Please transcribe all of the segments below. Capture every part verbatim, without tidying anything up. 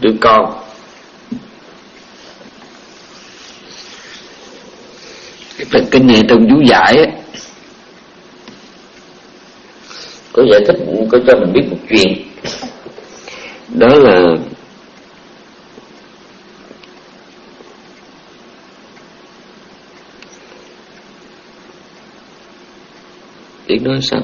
đứa con. Cái phần kinh này trong chú giải á, có giải thích, có cho mình biết một chuyện. Đó là biết nói sao.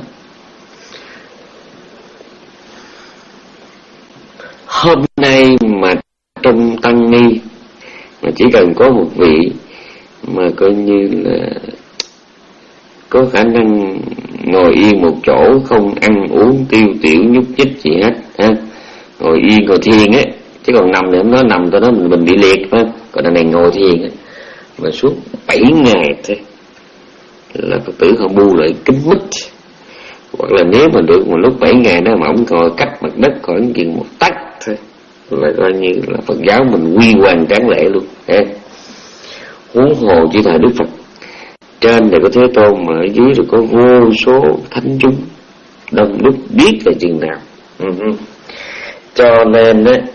Hôm nay mà trong tăng ni mà chỉ cần có một vị mà coi như là có khả năng ngồi yên một chỗ, không ăn uống tiêu tiểu nhúc nhích gì hết ha, ngồi yên ngồi thiền á, chứ còn nằm thì không nói nằm, tôi nói mình mình bị liệt phải không? Còn đằng này ngồi thiền á, mà suốt bảy ngày thôi là Phật tử họ bu lại kính mít. Hoặc là nếu mà được một lúc bảy ngày đó mà ông ngồi cách mặt đất khoảng chừng một tấc thôi là coi như là Phật giáo mình quy hoàng tráng lệ luôn ha. Huống hồ chỉ thời Đức Phật, trên này có Thế Tôn mà ở dưới rồi có vô số thánh chúng đông đúc biết là chừng nào. Uh-huh. Cho nên đó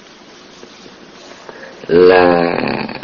là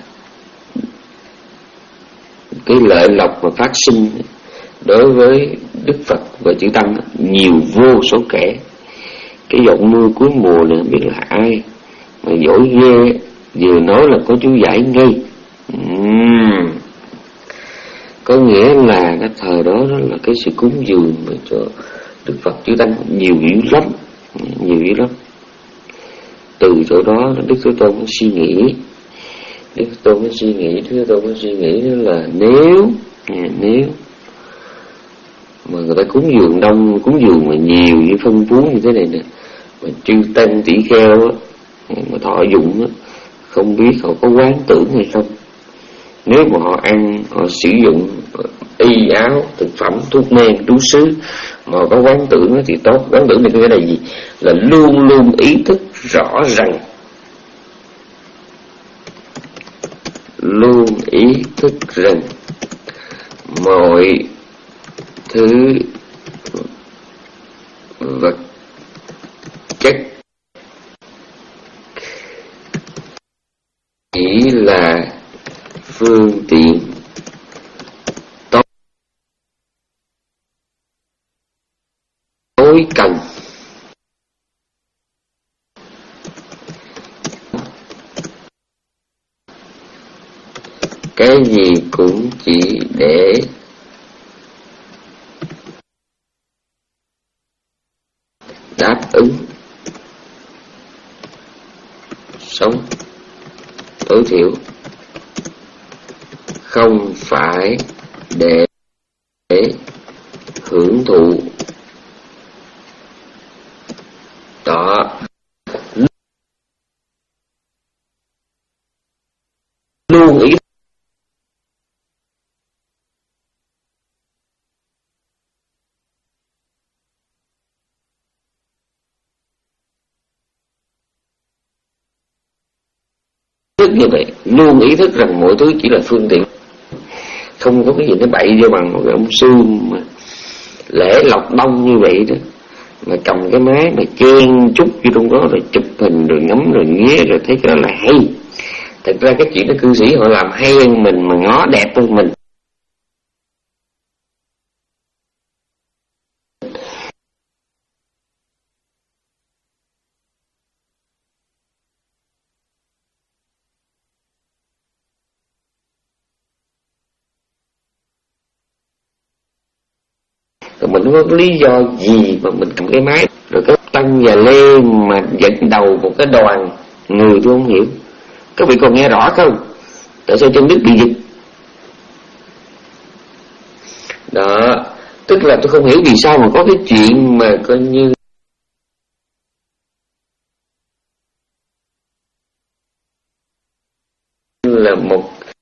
cái lợi lộc mà phát sinh đối với Đức Phật và chư Tăng nhiều vô số kể. Cái giọt mưa cuối mùa này không biết là ai mà giỏi ghê, vừa nói là có chú giải ngay. uhm. Có nghĩa là cái thời đó, đó là cái sự cúng dường mà cho Đức Phật chư Tăng nhiều dữ lắm, nhiều dữ lắm. Từ chỗ đó Đức Thế Tôn có suy nghĩ, Đức Thế Tôn có suy nghĩ, Đức Thế Tôn có suy nghĩ đó là nếu nếu mà người ta cúng dường đông, cúng dường mà nhiều như phân phú như thế này nè, mà chư tăng tỷ kheo á, mà thọ dụng á, không biết họ có quán tưởng hay không. Nếu mà họ ăn, họ sử dụng y áo, thực phẩm, thuốc men, trú xứ mà có quán tưởng á, thì tốt. Quán tưởng này có nghĩa là gì? Là luôn luôn ý thức rõ rằng, luôn ý thức rằng mọi thứ vật chất chỉ là phương tiện tối cần, cái gì cũng chỉ để đáp ứng sống tối thiểu, không phải để, để hưởng thụ. Đó, luôn ý thức như vậy, luôn ý thức rằng mọi thứ chỉ là phương tiện, không có cái gì nó bậy vô bằng một cái ông sư mà lễ lọc đông như vậy đó, mà cầm cái máy mà chen chút vô trong đó rồi chụp hình rồi ngắm rồi nghía rồi thấy cái đó là hay. Thật ra cái chuyện đó cư sĩ họ làm hay hơn mình mà ngó đẹp hơn mình. Rồi mình không có lý do gì mà mình cầm cái máy rồi cái tăng và lê mà dẫn đầu một cái đoàn người, tôi không hiểu. Các vị còn nghe rõ không? Tại sao chân Đức bị giật? Đó, tức là tôi không hiểu vì sao mà có cái chuyện mà coi như là một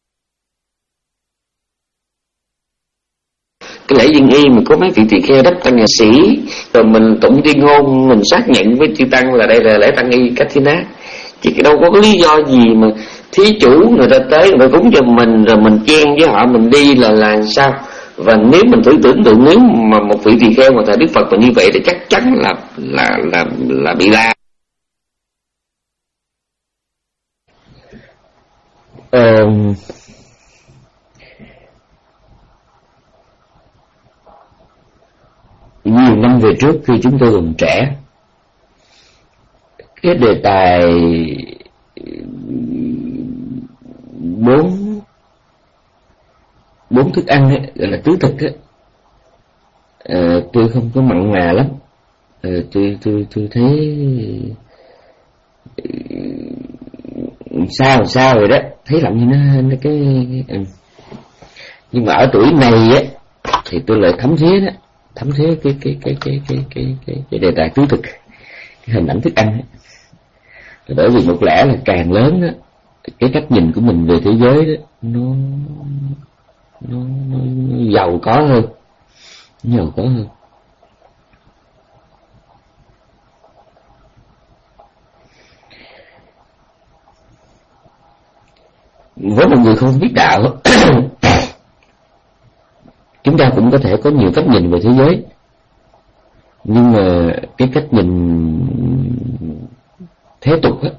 cái lễ dân y mà có mấy vị tỳ kheo đắp tăng nhà sĩ, rồi mình tụng tuyên ngôn, mình xác nhận với chư tăng là đây là lễ tăng y Cách Thi Ná. Chứ đâu có lý do gì mà thí chủ người ta tới người ta cúng cho mình rồi mình chen với họ mình đi là là sao? Và nếu mình thử tưởng tượng nếu mà một vị tỳ kheo mà thờ Đức Phật mà như vậy thì chắc chắn là là là là bị la. Ờ, nhiều năm về trước khi chúng tôi còn trẻ, cái đề tài bốn bốn thức ăn ấy, gọi là tứ thực ấy, à, tôi không có mặn mà lắm. à, tôi tôi tôi thấy sao sao rồi đó, thấy làm như nó, nó cái ừ. Nhưng mà ở tuổi này á thì tôi lại thấm thía đó, thấm thía cái cái cái cái cái cái cái, cái đề tài tứ thực, cái hình ảnh thức ăn ấy. Bởi vì một lẽ là càng lớn đó, cái cách nhìn của mình về thế giới đó nó nó, nó, nó giàu có hơn, giàu có hơn. Với một người không biết đạo chúng ta cũng có thể có nhiều cách nhìn về thế giới, nhưng mà cái cách nhìn thế tục á,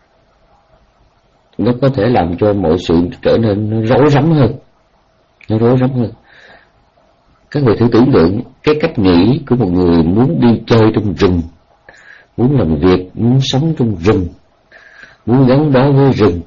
nó có thể làm cho mọi sự trở nên nó rối rắm hơn, nó rối rắm hơn. Các vị thử tưởng tượng cái cách nghĩ của một người muốn đi chơi trong rừng, muốn làm việc, muốn sống trong rừng, muốn gắn bó với rừng,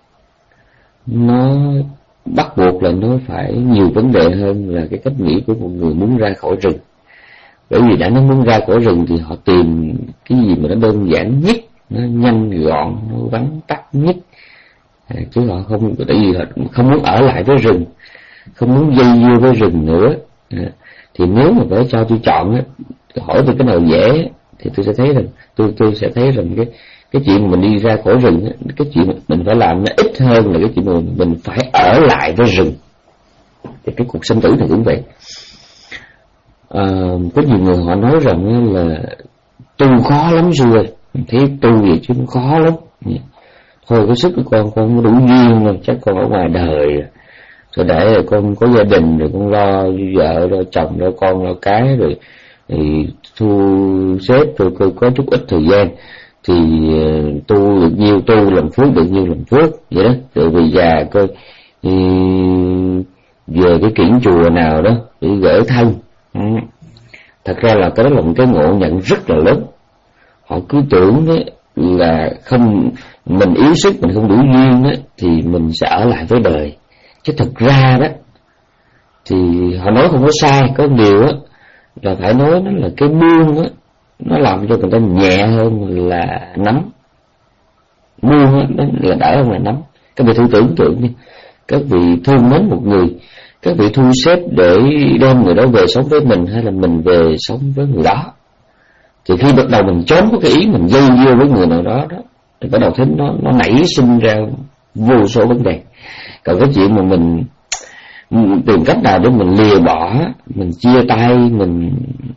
nó bắt buộc là nó phải nhiều vấn đề hơn là cái cách nghĩ của một người muốn ra khỏi rừng. Bởi vì đã nó muốn ra khỏi rừng thì họ tìm cái gì mà nó đơn giản nhất, nó nhanh gọn, nó vắn tắt nhất, à, chứ họ không, tại vì họ không muốn ở lại với rừng, không muốn dây dưa với rừng nữa. à, thì nếu mà phải cho tôi chọn á, hỏi tôi cái nào dễ thì tôi sẽ thấy rằng tôi tôi sẽ thấy rằng cái cái chuyện mà mình đi ra khỏi rừng á, cái chuyện mình phải làm nó ít hơn là cái chuyện mà mình phải ở lại với rừng. Thì cái cuộc sinh tử này cũng vậy. À, có nhiều người họ nói rằng là tu khó lắm sư ơi, thấy tu vậy chứ khó lắm. Thôi cái sức của con con có đủ duyên rồi, chắc con ở ngoài đời rồi để rồi con có gia đình rồi, con lo vợ lo chồng lo con lo cái rồi thì thu xếp rồi có, có chút ít thời gian thì uh, tu được nhiêu tu, làm phước được nhiêu làm phước vậy đó. Rồi về già coi thì về cái kiển chùa nào đó để gửi thân. ừ. Thật ra là cái đó là một cái ngộ nhận rất là lớn. Họ cứ tưởng ấy, là không, mình yếu sức, mình không đủ duyên ấy, thì mình sẽ ở lại với đời. Chứ thực ra đó thì họ nói không có sai, có điều á là phải nói nó là cái buông á, nó làm cho người ta nhẹ hơn là nắm. Buông á nó là đỡ hơn là nắm. Các vị thử tưởng tượng đi, các vị thương mến một người, các vị thu xếp để đem người đó về sống với mình hay là mình về sống với người đó, thì khi bắt đầu mình trốn có cái ý mình dây dưa với người nào đó đó, thì bắt đầu thấy nó nó nảy sinh ra vô số vấn đề. Còn cái chuyện mà mình tìm cách nào để mình lìa bỏ, mình chia tay, mình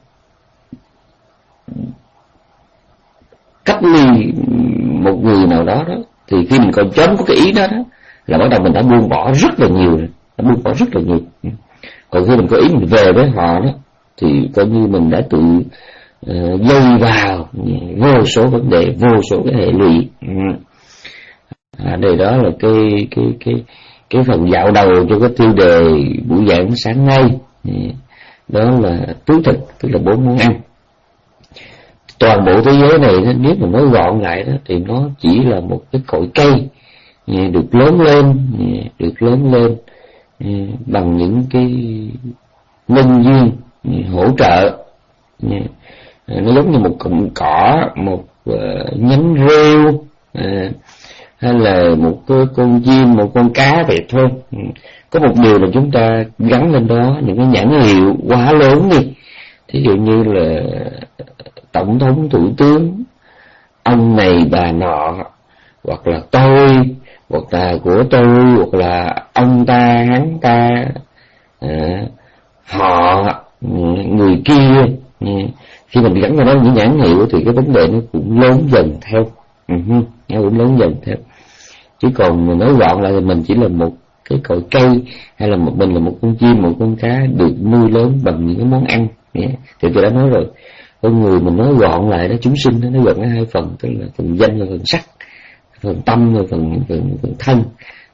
cách ly một người nào đó đó, thì khi mình còn trốn có cái ý đó đó là bắt đầu mình đã buông bỏ rất là nhiều rồi, đã buông bỏ rất là nhiều. Còn khi mình có ý mình về với họ đó thì coi như mình đã tự uh, dây vào vô số vấn đề, vô số cái hệ lụy. À, đây đó là cái cái cái cái phần dạo đầu cho cái tiêu đề buổi giảng sáng nay. Đó là tứ thực, tức là bốn món ăn. Toàn bộ thế giới này nếu mà nói gọn lại đó thì nó chỉ là một cái cội cây được lớn lên, được lớn lên bằng những cái nhân duyên hỗ trợ. Nó giống như một cụm cỏ, một nhánh rêu, hay là một con chim, một con cá vậy thôi. Có một điều là chúng ta gắn lên đó những cái nhãn hiệu quá lớn đi, thí dụ như là tổng thống, thủ tướng, ông này bà nọ, hoặc là tôi, hoặc là của tôi, hoặc là ông ta, hắn ta, à, họ, người kia. Khi mình gắn vào đó những nhãn hiệu thì cái vấn đề nó cũng lớn dần theo. Uh-huh, nó cũng lớn dần theo. Chứ còn mình nói gọn lại thì mình chỉ là một cái cội cây, hay là một mình là một con chim, một con cá được nuôi lớn bằng những cái món ăn. Yeah. Thì tôi đã nói rồi, con người mình nói gọn lại đó, chúng sinh đó, nó gồm có hai phần, tức là phần danh và phần sắc, phần tâm và phần, phần, phần thân.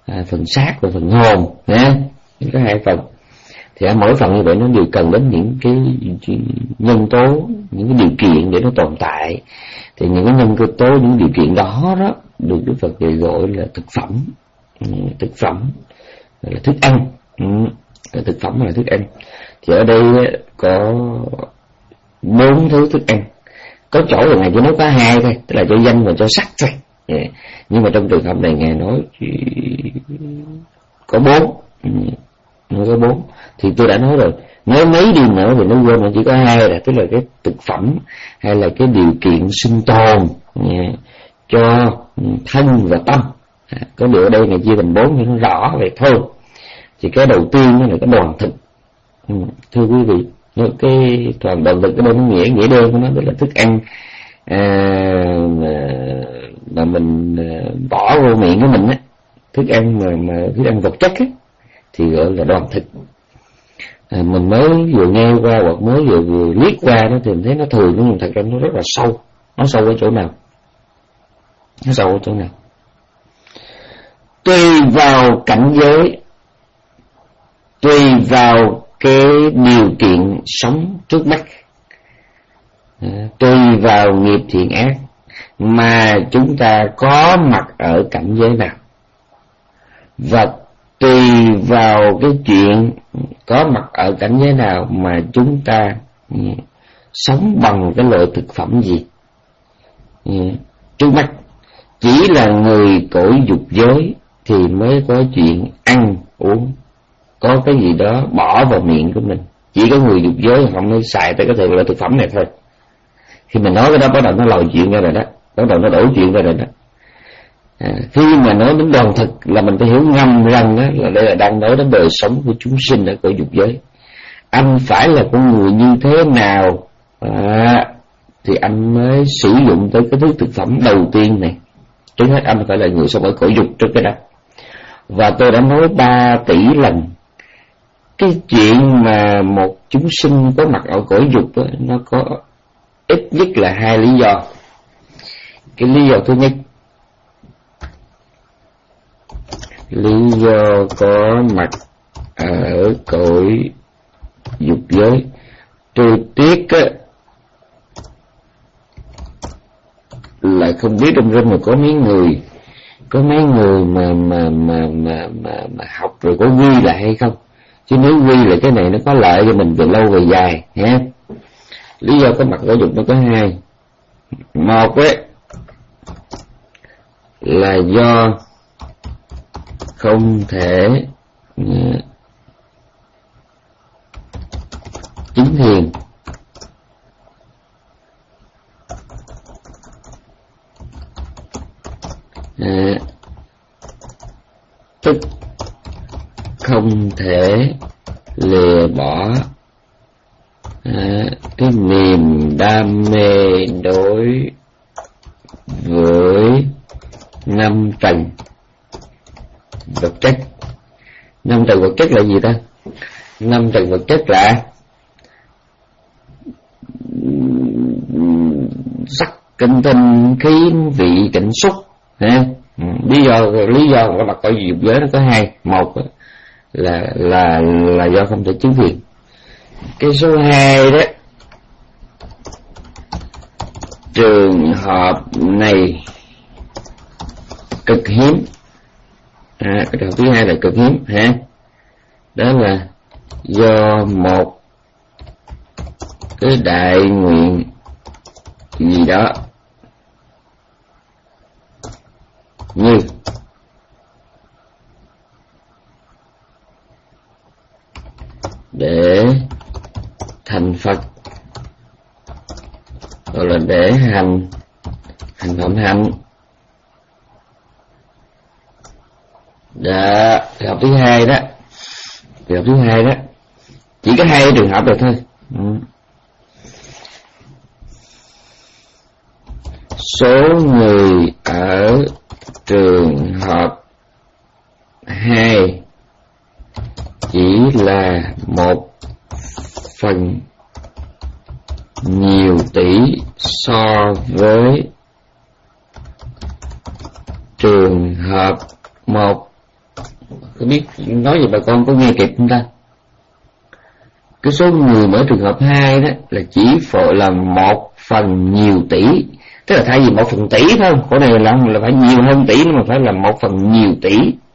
à, phần xác và phần hồn nha, có hai phần. Thì ở mỗi phần như vậy nó đều cần đến những cái nhân tố, những cái điều kiện để nó tồn tại. Thì những cái nhân tố, những điều kiện đó đó được Đức Phật gọi là thực phẩm. Thực phẩm là thức ăn. Thực phẩm là thức ăn. Thì ở đây có bốn thứ thức ăn. Có chỗ là Ngài chỉ nói có hai thôi, tức là cho danh và cho sắc thôi. Nhưng mà trong trường hợp này Ngài nói chỉ có bốn. Nó có bốn. Thì tôi đã nói rồi, nói mấy đi nữa thì nó quên mà chỉ có hai là, tức là cái thực phẩm hay là cái điều kiện sinh tồn cho thân và tâm. À, có điều ở đây Ngài chia thành bốn thì nó rõ vậy thôi. Thì cái đầu tiên là cái đoàn thực. Ừ, thưa quý vị, cái toàn đoàn thực cái đây nó nghĩa nghĩa đen của nó, tức là thức ăn à, mà mình bỏ vô miệng của mình á, thức ăn mà, mà thức ăn vật chất á, thì gọi là đoàn thực. À, mình mới vừa nghe qua hoặc mới vừa vừa liếc qua nó thì mình thấy nó thường, nhưng thật ra nó rất là sâu. Nó sâu ở chỗ nào? Nó sâu ở chỗ nào? Tùy vào cảnh giới, tùy vào cái điều kiện sống trước mắt, à, tùy vào nghiệp thiện ác mà chúng ta có mặt ở cảnh giới nào, và tùy vào cái chuyện có mặt ở cảnh giới nào mà chúng ta yeah, sống bằng cái loại thực phẩm gì. Yeah. Trước mắt chỉ là người cõi dục giới thì mới có chuyện ăn uống, có cái gì đó bỏ vào miệng của mình. Chỉ có người dục giới họ mới xài tới cái thể loại thực phẩm này thôi. Khi mình nói cái đó bắt đầu nó lòi chuyện ra rồi đó, bắt đầu nó đổi chuyện ra rồi đó. À, khi mà nói đến đoàn thực là mình phải hiểu ngầm rằng đó, là đây là đang nói đến đời sống của chúng sinh ở cõi dục giới. Anh phải là con người như thế nào à, thì anh mới sử dụng tới cái thứ thực phẩm đầu tiên này. Trước hết anh phải là người sống ở cõi dục trước cái đó. Và tôi đã nói ba tỷ lần cái chuyện mà một chúng sinh có mặt ở cõi dục đó, nó có ít nhất là hai lý do. Cái lý do thứ nhất, lý do có mặt ở cõi dục giới, tôi tiếc á, là không biết trong rừng mà có mấy người, có mấy người mà mà mà mà mà, mà học rồi có ghi lại hay không? Chứ nếu ghi lại cái này nó có lợi cho mình về lâu về dài ha. Lý do có mặt ở dục nó có hai. Một ấy là do không thể uh, chứng thiền, uh, tức không thể lìa bỏ uh, cái niềm đam mê đối với năm trần vật chất. Năm trần vật chất là gì ta? Năm trần vật chất là sắc, kinh tinh, khí, vị, cảnh xúc ha. Lý do lý do có mặt ở dục giới nó có hai. Một là là là do không thể chứng thiền. Cái số hai đó, trường hợp này cực hiếm. À, cái trường hợp thứ hai là cực hiếm ha. Đó là do một cái đại nguyện gì đó như để thành Phật, hoặc là để hành hành phạm hạnh. Đó, trường hợp thứ hai đó, trường hợp thứ hai đó, chỉ có hai trường hợp rồi thôi. Ừ. Số người ở trường hợp hai chỉ là một phần nhiều tỷ so với trường hợp một Không biết nói về bà con có nghe kịp không ta? Cái số người mở trường hợp hai đó là chỉ phải là một phần nhiều tỷ, tức là thay vì một phần tỷ thôi, chỗ này là, là phải nhiều hơn tỷ, mà phải là một phần nhiều tỷ.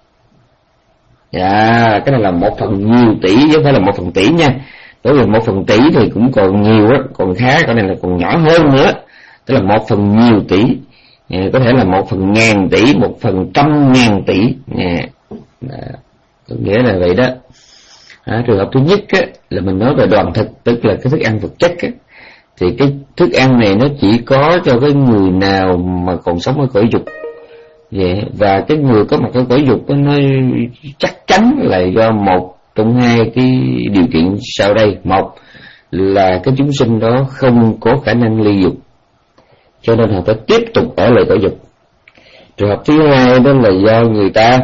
Dạ, cái này là một phần nhiều tỷ chứ không phải là một phần tỷ nha. Đối với một phần tỷ thì cũng còn nhiều á, còn khá, cái này là còn nhỏ hơn nữa, tức là một phần nhiều tỷ, à, có thể là một phần ngàn tỷ, một phần trăm ngàn tỷ, à, có nghĩa là vậy đó. À, trường hợp thứ nhất á, là mình nói về đoàn thực, tức là cái thức ăn vật chất á, thì cái thức ăn này nó chỉ có cho cái người nào mà còn sống ở cõi dục. Vậy, và cái người có mặt ở cõi dục đó, nó chắc chắn là do một trong hai cái điều kiện sau đây. Một là cái chúng sinh đó không có khả năng ly dục, cho nên họ phải tiếp tục ở lại cõi dục. Trường hợp thứ hai đó là do người ta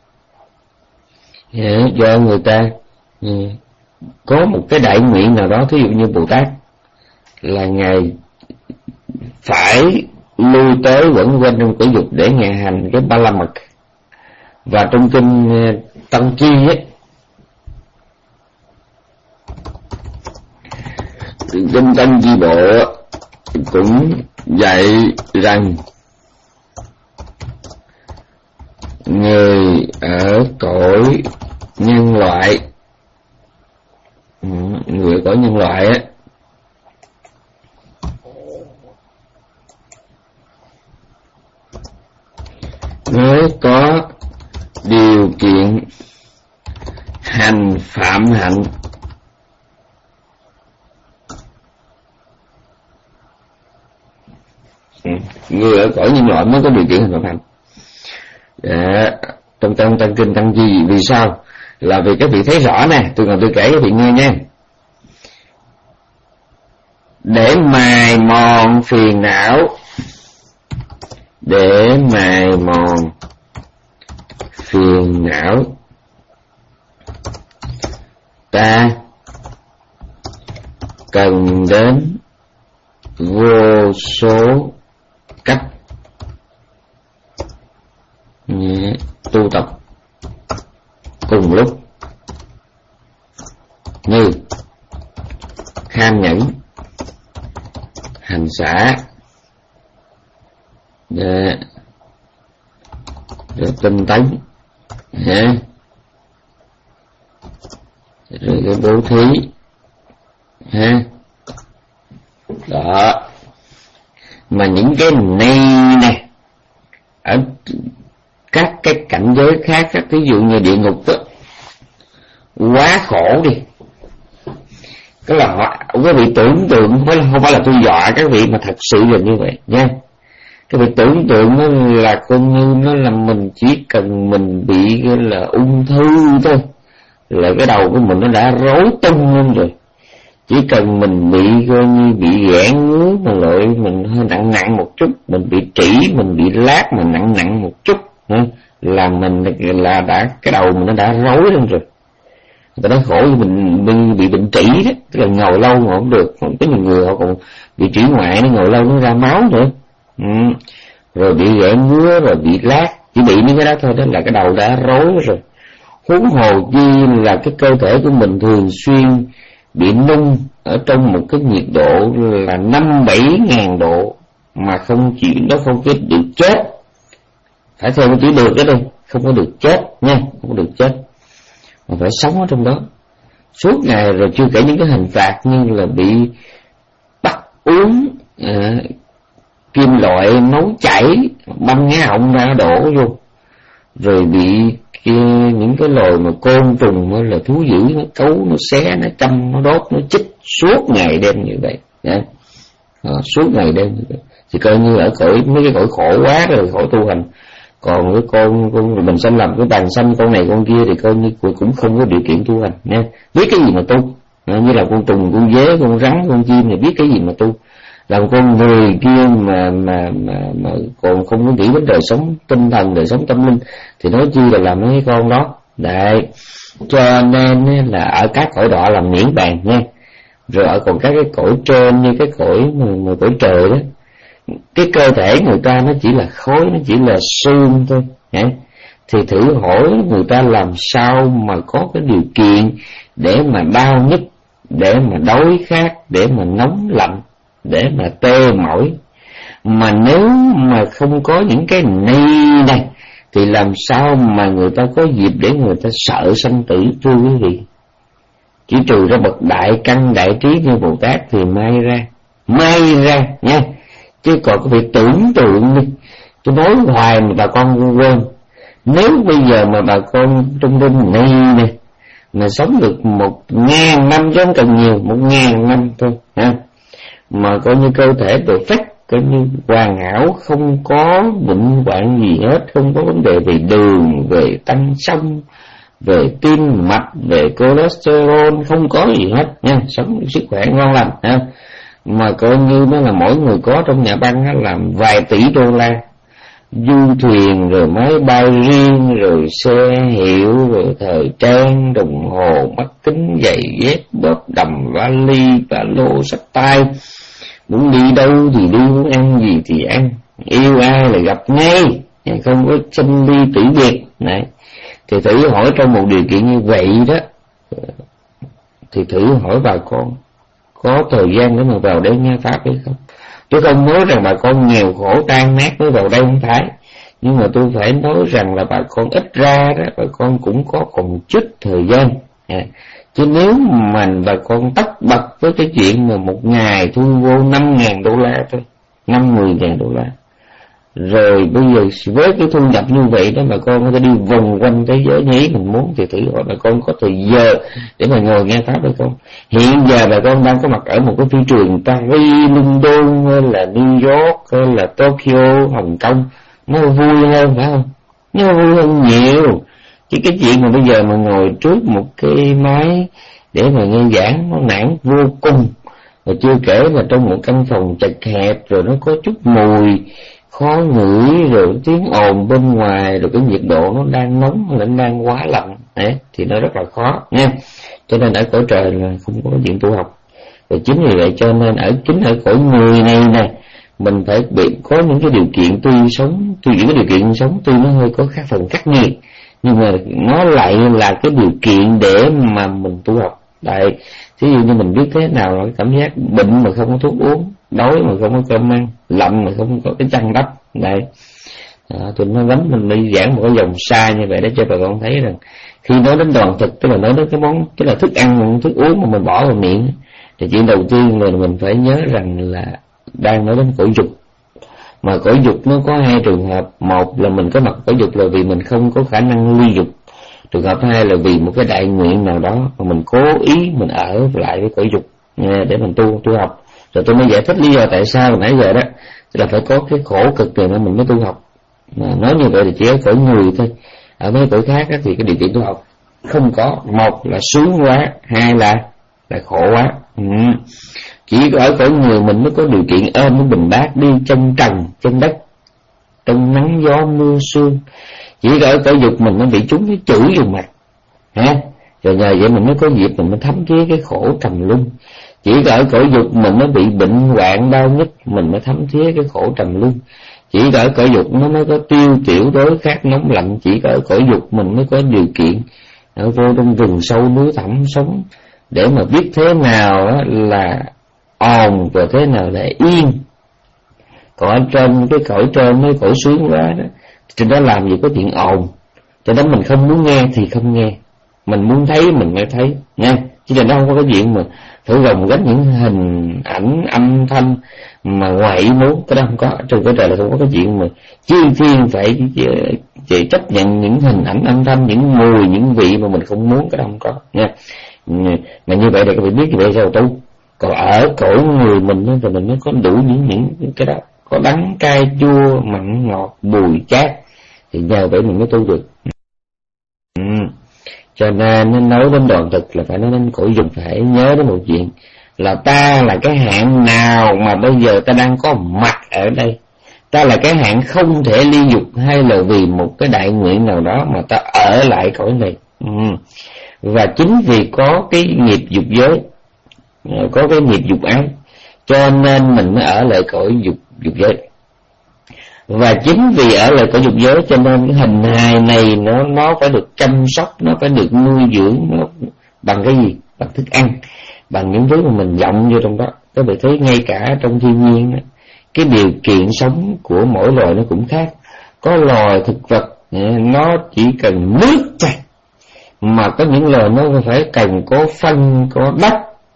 do người ta có một cái đại nguyện nào đó, thí dụ như Bồ Tát là ngài phải lui tới quẩn quanh trong cõi dục để ngài hành cái ba la mật. Và trong kinh Tăng Chi ấy, kinh Tăng Chi Bộ cũng dạy rằng người ở cõi nhân loại, người ở cõi nhân loại á, nếu có điều kiện hành phạm hạnh người ở cõi nhân loại mới có điều kiện hành phạm hạnh. Dạ, trong trong tăng kinh Tăng Chi, vì sao? Là vì các vị thấy rõ nè, tôi còn tôi kể các vị nghe nha. Để mài mòn phiền não, để mài mòn phiền não, ta cần đến vô số cách tu tập cùng lúc, như kham nhẫn, hành xả, để, để tinh tấn, ha, rồi cái bố thí, ha, đó. Mà những cái này nè, ở các cái cảnh giới khác, các ví dụ như địa ngục đó, quá khổ đi, cái là họ, các vị tưởng tượng, không phải, không phải là tôi dọa các vị, mà thật sự là như vậy nha. Các vị tưởng tượng nó là con như nó là mình chỉ cần mình bị cái là ung thư thôi là cái đầu của mình nó đã rối tung lên rồi. Chỉ cần mình bị coi như bị ghẹn ngứa mà loại mình hơi nặng nặng một chút, mình bị trĩ, mình bị lát mà nặng nặng một chút, là mình là đã cái đầu mình nó đã rối lên rồi. Người ta nói khổ mình bị, bị bệnh trĩ đó, tức là ngồi lâu mà không được. Có nhiều người họ còn bị trĩ ngoại, nó ngồi lâu nó ra máu nữa. Ừ. Rồi bị ghẹn ngứa, rồi bị lát, chỉ bị những cái đó thôi, đó là cái đầu đã rối rồi. Huống hồ chi là cái cơ thể của mình thường xuyên bị nung ở trong một cái nhiệt độ là năm bảy ngàn độ mà không chỉ nó không có được chết, phải theo cái chữ được đó đây, không có được chết nha, không có được chết, mà phải sống ở trong đó suốt ngày. Rồi chưa kể những cái hình phạt như là bị bắt uống à, kim loại nấu chảy, băm ngá họng ra đổ vô, rồi bị kia, những cái loài mà côn trùng mới là thú dữ, nó cấu, nó xé, nó chăm, nó đốt, nó chích suốt ngày đêm như vậy, à, suốt ngày đêm như vậy. Thì coi như ở cõi mấy cái cõi khổ quá rồi, khỏi tu hành. Còn cái con con mình sanh làm cái bàn sanh con này con kia thì coi như cũng không có điều kiện tu hành nha. Biết cái gì mà tu, à, như là con trùng, con dế, con rắn, con chim thì biết cái gì mà tu. Làm con người kia mà mà mà mà còn không có nghĩ đến đời sống tinh thần, đời sống tâm linh thì nói chi là làm mấy con đó. Đấy, cho nên là ở các cõi đọa làm miễn bàn nha. Rồi ở còn các cái cõi trên như cái cõi mà, mà cõi trời đó, cái cơ thể người ta nó chỉ là khối, nó chỉ là xương thôi, hả? thì thử hỏi người ta làm sao mà có cái điều kiện để mà đau nhức, để mà đói khát, để mà nóng lạnh, để mà tê mỏi. Mà nếu mà không có những cái này này thì làm sao mà người ta có dịp để người ta sợ sanh tử, thưa quý vị? Chỉ trừ ra bậc đại căn đại trí như Bồ Tát thì may ra, may ra nha. Chứ còn có việc tưởng tượng đi, tôi nói hoài mà bà con quên. Nếu bây giờ mà bà con trong đêm này nè mà sống được một ngàn năm, chứ không cần nhiều, một ngàn năm thôi ha, mà coi như cơ thể perfect, coi như hoàn hảo, không có bệnh hoạn gì hết, không có vấn đề về đường, về tăng sông, về tim mạch, về cholesterol, không có gì hết nha, sống sức khỏe ngon lành ha. Mà coi như nó là mỗi người có trong nhà băng á, làm vài tỷ đô la, du thuyền rồi máy bay riêng, rồi xe hiệu, rồi thời trang, đồng hồ, mắt kính, giày dép, bóp đầm, vali, ba lô, xách tay, muốn đi đâu thì đi, muốn ăn gì thì ăn, yêu ai là gặp ngay, không có sinh ly tử biệt này. Thì thử hỏi trong một điều kiện như vậy đó, thì thử hỏi bà con có thời gian để mà vào đây nghe pháp hay không? Tôi không nói rằng bà con nghèo khổ tan nát mới vào đây không phải, nhưng mà tôi phải nói rằng là bà con ít ra đó, bà con cũng có còn chút thời gian à. Chứ nếu mà bà con tất bật với cái chuyện mà một ngày thu vô năm ngàn đô la thôi, năm mười ngàn đô la, rồi bây giờ với cái thu nhập như vậy đó bà con có thể đi vòng quanh thế giới như ý mình muốn, thì thử hỏi bà con có thời giờ để mà ngồi nghe pháp hay không? Hiện giờ bà con đang có mặt ở một cái phi trường Paris, London hay là New York hay là Tokyo, Hồng Kông, nó vui hơn phải không? Nó vui hơn nhiều. Chứ cái chuyện mà bây giờ mà ngồi trước một cái máy để mà nghe giảng nó nản vô cùng. Và chưa kể là trong một căn phòng chật hẹp, rồi nó có chút mùi khó ngửi, rồi tiếng ồn bên ngoài, rồi cái nhiệt độ nó đang nóng hay là nó đang quá lạnh đấy, thì nó rất là khó nha. Cho nên ở cõi trời là không có chuyện tu học. Và chính vì vậy cho nên ở chính ở cõi người này nè, mình phải bị có những cái điều kiện tuy sống, tuy những cái điều kiện sống tuy nó hơi có khác phần khắc nghiệt, nhưng mà nó lại là cái điều kiện để mà mình tu học. Đấy, thí dụ như mình biết thế nào là cảm giác bệnh mà không có thuốc uống, đói mà không có cơm ăn, lạnh mà không có cái chăn đắp. Đấy, đó, tôi nói lắm, mình đi giảng một cái dòng xa như vậy để cho bà con thấy rằng khi nói đến đoàn thực, tức là nói đến cái món, cái là thức ăn, thức uống mà mình bỏ vào miệng, thì chuyện đầu tiên là mình phải nhớ rằng là đang nói đến cõi dục. Mà cõi dục nó có hai trường hợp. Một là mình có mặt cõi dục là vì mình không có khả năng ly dục. Trường hợp hai là vì một cái đại nguyện nào đó mà mình cố ý mình ở lại với cõi dục để mình tu tu học. Rồi tôi mới giải thích lý do tại sao nãy giờ đó là phải có cái khổ cực này mình mới tu học. Mà nói như vậy thì chỉ ở cõi người thôi, ở mấy cõi khác thì cái điều kiện tu học không có. Một là sướng quá, hai là là khổ quá. Ừ. Chỉ có ở cõi người mình mới có điều kiện ôm cái bình bát đi chân trần trên đất, trong nắng gió mưa sương. Chỉ có ở cõi dục mình nó bị chúng cái chửi vào mặt ha, rồi nhờ vậy mình mới có dịp mình mới thấm thía cái khổ trầm luân. Chỉ có ở cõi dục mình nó bị bệnh hoạn đau nhức, mình mới thấm thía cái khổ trầm luân. Chỉ có ở cõi dục nó mới có tiêu tiểu đối khát nóng lạnh. Chỉ có ở cõi dục mình mới có điều kiện ở vô trong rừng sâu núi thẳm sống để mà biết thế nào là ồn và thế nào là yên. Còn ở trên cái cõi trên mấy cõi sướng quá đó, trên đó làm gì có chuyện ồn, cho nên mình không muốn nghe thì không nghe, mình muốn thấy mình mới thấy nha. Chứ trên đó không có cái chuyện mà phải gồng gánh những hình ảnh âm thanh mà ngoài ý muốn, cái đó không có. Trong cõi trời là không có cái chuyện mà chi thiên phải chỉ chấp nhận những hình ảnh âm thanh, những mùi, những vị mà mình không muốn, cái đó không có nha. Mà như vậy thì các bạn biết như vậy sao tu. Còn ở cõi người mình thì mình mới có đủ những những cái đó, có đắng cay chua mặn ngọt bùi chát, thì nhờ vậy mình mới tu được. Ừ. Cho nên nói đến đoạn thực là phải nói đến cõi dục, phải nhớ đến một chuyện là ta là cái hạng nào mà bây giờ ta đang có mặt ở đây. Ta là cái hạng không thể ly dục, hay là vì một cái đại nguyện nào đó mà ta ở lại cõi này. Ừ. Và chính vì có cái nghiệp dục giới, có cái nghiệp dục ái, cho nên mình mới ở lại cõi dục dục giới. Và chính vì ở lại cõi dục giới cho nên cái hình hài này nó nó phải được chăm sóc, nó phải được nuôi dưỡng nó bằng cái gì? Bằng thức ăn, bằng những thứ mà mình dặm vô trong đó. Các bạn thấy ngay cả trong thiên nhiên đó, cái điều kiện sống của mỗi loài nó cũng khác. Có loài thực vật nó chỉ cần nước thôi, mà có những loài nó phải cần có phân, có đất.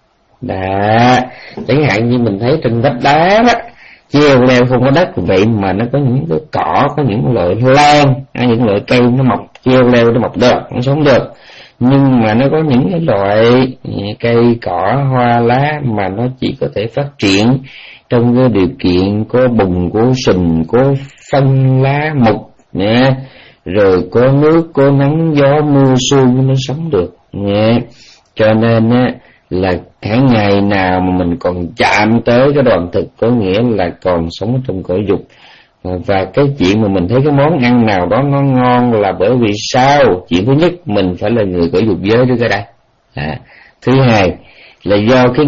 Đã, chẳng hạn như mình thấy trên vách đá đó, treo leo không có đất, vậy mà nó có những cái cỏ, có những loại lan, những loại cây nó mọc treo leo, nó mọc được, nó sống được. Nhưng mà nó có những cái loại cây cỏ hoa lá mà nó chỉ có thể phát triển trong cái điều kiện có bùn, có sình, có phân lá mục nha, rồi có nước, có nắng gió mưa sương nó sống được nha. Cho nên á là cả ngày nào mà mình còn chạm tới cái đoàn thực, có nghĩa là còn sống trong cõi dục. Và cái chuyện mà mình thấy cái món ăn nào đó nó ngon là bởi vì sao? Chuyện thứ nhất, mình phải là người cõi dục giới trước cái đây. À, thứ hai là do cái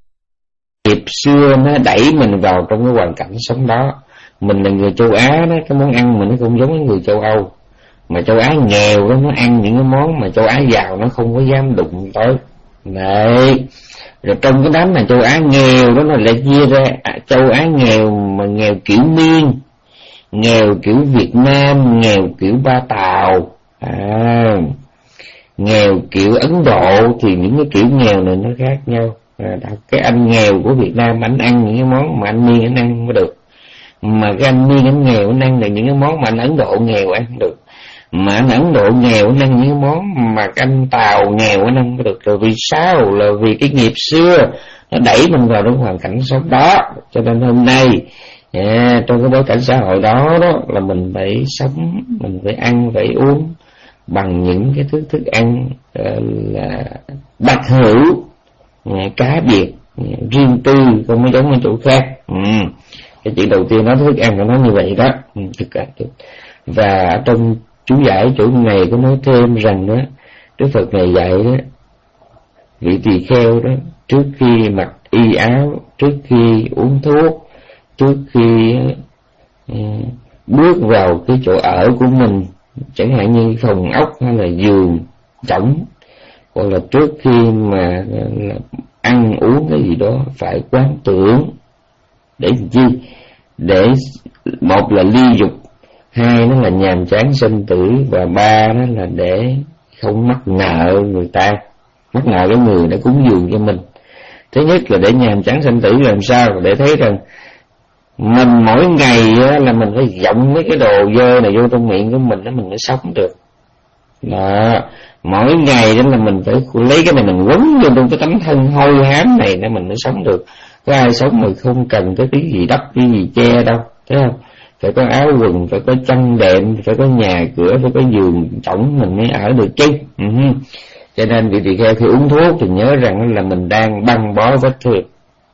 nghiệp xưa nó đẩy mình vào trong cái hoàn cảnh sống đó. Mình là người châu Á đó, cái món ăn mình nó không giống với người châu Âu. Mà châu Á nghèo đó, nó ăn những cái món mà châu Á giàu nó không có dám đụng tới. Đấy. Rồi trong cái đám mà châu Á nghèo đó nó lại chia ra à, châu Á nghèo mà nghèo kiểu Miên, nghèo kiểu Việt Nam, nghèo kiểu Ba Tàu, à, nghèo kiểu Ấn Độ. Thì những cái kiểu nghèo này nó khác nhau. À, cái anh nghèo của Việt Nam anh ăn những cái món mà anh Miên anh ăn không có được, mà cái anh Miên anh nghèo anh ăn là những cái món mà anh Ấn Độ nghèo ăn không được, mà anh Ấn Độ nghèo anh ăn những cái món mà cái anh Tàu nghèo anh ăn không có được. Rồi vì sao? Là vì cái nghiệp xưa nó đẩy mình vào trong hoàn cảnh sống đó. Cho nên hôm nay à, trong cái bối cảnh xã hội đó đó là mình phải sống, mình phải ăn, phải uống bằng những cái thức thức ăn uh, là đặc hữu, uh, cá biệt, uh, riêng tư, không có giống ở chỗ khác. Ừ. Cái chuyện đầu tiên nói thức ăn phải nói như vậy đó. Ừ, thực ra. Và trong chú giải chỗ này có nói thêm rằng đó, Đức Phật này dạy đó, vị tỳ kheo đó trước khi mặc y áo, trước khi uống thuốc, trước khi uh, bước vào cái chỗ ở của mình, chẳng hạn như phòng ốc hay là giường trống, hoặc là trước khi mà uh, ăn uống cái gì đó phải quán tưởng. Để làm chi? Để một là ly dục, hai nó là nhàm chán sinh tử, và ba đó là để không mắc nợ người ta, mắc nợ cái người đã cúng dường cho mình. Thứ nhất là để nhàm chán sinh tử làm sao? Để thấy rằng mình mỗi ngày là mình phải dọng mấy cái đồ dơ này vô trong miệng của mình đó, mình mới sống được. Đó, mỗi ngày đó là mình phải lấy cái này mình quấn vô trong cái tấm thân hôi hám này để mình mới sống được. Có ai sống mà không cần tới cái gì đắp, cái gì che đâu, thấy không? Phải có áo quần, phải có chăn đệm, phải có nhà cửa, phải có giường trống mình mới ở được chứ. Uh-huh. Cho nên vị tỳ kheo khi uống thuốc thì nhớ rằng là mình đang băng bó vết thương.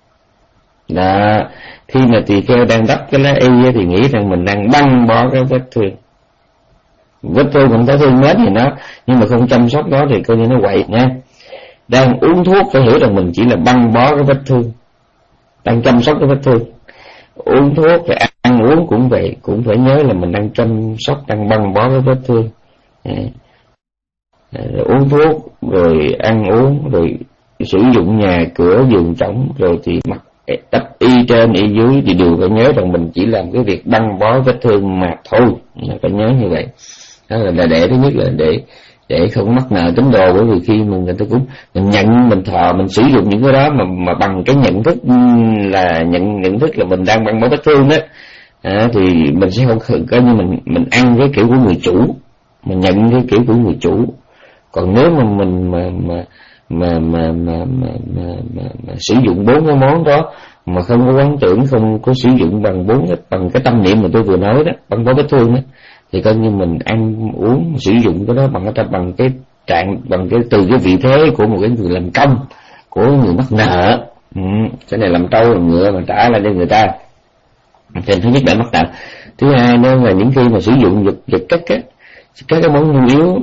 Đó, khi mà tỳ kheo đang đắp cái lá y thì nghĩ rằng mình đang băng bó cái vết thương. Vết thương không thấy thương mến gì nó, nhưng mà không chăm sóc nó thì coi như nó quậy nha. Đang uống thuốc phải hiểu rằng mình chỉ là băng bó cái vết thương, đang chăm sóc cái vết thương. Uống thuốc phải ăn uống cũng vậy, cũng phải nhớ là mình đang chăm sóc, đang băng bó cái vết thương. À, rồi uống thuốc, rồi ăn uống, rồi sử dụng nhà cửa giường trống, rồi thì mặc đắp y trên y dưới, thì đều phải nhớ rằng mình chỉ làm cái việc băng bó vết thương mà thôi. Phải nhớ như vậy. Đó là để thứ nhất là để để không mắc nợ tín đồ, bởi vì khi mình người ta cũng mình nhận, mình thọ, mình sử dụng những cái đó mà mà bằng cái nhận thức là nhận nhận thức là mình đang băng bó vết thương đó, à, thì mình sẽ không coi như mình mình ăn cái kiểu của người chủ, mình nhận cái kiểu của người chủ. Còn nếu mà mình mà mà mà mà mà mà, mà, mà, mà sử dụng bốn cái món đó mà không có quán tưởng, không có sử dụng bằng bốn cái bằng cái tâm niệm mà tôi vừa nói đó, băng bó vết thương đó, thì coi như mình ăn uống sử dụng cái đó bằng cái bằng cái trạng bằng cái từ cái vị thế của một cái người làm công, của người mắc nợ. Ừ, cái này làm trâu làm ngựa mà trả lại cho người ta. Thì thứ nhất là mắc nợ. Thứ hai nữa là những khi mà sử dụng vật vật chất á, các cái món nhu yếu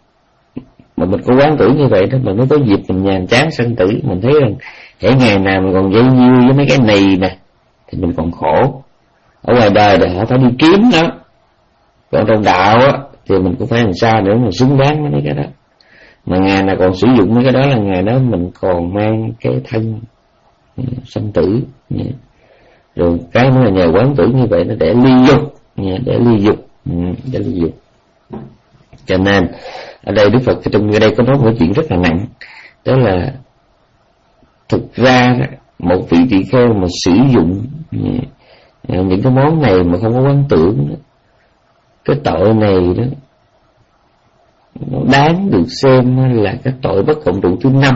mà mình có quán tưởng như vậy đó, mình mới có dịp mình nhàm chán sinh tử. Mình thấy rằng hễ ngày nào mình còn dây nhiêu với mấy cái này nè thì mình còn khổ. ở ngoài đời thì họ phải đi kiếm nó, còn trong đạo á thì mình cũng phải làm sao để mà xứng đáng với mấy cái đó. Mà ngày nào còn sử dụng mấy cái đó là ngày đó mình còn mang cái thân sanh tử. Rồi cái nữa là nhờ quán tưởng như vậy nó để ly dục, để ly dục, để ly dục. Cho nên ở đây Đức Phật trong đây có nói một chuyện rất là nặng, đó là thực ra một vị tỳ kheo mà sử dụng những cái món này mà không có quán tưởng, cái tội này đó nó đáng được xem là cái tội bất cộng trụ thứ năm.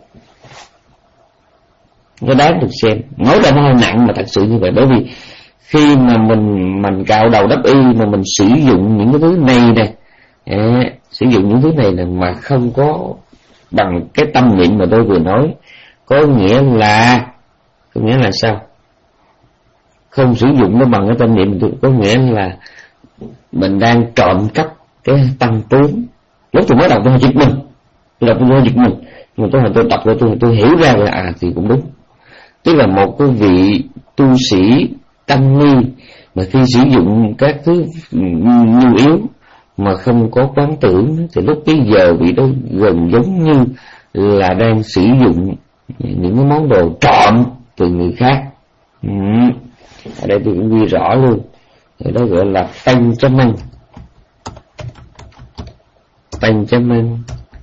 Nó đáng được xem. Nói ra nó hơi nặng mà thật sự như vậy, bởi vì khi mà mình mình cạo đầu đắp y mà mình sử dụng những cái thứ này nè, à, sử dụng những thứ này là mà không có bằng cái tâm niệm mà tôi vừa nói, có nghĩa là có nghĩa là sao? Không sử dụng nó bằng cái tâm niệm, có nghĩa là mình đang trộm cắp cái tăng tướng. Lúc tôi mới đọc tôi hơi giật mình, tôi đọc tôi hơi giật mình, nhưng mà tôi tôi đọc rồi tôi tôi hiểu ra là à thì cũng đúng. Tức là một cái vị tu sĩ tăng ni mà khi sử dụng các thứ nhu yếu mà không có quán tưởng thì lúc bây giờ vị đó gần giống như là đang sử dụng những cái món đồ trộm từ người khác. Ừ. Ở đây tôi cũng ghi rõ luôn, ở đó gọi là tanh châm măng, tanh châm măng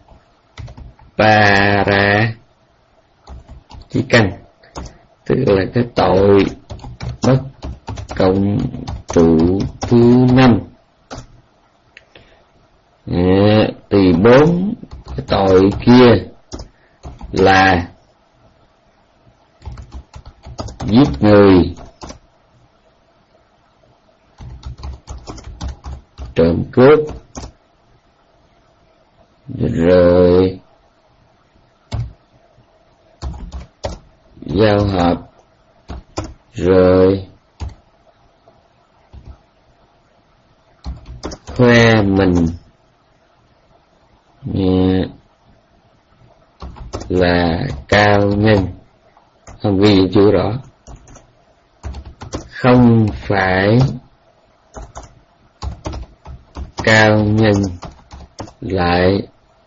bà ra chỉ căn, tức là cái tội bất cộng trụ thứ năm. À, thì bốn cái tội kia là giết người, trộm cướp, rồi giao hợp, rồi khoe mình là cao nhân. Không ghi chữ rõ, không phải cao nhân lại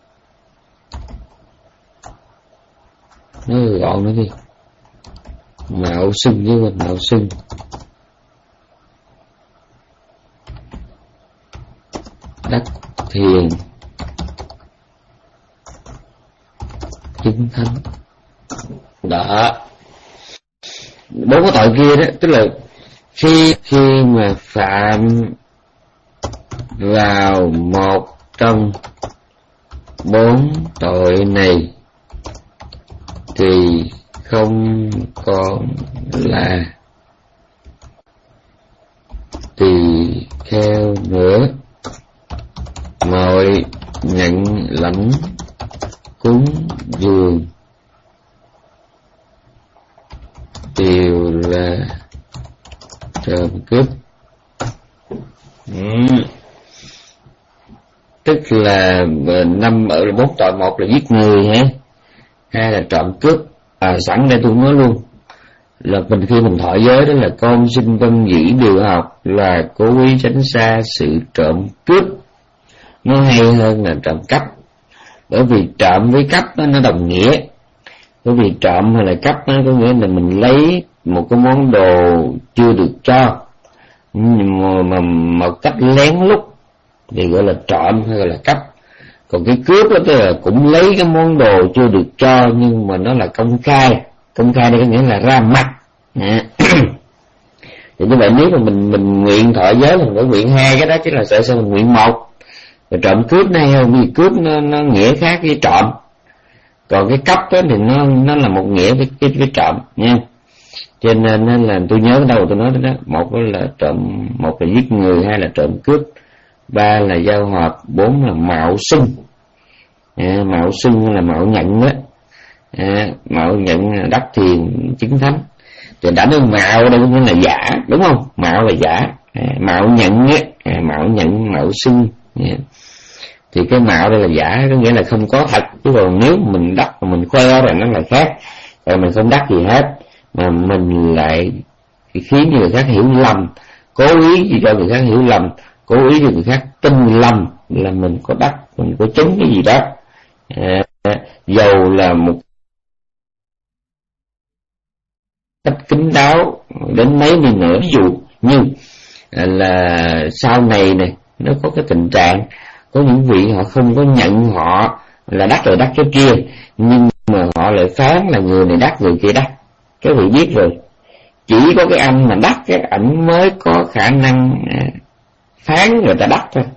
nói gọn nữa đi, mạo xưng với mình, mạo xưng đắc thiền chứng thánh. Đó, bốn cái tội kia đó, tức là khi khi mà phạm vào một trong bốn tội này thì không còn là tỳ kheo nữa, mọi nhận lãnh cúng dường đều là trộm cướp. Ừ. Tức là năm ở là bốn tội, một là giết người ha, hai là trộm cướp. À, sẵn đây tôi nói luôn là mình khi mình thọ giới đó là con xin vâng dĩ điều học, là cố ý tránh xa sự trộm cướp. Nó hay hơn là trộm cắp, bởi vì trộm với cắp đó, nó đồng nghĩa. Bởi vì trộm hay là cắp đó, có nghĩa là mình lấy một cái món đồ chưa được cho mà, mà một cách lén lút thì gọi là trộm hay gọi là cắp. Còn cái cướp đó tức là cũng lấy cái món đồ chưa được cho nhưng mà nó là công khai. Công khai đây có nghĩa là ra mặt. À. Thì như vậy nếu mà mình mình nguyện thọ giới là mình phải nguyện hai cái đó, chứ là sợ sao mình nguyện một. Rồi trộm cướp này không, vì cướp nó, nó nghĩa khác với trộm. Còn cái cấp đó thì nó nó là một nghĩa với với, với trộm nha. Cho nên là tôi nhớ đâu tôi nói đó, một là trộm, một là giết người, hai là trộm cướp, ba là giao hợp, bốn là mạo xưng. À, mạo xưng là mạo nhận đó. À, mạo nhận đắc thiền chứng thánh. Thì đã nói mạo đây có nghĩa là giả, đúng không? Mạo là giả. À, mạo nhận á, à, mạo nhận, mạo xưng. À. Thì cái mạo đây là giả, có nghĩa là không có thật. Chứ còn nếu mình đắc mà mình khoe rồi nó là khác. Rồi mình không đắc gì hết mà mình lại thì khiến cho người khác hiểu lầm, cố ý cho người khác hiểu lầm, cố ý cho người khác tin lầm là mình có đắc, mình có chứng cái gì đó. À, dầu là một cách kín đáo đến mấy đi nữa, ví dụ như là sau này này nó có cái tình trạng có những vị họ không có nhận họ là đắc rồi đắc cái kia, nhưng mà họ lại phán là người này đắc người kia đắc. Các vị biết rồi, chỉ có cái anh mà đắc cái ảnh mới có khả năng phán người ta đắc thôi.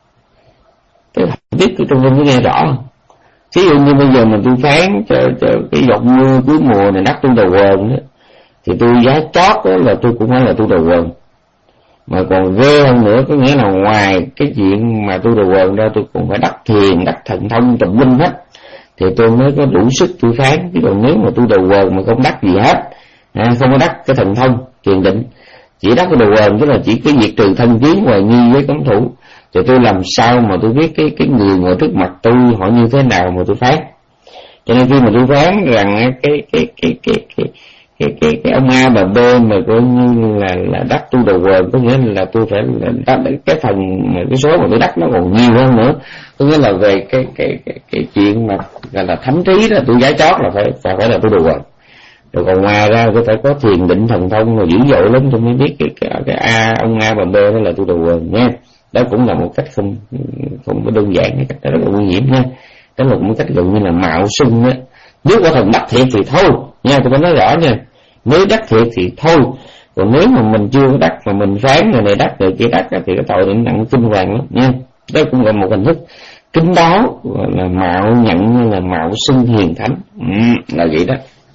Cái biết cái trong vinh nghe rõ không? Ví dụ như bây giờ mà tôi phán cho, cho cái giọt mưa cuối mùa này đắc tôi đầu quần đó, thì tôi giá chót đó là tôi cũng phải là tôi đầu quần. Mà còn ghê hơn nữa, có nghĩa là ngoài cái chuyện mà tôi đầu quần ra, tôi cũng phải đắc thiền, đắc thần thông tùm lum hết, thì tôi mới có đủ sức tôi phán. Chứ còn nếu mà tôi đầu quần mà không đắc gì hết, à, không có đắc cái thần thông thiền định, chỉ đắc cái đầu quần, tức là chỉ cái việc trừ thân kiến hoài nghi với cấm thủ, thì tôi làm sao mà tôi biết cái cái người ngồi trước mặt tôi họ như thế nào mà tôi phán. Cho nên khi mà tôi phán rằng cái cái cái cái cái cái cái, cái ông A bà B mà coi như là là đắc tu đầu quần, có nghĩa là tôi phải là đắc cái phần cái số mà tôi đắc nó còn nhiều hơn nữa, có nghĩa là về cái cái cái, cái chuyện mà gọi là thánh trí đó, tôi giá chót là phải phải phải là tu đầu quần. Rồi còn ngoài ra tôi phải có thiền định thần thông mà dữ dội lắm tôi mới biết cái cái, cái A ông A bà B đó là tu đầu quần nha. Đó cũng là một cách không không có đơn giản, cái cách đó rất là nguy hiểm nha. Đó là một cách gần như là mạo xưng á. Nếu quả thần đắc thiệt thì thôi nha, tôi phải nói rõ nha. Nếu đắc thiệt thì thôi, còn nếu mà mình chưa có đắc mà mình phán người này đắc người kia đắc thì cái tội này nặng kinh hoàng lắm nha. Đó cũng là một hình thức kín đáo, gọi là mạo nhận, là mạo xưng hiền thánh, ừ, là vậy đó.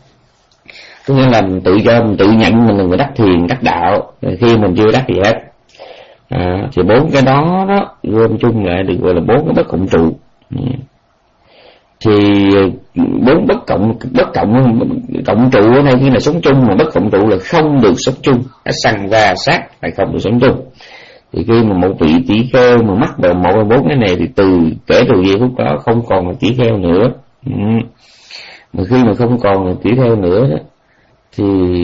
Có nghĩa là mình tự cho mình tự nhận mình là người đắc thiền đắc đạo khi mình chưa đắc gì hết. À, thì bốn cái đó đó gom chung lại được gọi là bốn cái bất cộng trụ. Thì bốn bất cộng bất cộng cộng trụ ở đây khi là sống chung, mà bất cộng trụ là không được sống chung, sanh và sát là không được sống chung. Thì khi mà một vị tỷ kheo mà mắc vào một trong bốn cái này thì từ kể từ giây phút đó không còn là tỷ kheo nữa. Ừ. Mà khi mà không còn là tỷ kheo nữa đó, thì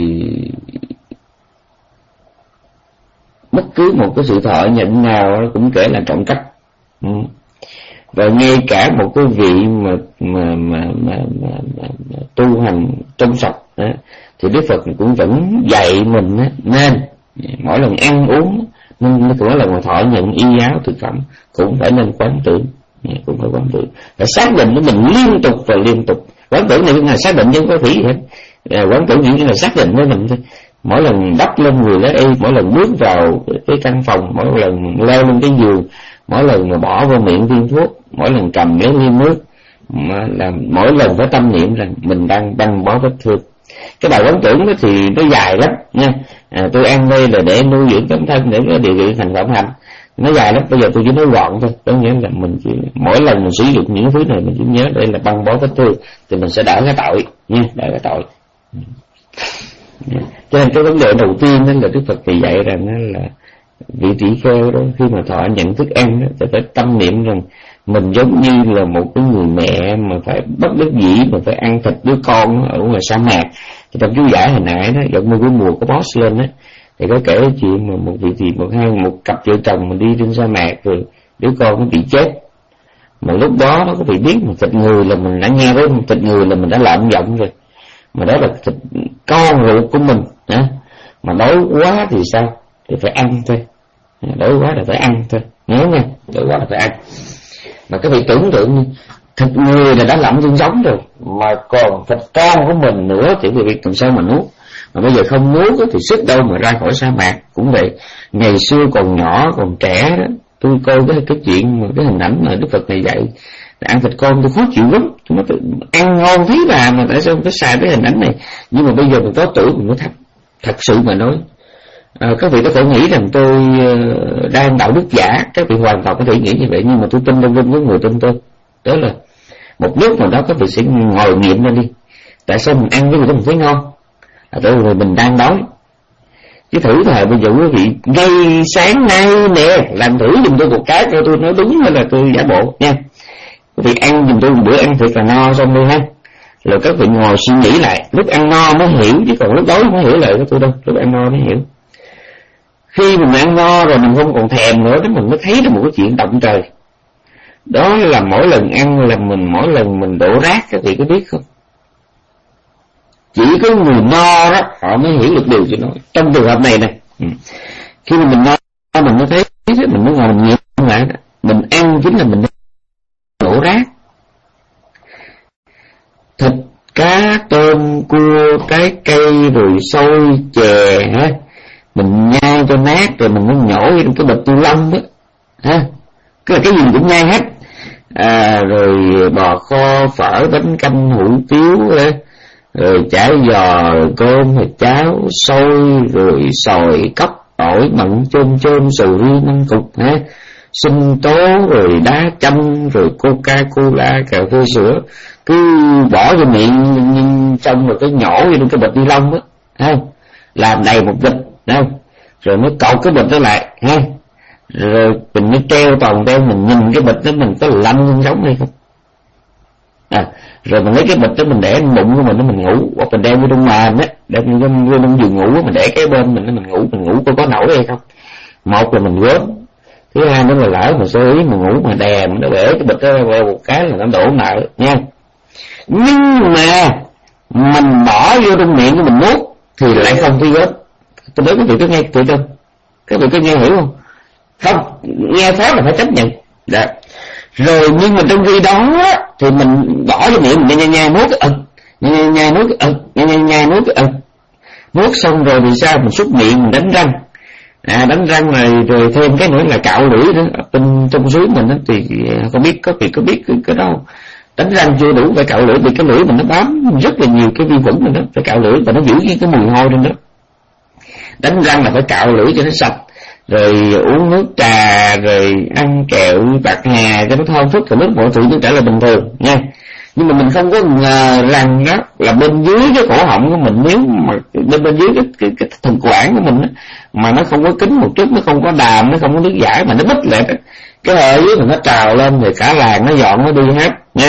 bất cứ một cái sự thọ nhận nào nó cũng kể là trọng cấp. Ừ. Và ngay cả một cái vị mà mà mà mà, mà, mà, mà tu hành trong sạch đó, thì Đức Phật cũng vẫn dạy mình đó, nên mỗi lần ăn uống nên mỗi lần mà thọ nhận y áo thực phẩm cũng phải nên quán tưởng, cũng phải quán tưởng, phải xác định với mình liên tục và liên tục. Quán tưởng này là xác định chứ không có phí gì hết. Quán tưởng chỉ là xác định với mình thôi. Mỗi lần đắp lên người lấy y, mỗi lần bước vào cái căn phòng, mỗi lần leo lên cái giường, mỗi lần mà bỏ vào miệng viên thuốc, mỗi lần cầm mấy ly nước, mà là mỗi lần phải tâm niệm rằng mình đang băng bó vết thương. Cái bài quán tưởng đó thì nó dài lắm nha. À, tôi ăn đây là để nuôi dưỡng tấm thân, để có điều kiện thành phẩm hành, nó dài lắm. Bây giờ tôi chỉ nói gọn thôi, có nghĩa là mình chỉ mỗi lần mình sử dụng những thứ này mình chỉ nhớ đây là băng bó vết thương thì mình sẽ đỡ cái tội nha, đỡ cái tội. Cho nên cái vấn đề đầu tiên đó là Đức Phật thì dạy rằng đó là vị tỷ kheo đó khi mà thọ nhận thức ăn đó thì phải tâm niệm rằng mình giống như là một cái người mẹ mà phải bất đắc dĩ mà phải ăn thịt đứa con ở ngoài sa mạc. Thì trong chú giải hồi nãy đó, giọt mưa cuối mùa có boss lên đó, thì có kể chuyện mà một vị thì một hai một cặp vợ chồng mà đi trên sa mạc rồi đứa con nó bị chết. Mà lúc đó nó có bị biết mà thịt người là mình đã nghe với thịt người là mình đã lạm dụng rồi, mà đó là thịt con ruột của mình á. Mà đói quá thì sao? Thì phải ăn thôi. Đói quá là phải ăn thôi, nhớ nha, đói quá là phải ăn. Mà các vị tưởng tượng thịt người là đã lặn trên sống rồi, mà còn thịt con của mình nữa thì quý vị làm sao mà nuốt? Mà bây giờ không nuốt thì sức đâu mà ra khỏi sa mạc. Cũng vậy, ngày xưa còn nhỏ còn trẻ đó, tôi coi cái cái chuyện mà cái hình ảnh mà Đức Phật này dạy ăn thịt con tôi khó chịu lắm. Tôi nói ăn ngon thế là mà tại sao phải xài cái hình ảnh này? Nhưng mà bây giờ mình có tuổi mình mới thật thật sự mà nói. À, các vị có thể nghĩ rằng tôi uh, đang đạo đức giả, các vị hoàn toàn có thể nghĩ như vậy, nhưng mà tôi tin đông đông với người tin tôi. Đó là một lúc nào đó các vị sẽ ngồi nghiệm ra đi, tại sao mình ăn cái gì đó mình thấy ngon? À, tại vì mình đang đói. Chứ thử thời bây giờ quý vị ngay sáng nay nè làm thử giùm tôi một cái cho tôi nói đúng hay là tôi giả bộ nha. Quý vị ăn giùm tôi một bữa ăn thiệt là no xong đi ha. Rồi các vị ngồi suy nghĩ lại, lúc ăn no mới hiểu, chứ còn lúc đói mới hiểu lại các tôi đâu, lúc ăn no mới hiểu. Khi mình ăn no rồi mình không còn thèm nữa, thì mình mới thấy được một cái chuyện động trời. Đó là mỗi lần ăn là mình mỗi lần mình đổ rác, các vị có biết không? Chỉ có người no đó họ mới hiểu được điều cho nó. Trong trường hợp này này, ừ. khi mà mình no mình mới thấy, mình mới ngồi mình nghiệm lại đó. Mình ăn chính là mình đổ rác. Thịt, cá, tôm, cua, trái cây, rồi xôi, chè ha, mình nhai cho nát rồi mình mới nhổ trong cái bịch ni lông đó ha, cứ là cái gì cũng nhai hết. À, rồi bò kho, phở, bánh canh, hủ tiếu ha, rồi chả giò, rồi cơm, rồi cháo, xôi, rồi sòi, cóc, tỏi, mận, chôm chôm, sầu riêng, măng cục ha, sinh tố, rồi đá chanh, rồi Coca-Cola, cà phê sữa, cứ bỏ vô miệng nhưng xong rồi cái nhổ vô cái bịch ni lông á, không? Làm đầy một bịch, không? Rồi mới cột cái bịch đó lại, ha? Rồi mình mới treo toàn treo, mình nhìn cái bịch đó mình có lăn không sống hay không? À, rồi mình lấy cái bịch đó mình để bụng của mình đó mình ngủ, hoặc mình đem vô trong màn á, đem vô vô trong giường ngủ mình để cái bên mình đó mình ngủ, mình ngủ coi có nổi hay không? Một là mình gớm, thứ hai nữa là lỡ mà sơ ý mình ngủ mà đè nó bể cái bịch đó vào một cái là nó đổ nợ nha. Nhưng mà mình bỏ vô trong miệng của mình nuốt thì lại không thấy gớm. Tôi nói các vị có nghe tụi không? Các vị có nghe hiểu không? Không, nghe pháp là phải chấp nhận. Đó. Rồi nhưng mà trong khi đó thì mình bỏ vô miệng mình nhai nhai nuốt cái ực, nhai nhai nuốt cái ực, nhai nhai nhai nuốt cái ực. Nuốt xong rồi thì sao? Mình xúc miệng mình đánh răng. À, đánh răng rồi rồi thêm cái nữa là cạo lưỡi nữa. Bên trong suối mình đó, thì không biết có vị có biết cái, cái đó. Đánh răng chưa đủ phải cạo lưỡi, vì cái lưỡi mình nó bám rất là nhiều cái vi khuẩn mình đó, phải cạo lưỡi và nó giữ cái, cái mùi hôi trên đó. Đánh răng là phải cạo lưỡi cho nó sạch, rồi uống nước trà, rồi ăn kẹo bạc hà cho nó thơm phức, rồi nước mọi thứ nó trở lại bình thường nha. Nhưng mà mình không có ngờ rằng đó là bên dưới cái cổ họng của mình, nếu mà bên bên dưới cái cái, cái thực quản của mình đó, mà nó không có kín một chút, nó không có đàm, nó không có nước giải mà nó bít lại đó, cái hơi dưới mà nó trào lên rồi cả làng nó dọn nó đi hết nha.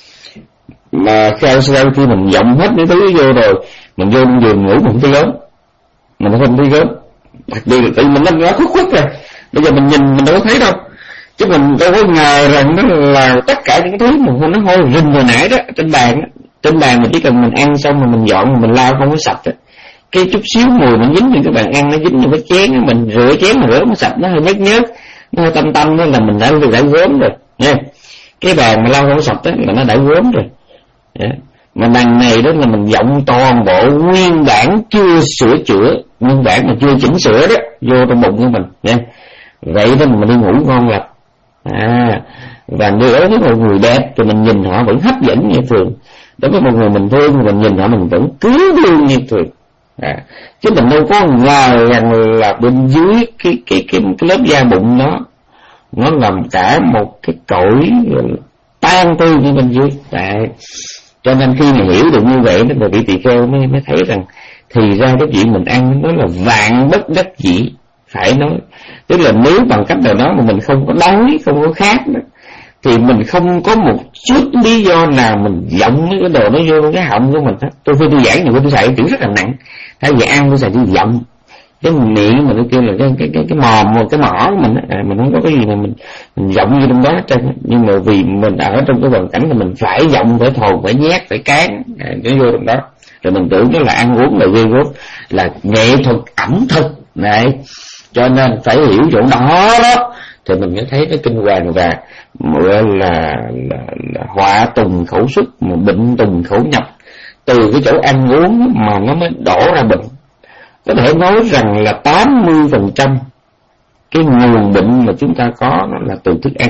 Mà sau sau khi mình dọn hết những thứ vô rồi, mình vô trong giường ngủ mình không thấy gớm, mình không thấy gớm, đặc biệt là tự mình nó nó khuất khuất rồi. Bây giờ mình nhìn mình đâu có thấy đâu, chứ mình đâu có ngờ rằng nó là tất cả những thứ mà nó hôi rình hồi nãy đó trên bàn đó. Trên bàn mình chỉ cần mình ăn xong rồi mình dọn mình lau không có sạch đó. Cái chút xíu mùi mình dính trên cái bàn ăn, nó dính vào cái chén, mình rửa chén mà rửa nó sạch, nó hơi nhớt nhớt, nó hơi tanh tanh đó là mình đã đã gớm rồi nha. Cái bàn mà lau không sạch đó là nó đã gớm rồi. Yeah. Mà đằng này đó là mình dọn toàn bộ nguyên bản chưa sửa chữa, nguyên bản mà chưa chỉnh sửa đó vô trong bụng của mình nha. Vậy đó mình đi ngủ ngon lành. À, và nếu với một người đẹp thì mình nhìn họ vẫn hấp dẫn như thường, đối với một người mình thương mình nhìn họ mình vẫn cứu thương như thường. À, chứ mình đâu có ngờ rằng là bên dưới cái cái cái, cái lớp da bụng nó nó làm cả một cái cõi tan tư như bên dưới. Đấy. Cho nên khi mà hiểu được như vậy đó, người bị tỳ kheo mới mới thấy rằng thì ra cái chuyện mình ăn nó là vạn bất đắc dĩ, phải nói. Tức là nếu bằng cách nào đó mà mình không có đói, không có khát đó, thì mình không có một chút lý do nào mình giọng mấy cái đồ nó vô cái họng của mình hết. Tôi khi tôi giảng nhiều tôi xài cái chữ rất là nặng, thay vì ăn tôi xài chữ giọng. Cái miệng mà tôi kêu là cái cái cái cái mồm, cái mỏ của mình à, mình không có cái gì mà mình mình giọng như trong đó hết trơn. Nhưng mà vì mình ở trong cái hoàn cảnh là mình phải giọng, phải thồn, phải nhét, phải cán à, nó vô trong đó, rồi mình tưởng đó là ăn uống là ghê gớm, là nghệ thuật ẩm thực này. Cho nên phải hiểu chỗ đó đó thì mình mới thấy cái kinh hoàng và là, là, là, là họa tùng khẩu xuất, mà bệnh tùng khẩu nhập. Từ cái chỗ ăn uống mà nó mới đổ ra bệnh. Có thể nói rằng là tám mươi phần trăm cái nguồn bệnh mà chúng ta có nó là từ thức ăn,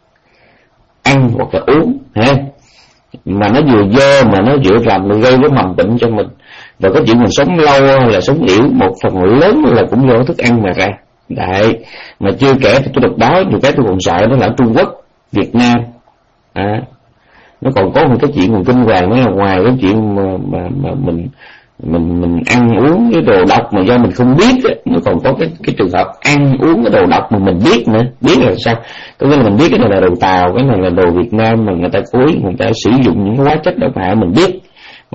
ăn hoặc là uống ha. Mà nó vừa dơ mà nó vừa làm nó gây cái mầm bệnh cho mình. Và cái chuyện mình sống lâu là sống yếu, một phần lớn là cũng do thức ăn mà ra. Đấy, mà chưa kể tôi đọc báo nhiều cái tôi còn sợ đó là Trung Quốc, Việt Nam à, nó còn có một cái chuyện còn kinh hoàng, đó là ngoài cái chuyện mà, mà, mà mình mình mình ăn uống cái đồ độc mà do mình không biết ấy, nó còn có cái cái trường hợp ăn uống cái đồ độc mà mình biết nữa. Biết là sao? Có nghĩa là mình biết cái này là đồ Tàu, cái này là đồ Việt Nam mà người ta cố ý người ta sử dụng những cái hóa chất độc hại mình biết,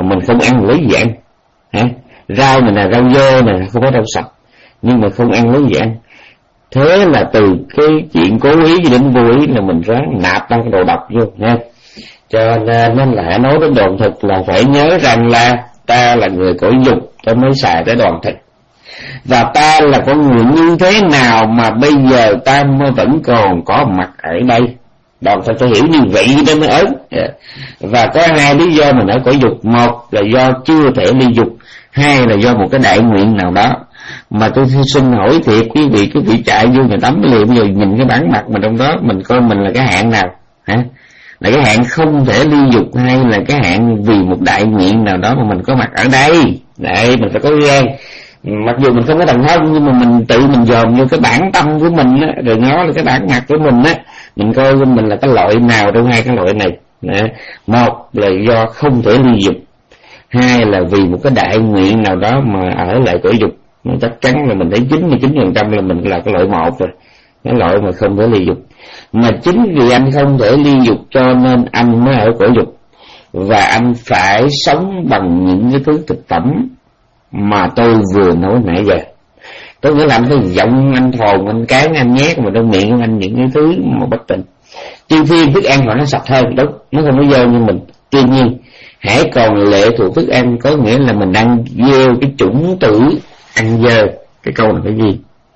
mà mình không ăn lấy gì ăn hả? Rau này là rau dơ nè, không phải rau sạch, nhưng mà không ăn lấy gì ăn. Thế là từ cái chuyện cố ý cho đến vô ý là mình ráng nạp ra cái đồ độc vô nha. Cho nên nó lại nói đến đoàn thực là phải nhớ rằng là ta là người cõi dục, ta mới xài tới đoàn thực. Và ta là con người như thế nào mà bây giờ ta mới vẫn còn có mặt ở đây. Đoàn thực phải hiểu như vậy đó mới ớn. Và có hai lý do mình ở cõi dục. Một là do chưa thể ly dục, hai là do một cái đại nguyện nào đó. Mà tôi xin hỏi thiệt quý vị, quý vị chạy vô người tắm liền bây giờ nhìn cái bản mặt mà trong đó mình coi mình là cái hạng nào hả? Là cái hạng không thể ly dục hay là cái hạng vì một đại nguyện nào đó mà mình có mặt ở đây? Đấy, mình phải có gan. Mặc dù mình không có thần thông nhưng mà mình tự mình dòm vô cái bản tâm của mình á, rồi nó là cái bản mặt của mình á, mình coi mình là cái loại nào trong hai cái loại này. Đấy. Một là do không thể ly dục, hai là vì một cái đại nguyện nào đó mà ở lại cõi dục. Chắc chắn là mình thấy chín mươi chín phần trăm là mình là cái loại một rồi, cái loại mà không thể ly dục. Mà chính vì anh không thể ly dục cho nên anh mới ở cõi dục. Và anh phải sống bằng những cái thứ thực phẩm mà tôi vừa nói nãy giờ. Tôi nghĩa là anh phải giọng, anh thồn, anh cán, anh nhét mà trong miệng của anh những cái thứ mà bất tịnh. Tuy nhiên thức ăn họ nó sạch hơn, đúng, nó không có dơ như mình. Tuy nhiên hãy còn lệ thuộc thức ăn, có nghĩa là mình đang gieo cái chủng tử ăn dơ. Cái câu này phải gì?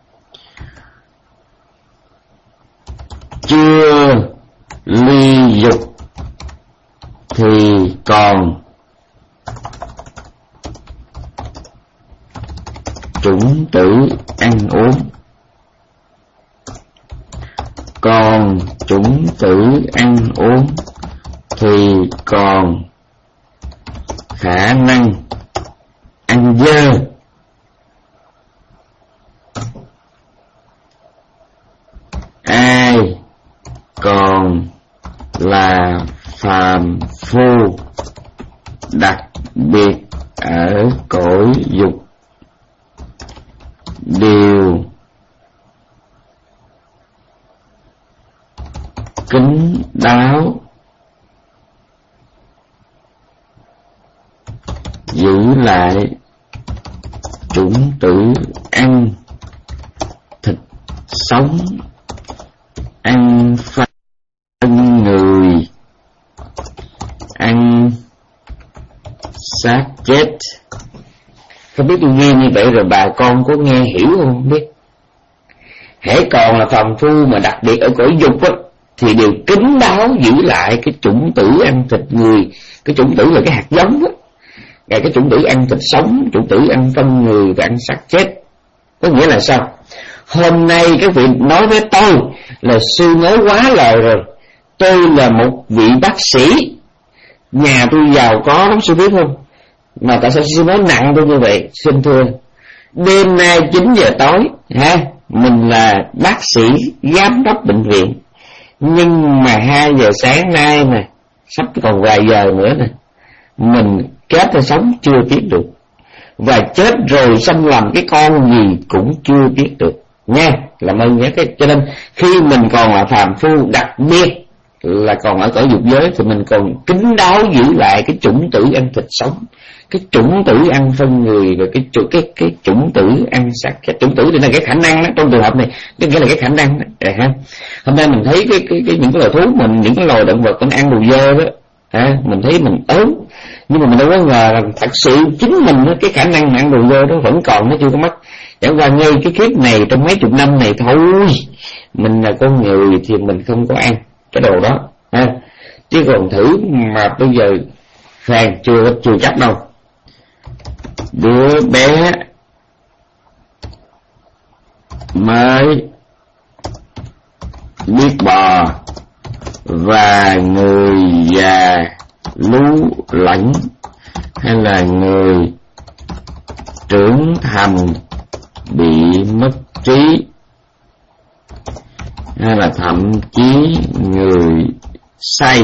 Chưa ly dục thì còn chủng tử ăn uống, còn chủng tử ăn uống thì còn khả năng ăn dơ. Ai còn là phàm phu đặc biệt ở cõi dục đều kín đáo giữ lại chủng tử ăn thịt sống, ăn phân người, ăn xác chết. Không biết tôi nghe như vậy rồi bà con có nghe hiểu không biết? Hễ còn là phàm phu mà đặc biệt ở cõi dục á, thì đều kín đáo giữ lại cái chủng tử ăn thịt người. Cái chủng tử là cái hạt giống á, và cái chủng tử ăn thịt sống, chủng tử ăn phân người và ăn xác chết. Có nghĩa là sao? Hôm nay các vị nói với tôi là sư nói quá lời rồi. Tôi là một vị bác sĩ, nhà tôi giàu có lắm sư biết không? Mà tại sao sư nói nặng tôi như vậy? Xin thưa, đêm nay chín giờ tối ha, mình là bác sĩ giám đốc bệnh viện, nhưng mà hai giờ sáng nay nè, sắp còn vài giờ nữa nè, mình chết hay sống chưa biết được, và chết rồi sanh làm cái con gì cũng chưa biết được nha. Làm ơn nhớ cái. Cho nên khi mình còn là phàm phu, đặc biệt là còn ở cõi dục giới, thì mình còn kín đáo giữ lại cái chủng tử ăn thịt sống, cái chủng tử ăn phân người, và cái cái cái, cái chủng tử ăn xác. Cái chủng tử đây là cái khả năng đó, trong trường hợp này cái nghĩa là cái khả năng đó. À, ha. Hôm nay mình thấy cái, cái, cái những cái loài thú mình, những cái loài động vật mình ăn đồ dơ đó, à, mình thấy mình ớn, nhưng mà mình đâu có ngờ là thật sự chính mình đó, cái khả năng ăn đồ dơ đó vẫn còn, nó chưa có mất. Chẳng qua ngay cái kiếp này, trong mấy chục năm này thôi, mình là con người thì mình không có ăn cái đồ đó, ha. Chứ còn thử mà bây giờ Phan chưa chưa chắc đâu. Đứa bé mới biết bò và người già lú lẫn, hay là người trưởng thành bị mất trí, hay là thậm chí người say,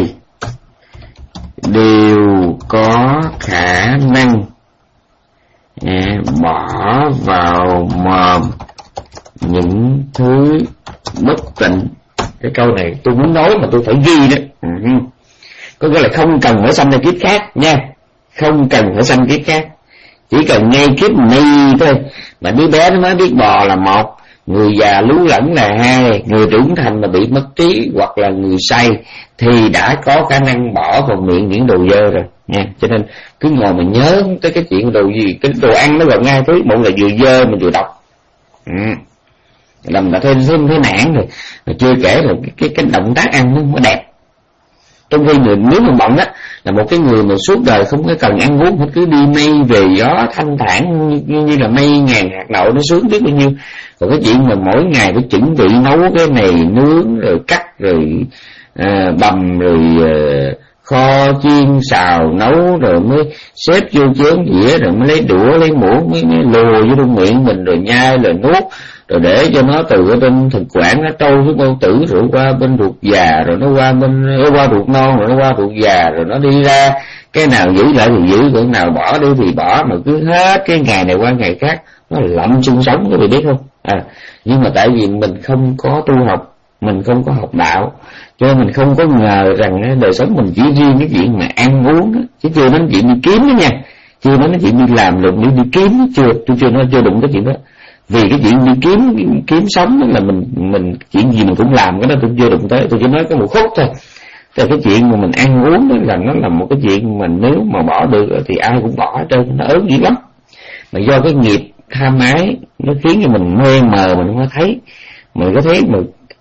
đều có khả năng à, bỏ vào mồm những thứ bất tịnh. Cái câu này tôi muốn nói mà tôi phải ghi đó. Ừ. Có nghĩa là không cần phải sanh ra kiếp khác nha. không cần phải sanh kiếp khác, chỉ cần ngay kiếp này thôi mà đứa bé nó mới biết bò là một, người già lú lẫn là hai, người trưởng thành mà bị mất trí hoặc là người say thì đã có khả năng bỏ vào miệng những đồ dơ rồi nha. Cho nên cứ ngồi mà nhớ tới cái chuyện đồ gì, cái đồ ăn nó gồm hai thứ, một là vừa dơ mà vừa độc, ừ. làm đã thêm thêm thấy nản rồi, mà chưa kể là cái, cái cái động tác ăn nó mới đẹp. Trong khi người nếu mà bận á là một cái người mà suốt đời không có cần ăn uống hết, cứ đi mây về gió thanh thản như, như là mây ngàn hạt đậu, nó sướng biết bao nhiêu. Còn cái chuyện mà mỗi ngày phải chuẩn bị nấu cái này nướng rồi cắt rồi à, bằm rồi à, kho chiên xào nấu rồi mới xếp vô chén dĩa rồi mới lấy đũa lấy muỗng mới, mới lùa vô trong miệng mình rồi nhai rồi nuốt, rồi để cho nó từ ở bên thực quản nó trôi xuống bao tử rồi qua bên ruột già rồi nó qua bên nó qua ruột non rồi nó qua ruột già rồi nó đi ra, cái nào giữ lại thì giữ, cái nào bỏ đi thì bỏ, mà cứ hết cái ngày này qua ngày khác nó lậm chung sống, các vị biết không? À, nhưng mà tại vì mình không có tu học, mình không có học đạo, cho nên mình không có ngờ rằng đời sống mình chỉ riêng cái chuyện mà ăn uống đó, chứ chưa nói chuyện đi kiếm đó nha, chưa nói chuyện đi làm lụng đi đi kiếm đó, chưa tôi chưa nói chưa đụng cái chuyện đó. Vì cái chuyện đi kiếm kiếm sống đó là mình mình chuyện gì mình cũng làm, cái đó tôi chưa đụng tới, tôi chỉ nói có một khúc thôi. Thì cái chuyện mà mình ăn uống đó là nó là một cái chuyện mà nếu mà bỏ được thì ai cũng bỏ hết trơn, nó ớn dữ lắm. Mà do cái nghiệp tham ái nó khiến cho mình mê mờ, mình không có thấy, mình có thấy mà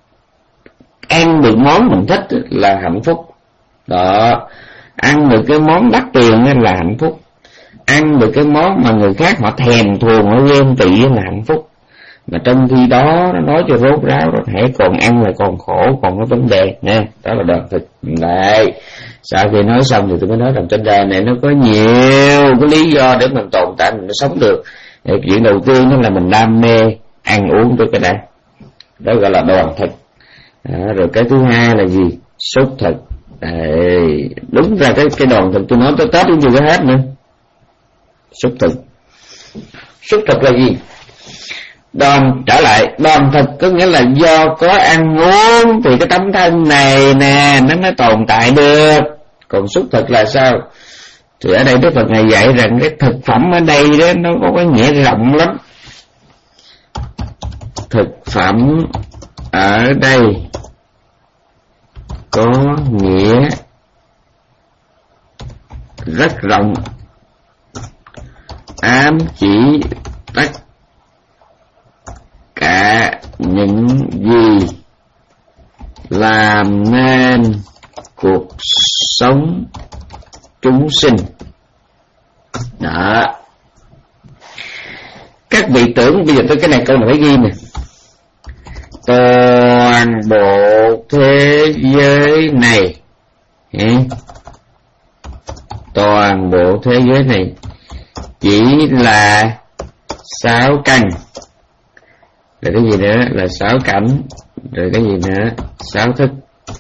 ăn được món mình thích là hạnh phúc đó, ăn được cái món đắt tiền là hạnh phúc, ăn được cái món mà người khác họ thèm thuồng họ ghen tị là hạnh phúc. Mà trong khi đó nó nói cho rốt ráo rồi, hãy còn ăn là còn khổ, còn có vấn đề nè. Đó là đoạn thực này. Sau khi nói xong thì tôi mới nói rằng trên đời này nó có nhiều cái lý do để mình tồn tại, mình sống được. Thì chuyện đầu tiên đó là mình đam mê ăn uống với cái đã, đó gọi là đoàn thực. À, rồi cái thứ hai là gì? Xúc thực. Đấy, đúng ra cái cái đoàn thực tôi nói tới Tết cũng chưa có hết nữa. Xúc thực. Xúc thực là gì? Đoàn trở lại, đoàn thực có nghĩa là do có ăn uống thì cái tấm thân này nè nó mới tồn tại được. Còn xúc thực là sao? Thì ở đây Đức Phật Ngài dạy rằng cái thực phẩm ở đây đó nó có cái nghĩa rộng lắm. Thực phẩm ở đây có nghĩa rất rộng, ám chỉ tất cả những gì làm nên cuộc sống chúng sinh. Đó. Các vị tưởng, bây giờ tới cái này câu này phải ghi nè, toàn bộ thế giới này, toàn bộ thế giới này chỉ là sáu căn, rồi cái gì nữa là sáu cảnh, rồi cái gì nữa sáu thức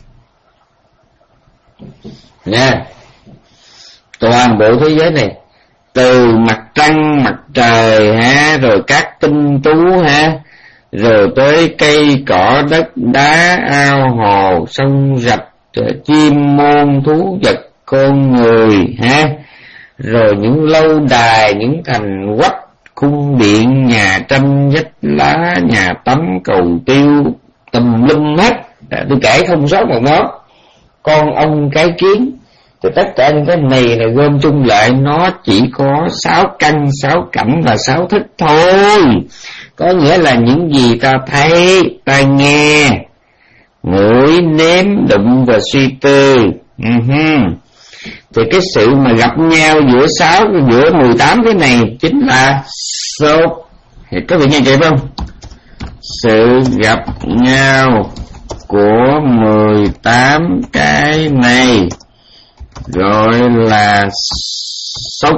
nha. Toàn bộ thế giới này từ mặt trăng, mặt trời ha, rồi các tinh tú ha, rồi tới cây cỏ đất đá ao hồ sông rạch, chim muôn thú vật con người ha, rồi những lâu đài, những thành quách, cung điện, nhà tranh vách lá, nhà tắm, cầu tiêu, tùm lum hết. Tôi kể không sót một món. Con ong cái kiến, thì tất cả những cái này là gom chung lại nó chỉ có sáu căn, sáu cảnh và sáu thức thôi. Có nghĩa là những gì ta thấy, ta nghe, ngửi, nếm, đụng và suy tư. Uh-huh. Thì cái sự mà gặp nhau giữa sáu, giữa mười tám cái này chính là số. Thì các vị nghe kịp không? Sự gặp nhau của mười tám cái này gọi là xúc.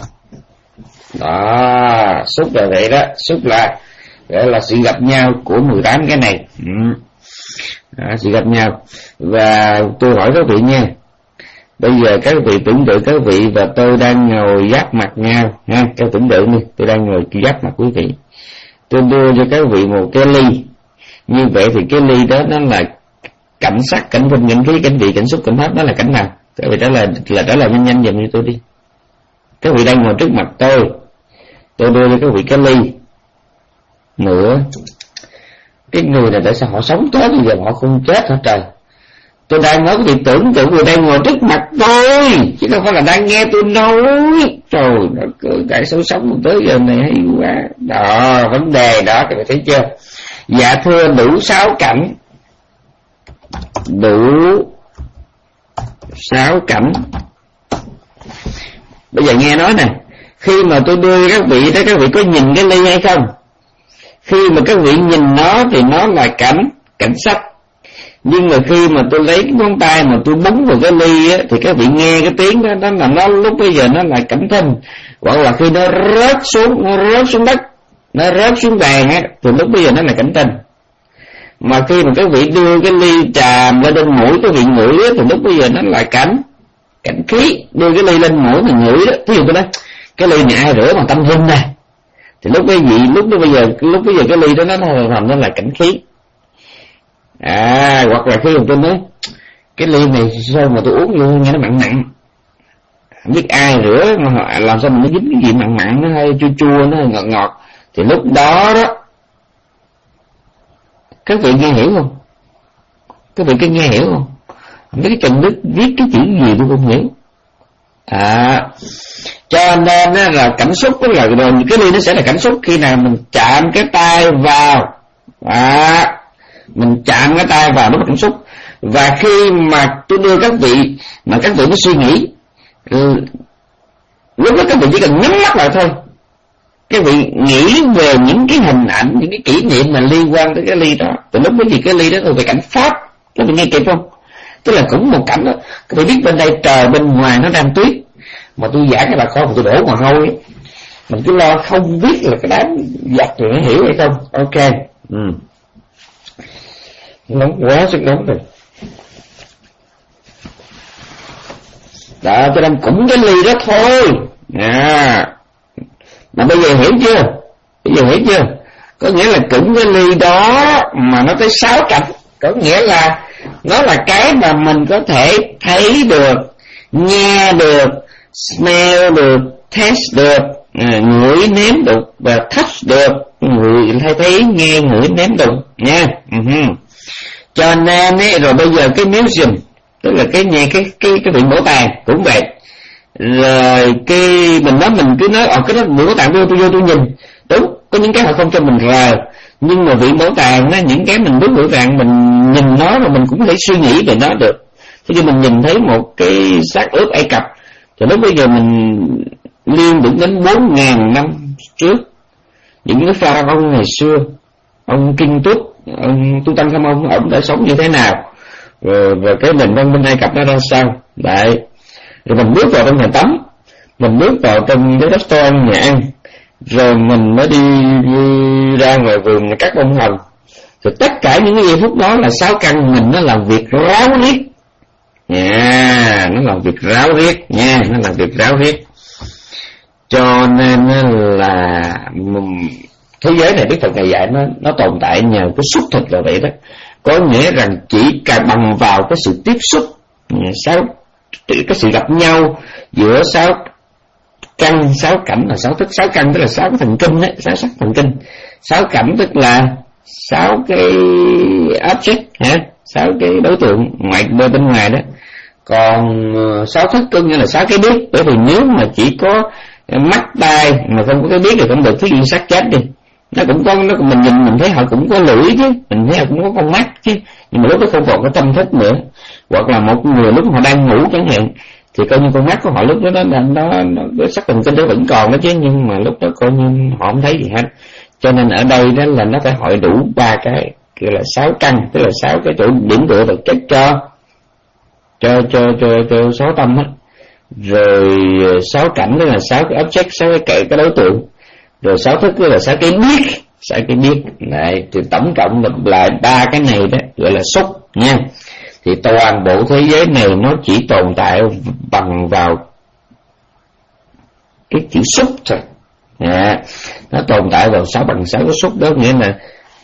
Đó, xúc là vậy đó. Xúc là gọi là sự gặp nhau của mười tám cái này. Ừ. Đó, sự gặp nhau. Và tôi hỏi các vị nha, bây giờ các vị tưởng tượng các vị và tôi đang ngồi giáp mặt nhau ha, các tưởng tượng đi, tôi đang ngồi giáp mặt quý vị, tôi đưa cho các vị một cái ly, như vậy thì cái ly đó nó là cảnh sắc, cảnh tinh, cảnh khí, cảnh vị, cảnh xúc, cảnh pháp, đó là cảnh nào? Các vị trả lời là trả lời nhanh nhanh giùm cho tôi đi. Các vị đang ngồi trước mặt tôi, tôi đưa cho các vị cái ly nữa. Cái người này tại sao họ sống chết bây giờ họ không chết hả trời? Tôi đang nói thì tưởng tượng người đang ngồi trước mặt tôi, chứ không phải là đang nghe tôi nói. Trời nó cười tại sao sống tới giờ này hay quá. Đó, vấn đề đó, các bạn thấy chưa? Dạ thưa, đủ sáu cảnh. Đủ sáu cảnh. Bây giờ nghe nói nè, khi mà tôi đưa các vị đó, các vị có nhìn cái ly hay không? Khi mà các vị nhìn nó thì nó là cảnh, cảnh sắc. Nhưng mà khi mà tôi lấy cái ngón tay mà tôi búng vào cái ly á, thì các vị nghe cái tiếng đó, đó là nó lúc bây giờ nó là cảnh thinh. Hoặc là khi nó rớt xuống, nó rớt xuống đất, nó rớt xuống bàn á, thì lúc bây giờ nó là cảnh tinh. Mà khi mà các vị đưa cái ly tràm lên bên mũi các vị ngửi á, thì lúc bây giờ nó là cảnh, cảnh khí. Đưa cái ly lên mũi mình ngửi đó, thí dụ tôi nói cái ly này ai rửa bằng tâm hương này, thì lúc cái gì lúc đó bây giờ lúc bây giờ cái ly đó nó thành nó là cảnh khí. À, hoặc là khi mà tôi nói cái ly này sao mà tôi uống vô nghe nó mặn mặn, không biết ai rửa mà làm sao mà nó dính cái gì mặn mặn, nó hơi chua chua, nó hơi ngọt ngọt, thì lúc đó đó các vị nghe hiểu không? Các vị có nghe hiểu không? Mấy cái Trần Đức viết cái chữ gì tôi không hiểu. À, cho nên là cảm xúc đó là rồi cái ly nó sẽ là cảm xúc khi nào mình chạm cái tay vào. À, mình chạm cái tay vào nó là cảm xúc. Và khi mà tôi đưa các vị mà các vị mới suy nghĩ, lúc đó các vị chỉ cần nhắm mắt lại thôi, các vị nghĩ về những cái hình ảnh, những cái kỷ niệm mà liên quan tới cái ly đó. Từ lúc đó thì cái ly đó thuộc về cảnh pháp. Các vị nghe kịp không? Tức là cũng một cảnh đó. Các vị biết bên đây trời, bên ngoài nó đang tuyết, mà tôi giảng cái bà con mà tôi đổ mồ hôi, mình cứ lo không biết là cái đám giặc rồi nó hiểu hay không. Ok. Ừ. Nóng quá, sức nóng rồi. Đó, cho nên cũng cái ly đó thôi. À, mà bây giờ hiểu chưa? Bây giờ hiểu chưa? Có nghĩa là cũng cái ly đó mà nó tới sáu cảnh. Có nghĩa là nó là cái mà mình có thể thấy được, nghe được, smell được, taste được, à, ngửi nếm được và touch được. Người hay thấy, nghe, ngửi, nếm được nha. Uh-huh. Cho nên ấy, rồi bây giờ cái museum, tức là cái nhà cái cái cái viện bảo tàng cũng vậy. Rồi cái mình nói mình cứ nói ở cái đó viện bảo tàng vô tôi vô tôi nhìn, đúng, có những cái họ không cho mình rờ, nhưng mà viện bảo tàng á, những cái mình bước bảo tàng mình nhìn nó rồi mình cũng có thể suy nghĩ về nó được. Thế khi mình nhìn thấy một cái xác ướp Ai Cập thì lúc bây giờ mình liên tưởng đến bốn ngàn năm trước, những cái pharaoh ngày xưa, ông Kinh Túc, ông Tutankhamun, ông đã sống như thế nào, rồi, rồi cái nền văn minh Ai Cập nó ra sao. Đấy, rồi mình bước vào trong nhà tắm, mình bước vào trong cái restaurant nhà ăn, rồi mình mới đi, đi ra ngoài vườn cắt bông hồng. Rồi tất cả những cái giây phút đó là sáu căn mình nó làm việc ráo riết nha, nó làm việc ráo riết nha, nó làm việc ráo riết. Cho nên là thế giới này Đức Phật ngày dạy nó nó tồn tại nhờ cái xúc thực là vậy đó. Có nghĩa rằng chỉ cả bằng vào cái sự tiếp xúc, sáu cái sự gặp nhau giữa sáu căn, sáu cảnh là sáu thức. Sáu căn tức là sáu cái thần kinh đấy, sáu sắc thần kinh. Sáu cảnh tức là sáu cái object hả, sáu cái đối tượng ngoại bên bên ngoài đó. Còn sáu thức có nghĩa là sáu cái biết. Bởi vì nếu mà chỉ có mắt tai mà không có cái biết thì không được. Thí dụ xác chết đi, nó cũng có, nó mình nhìn mình thấy họ cũng có lưỡi chứ, mình thấy họ cũng có con mắt chứ, nhưng mà lúc đó không còn có tâm thức nữa. Hoặc là một người lúc họ đang ngủ chẳng hạn thì coi như con mắt của họ lúc đó nó nó, nó, nó sắc thần kinh đó vẫn còn đó chứ, nhưng mà lúc đó coi như họ không thấy gì hết. Cho nên ở đây đó là nó phải hội đủ ba cái gọi là sáu căn, tức là sáu cái chỗ điểm tựa vật chất cho cho cho cho cho sáu tâm á. Rồi sáu cảnh đó là sáu cái object, sáu cái cái đối tượng. Rồi sáu thức đó là sáu cái biết, sáu cái biết. Này thì tổng cộng lại ba cái này đó gọi là xúc nha. Thì toàn bộ thế giới này nó chỉ tồn tại bằng vào cái chữ xúc thôi. À, nó tồn tại vào sáu bằng sáu cái xúc đó, nghĩa là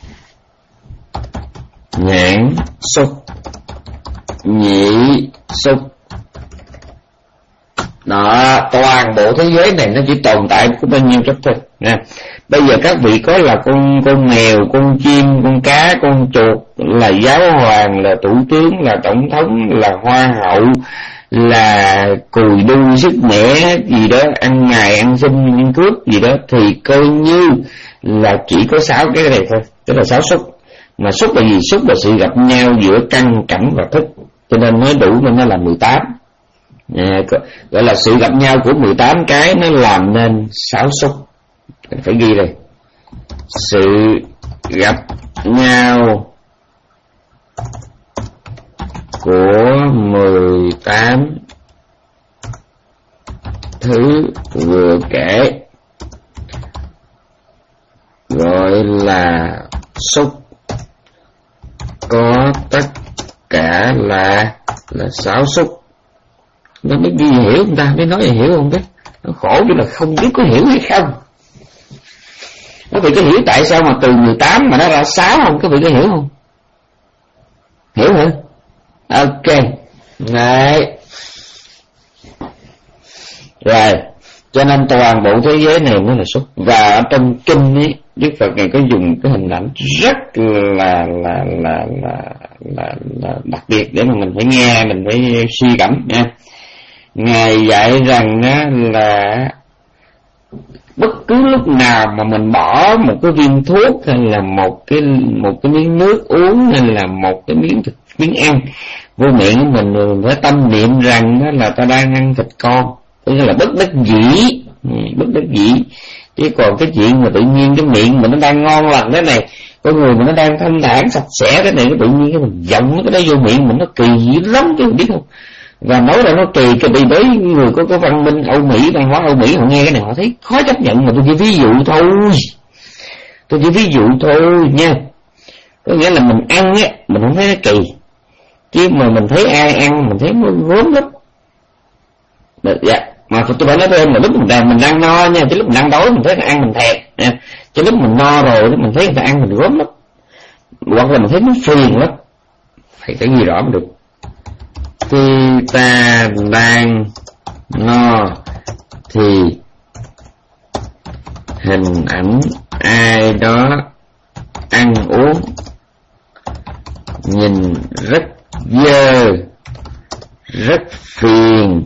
nhãn xúc, nhị xúc, Đó, toàn bộ thế giới này nó chỉ tồn tại có bao nhiêu chất thôi nha. Bây giờ các vị có là con con mèo, con chim, con cá, con chuột, là giáo hoàng, là thủ tướng, là tổng thống, là hoa hậu, là cùi đu sức mẻ gì đó, ăn ngày ăn xin ăn cướp gì đó, thì coi như là chỉ có sáu cái này thôi, tức là sáu xúc. Mà xúc là gì? Xúc là sự gặp nhau giữa căn, cảnh và thức, cho nên mới đủ nên nó là mười tám. À, gọi là sự gặp nhau của mười tám cái nó làm nên sáu xúc. Phải ghi đây, sự gặp nhau của mười tám thứ vừa kể gọi là xúc, có tất cả là là sáu xúc. Nó mới ghi hiểu không ta, mới nói là hiểu không đấy. Nó khổ chứ là không biết có hiểu hay không. Các vị có hiểu tại sao mà từ mười tám mà nó ra sáu không? Các vị có hiểu không? Hiểu hả? Ok. Đấy. Rồi, cho nên toàn bộ thế giới này mới là xúc. Và ở trong kinh ấy, Đức Phật này có dùng cái hình ảnh rất là là là là là, là đặc biệt để mà mình phải nghe, mình phải suy cảm nha. Ngài dạy rằng là bất cứ lúc nào mà mình bỏ một cái viên thuốc hay là một cái một cái miếng nước uống hay là một cái miếng thịt, miếng ăn vô miệng của mình, mình phải tâm niệm rằng đó là ta đang ăn thịt con, tức là bất đắc dĩ, bất đắc dĩ. Chứ còn cái chuyện mà tự nhiên cái miệng mình nó đang ngon lành thế này, con người mình nó đang thanh thản sạch sẽ thế này, cái tự nhiên cái mình giọng cái đó vô miệng mình nó kỳ dữ lắm chứ không biết không. Và nói là nó kỳ cái bị bởi người có cái văn minh Âu Mỹ, văn hóa Âu Mỹ, họ nghe cái này họ thấy khó chấp nhận, mà tôi chỉ ví dụ thôi, tôi chỉ ví dụ thôi nha. Có nghĩa là mình ăn á, mình không thấy nó kỳ, chứ mà mình thấy ai ăn mình thấy nó gớm lắm. Dạ, mà tôi phải nói với em là lúc mình đang mình đang no nha, chứ lúc mình đang đói mình thấy là ăn mình thèm nha, chứ lúc mình no rồi mình thấy người ta ăn mình gớm lắm, hoặc là mình thấy nó phiền lắm. Phải phải ghi rõ mới được. Khi ta đang no thì hình ảnh ai đó ăn uống nhìn rất dơ, rất phiền.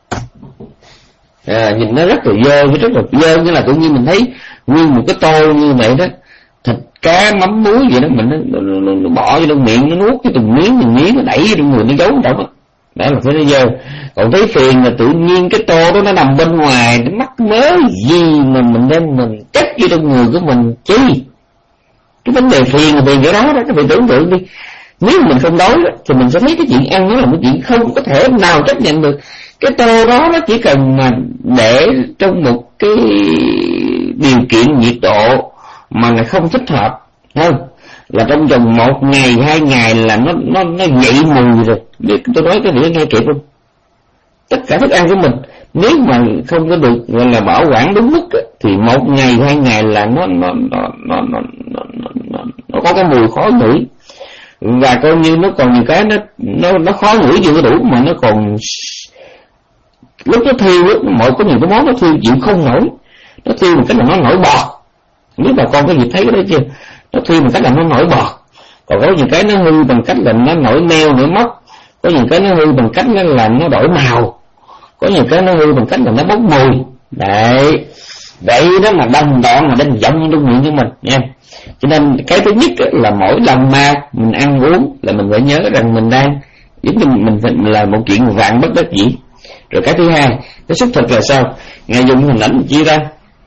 À, nhìn nó rất là dơ, rất là dơ, nghĩa là tự nhiên mình thấy nguyên một cái tô như vậy đó, thịt cá mắm muối gì đó, mình nó, nó, nó, nó bỏ vô trong miệng, nó nuốt cái từng miếng từng miếng, nó đẩy vô trong người, nó giấu trong đó. Đó là thấy nó dơ. Còn thấy phiền là tự nhiên cái tô đó nó nằm bên ngoài, nó mắc mớ gì mà mình nên mình chất vô trong người của mình chi. Cái vấn đề phiền là phiền cái đó đó, các vị tưởng tượng đi. Nếu mình không đói đó, thì mình sẽ thấy cái chuyện ăn nó là một chuyện không có thể nào chấp nhận được. Cái tô đó nó chỉ cần mà để trong một cái điều kiện nhiệt độ mà nó không thích hợp, không? Là trong vòng một ngày, hai ngày là nó nó nó dậy mùi rồi. Để tôi nói cái việc nghe kịp không? Tất cả thức ăn của mình nếu mà không có được gọi là bảo quản đúng mức thì một ngày, hai ngày là nó nó nó nó nó nó, nó, nó, nó có cái mùi khó ngửi. Và coi như nó còn nhiều cái nó nó nó khó ngửi chưa có đủ, mà nó còn lúc nó thiêu á, mọi có nhiều cái món nó thiêu chịu không nổi, nó thiêu một cái là nó nổi bọt. Nếu bà con có dịp thấy cái đó chưa, nó thiêu một cách là nó nổi bọt. Còn có những cái nó hư bằng cách là nó nổi neo, nổi mốc. Có những cái nó hư bằng cách là nó đổi màu. Có những cái nó hư bằng cách là nó bốc mùi. Đấy, vậy đó mà đồng đoạn mà đinh giọng trong miệng của mình nha. Cho nên cái thứ nhất là mỗi lần mà mình ăn uống là mình phải nhớ rằng mình đang giống như mình phải là một chuyện vạn bất đắc dĩ. Rồi cái thứ hai, cái xúc thực là sao? Ngài dùng hình ảnh chia ra.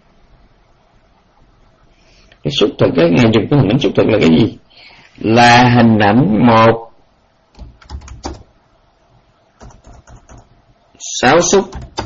Cái xúc thực á, Ngài dùng cái hình ảnh xúc thực là cái gì? Là hình ảnh một sáu xúc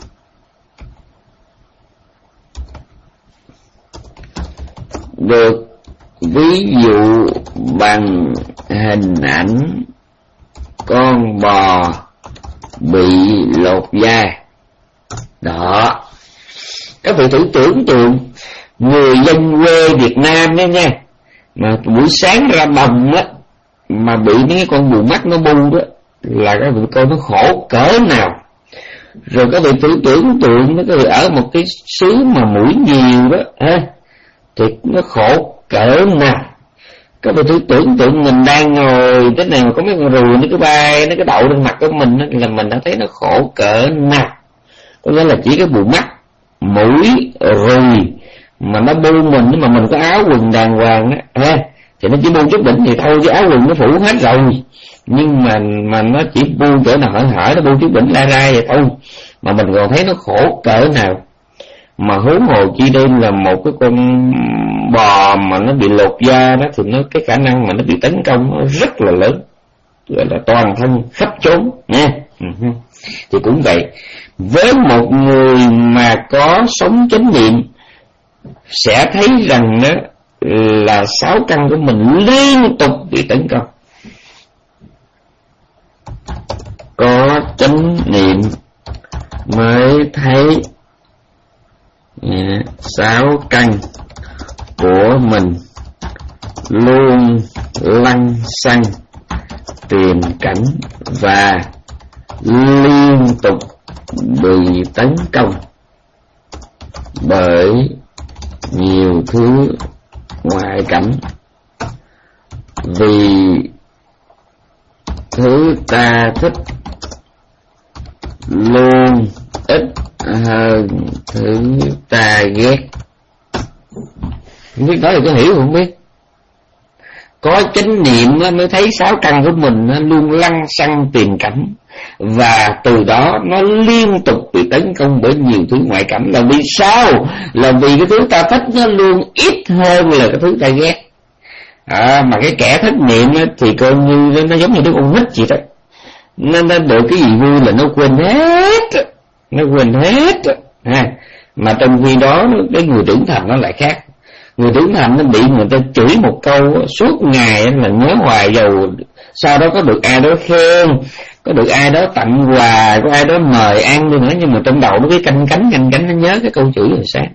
được ví dụ bằng hình ảnh con bò bị lột da. Đó, các vị thử tưởng tượng người dân quê Việt Nam đó nha, mà buổi sáng ra đồng á mà bị mấy con bù mắt nó bu đó, là các vị coi nó khổ cỡ nào. Rồi có vị thử tưởng tượng nó có vị ở một cái xứ mà mũi nhiều đó ha, thì nó khổ cỡ nào. Các vị thử tưởng tượng mình đang ngồi thế này mà có mấy con ruồi nó cứ bay, nó cứ đậu lên mặt của mình, là mình đã thấy nó khổ cỡ nào. Có nghĩa là chỉ cái bù mắt, mũi, ruồi mà nó bu mình, mà mình có áo quần đàng hoàng đó ha, thì nó chỉ bu chút đỉnh thì thôi, chứ áo quần nó phủ hết rồi. Nhưng mà mà nó chỉ bu chỗ nào hở hở, nó bu chút đỉnh la ra vậy thôi, mà mình còn thấy nó khổ cỡ nào. Mà huống hồ chi đây là một cái con bò mà nó bị lột da đó, thì nó cái khả năng mà nó bị tấn công nó rất là lớn, gọi là toàn thân khắp chốn nha. Uh-huh. Thì cũng vậy, với một người mà có sống chánh niệm sẽ thấy rằng đó là sáu căn của mình liên tục bị tấn công. Có chánh niệm mới thấy yeah, sáu căn của mình luôn lăng xăng tìm cảnh và liên tục bị tấn công bởi nhiều thứ ngoại cảnh. Vì thứ ta thích luôn ít hơn thứ ta ghét. Không biết nói là có hiểu không biết. Có chánh niệm mới thấy sáu căn của mình luôn lăng xăng tìm cảnh, và từ đó nó liên tục bị tấn công bởi nhiều thứ ngoại cảnh. Là vì sao? Là vì cái thứ ta thích nó luôn ít hơn là cái thứ ta ghét. À, mà cái kẻ thất niệm thì coi như nó giống như đứa con nít vậy đó, nó, nó được cái gì vui là nó quên hết, nó quên hết ha. Mà trong khi đó cái người trưởng thành nó lại khác. Người trưởng thành nó bị người ta chửi một câu suốt ngày là nhớ hoài, dầu sau đó có được ai đó khen, có được ai đó tặng quà, có ai đó mời ăn đi nữa, nhưng mà trong đầu nó cái canh cánh canh cánh nó nhớ cái câu chửi hồi sáng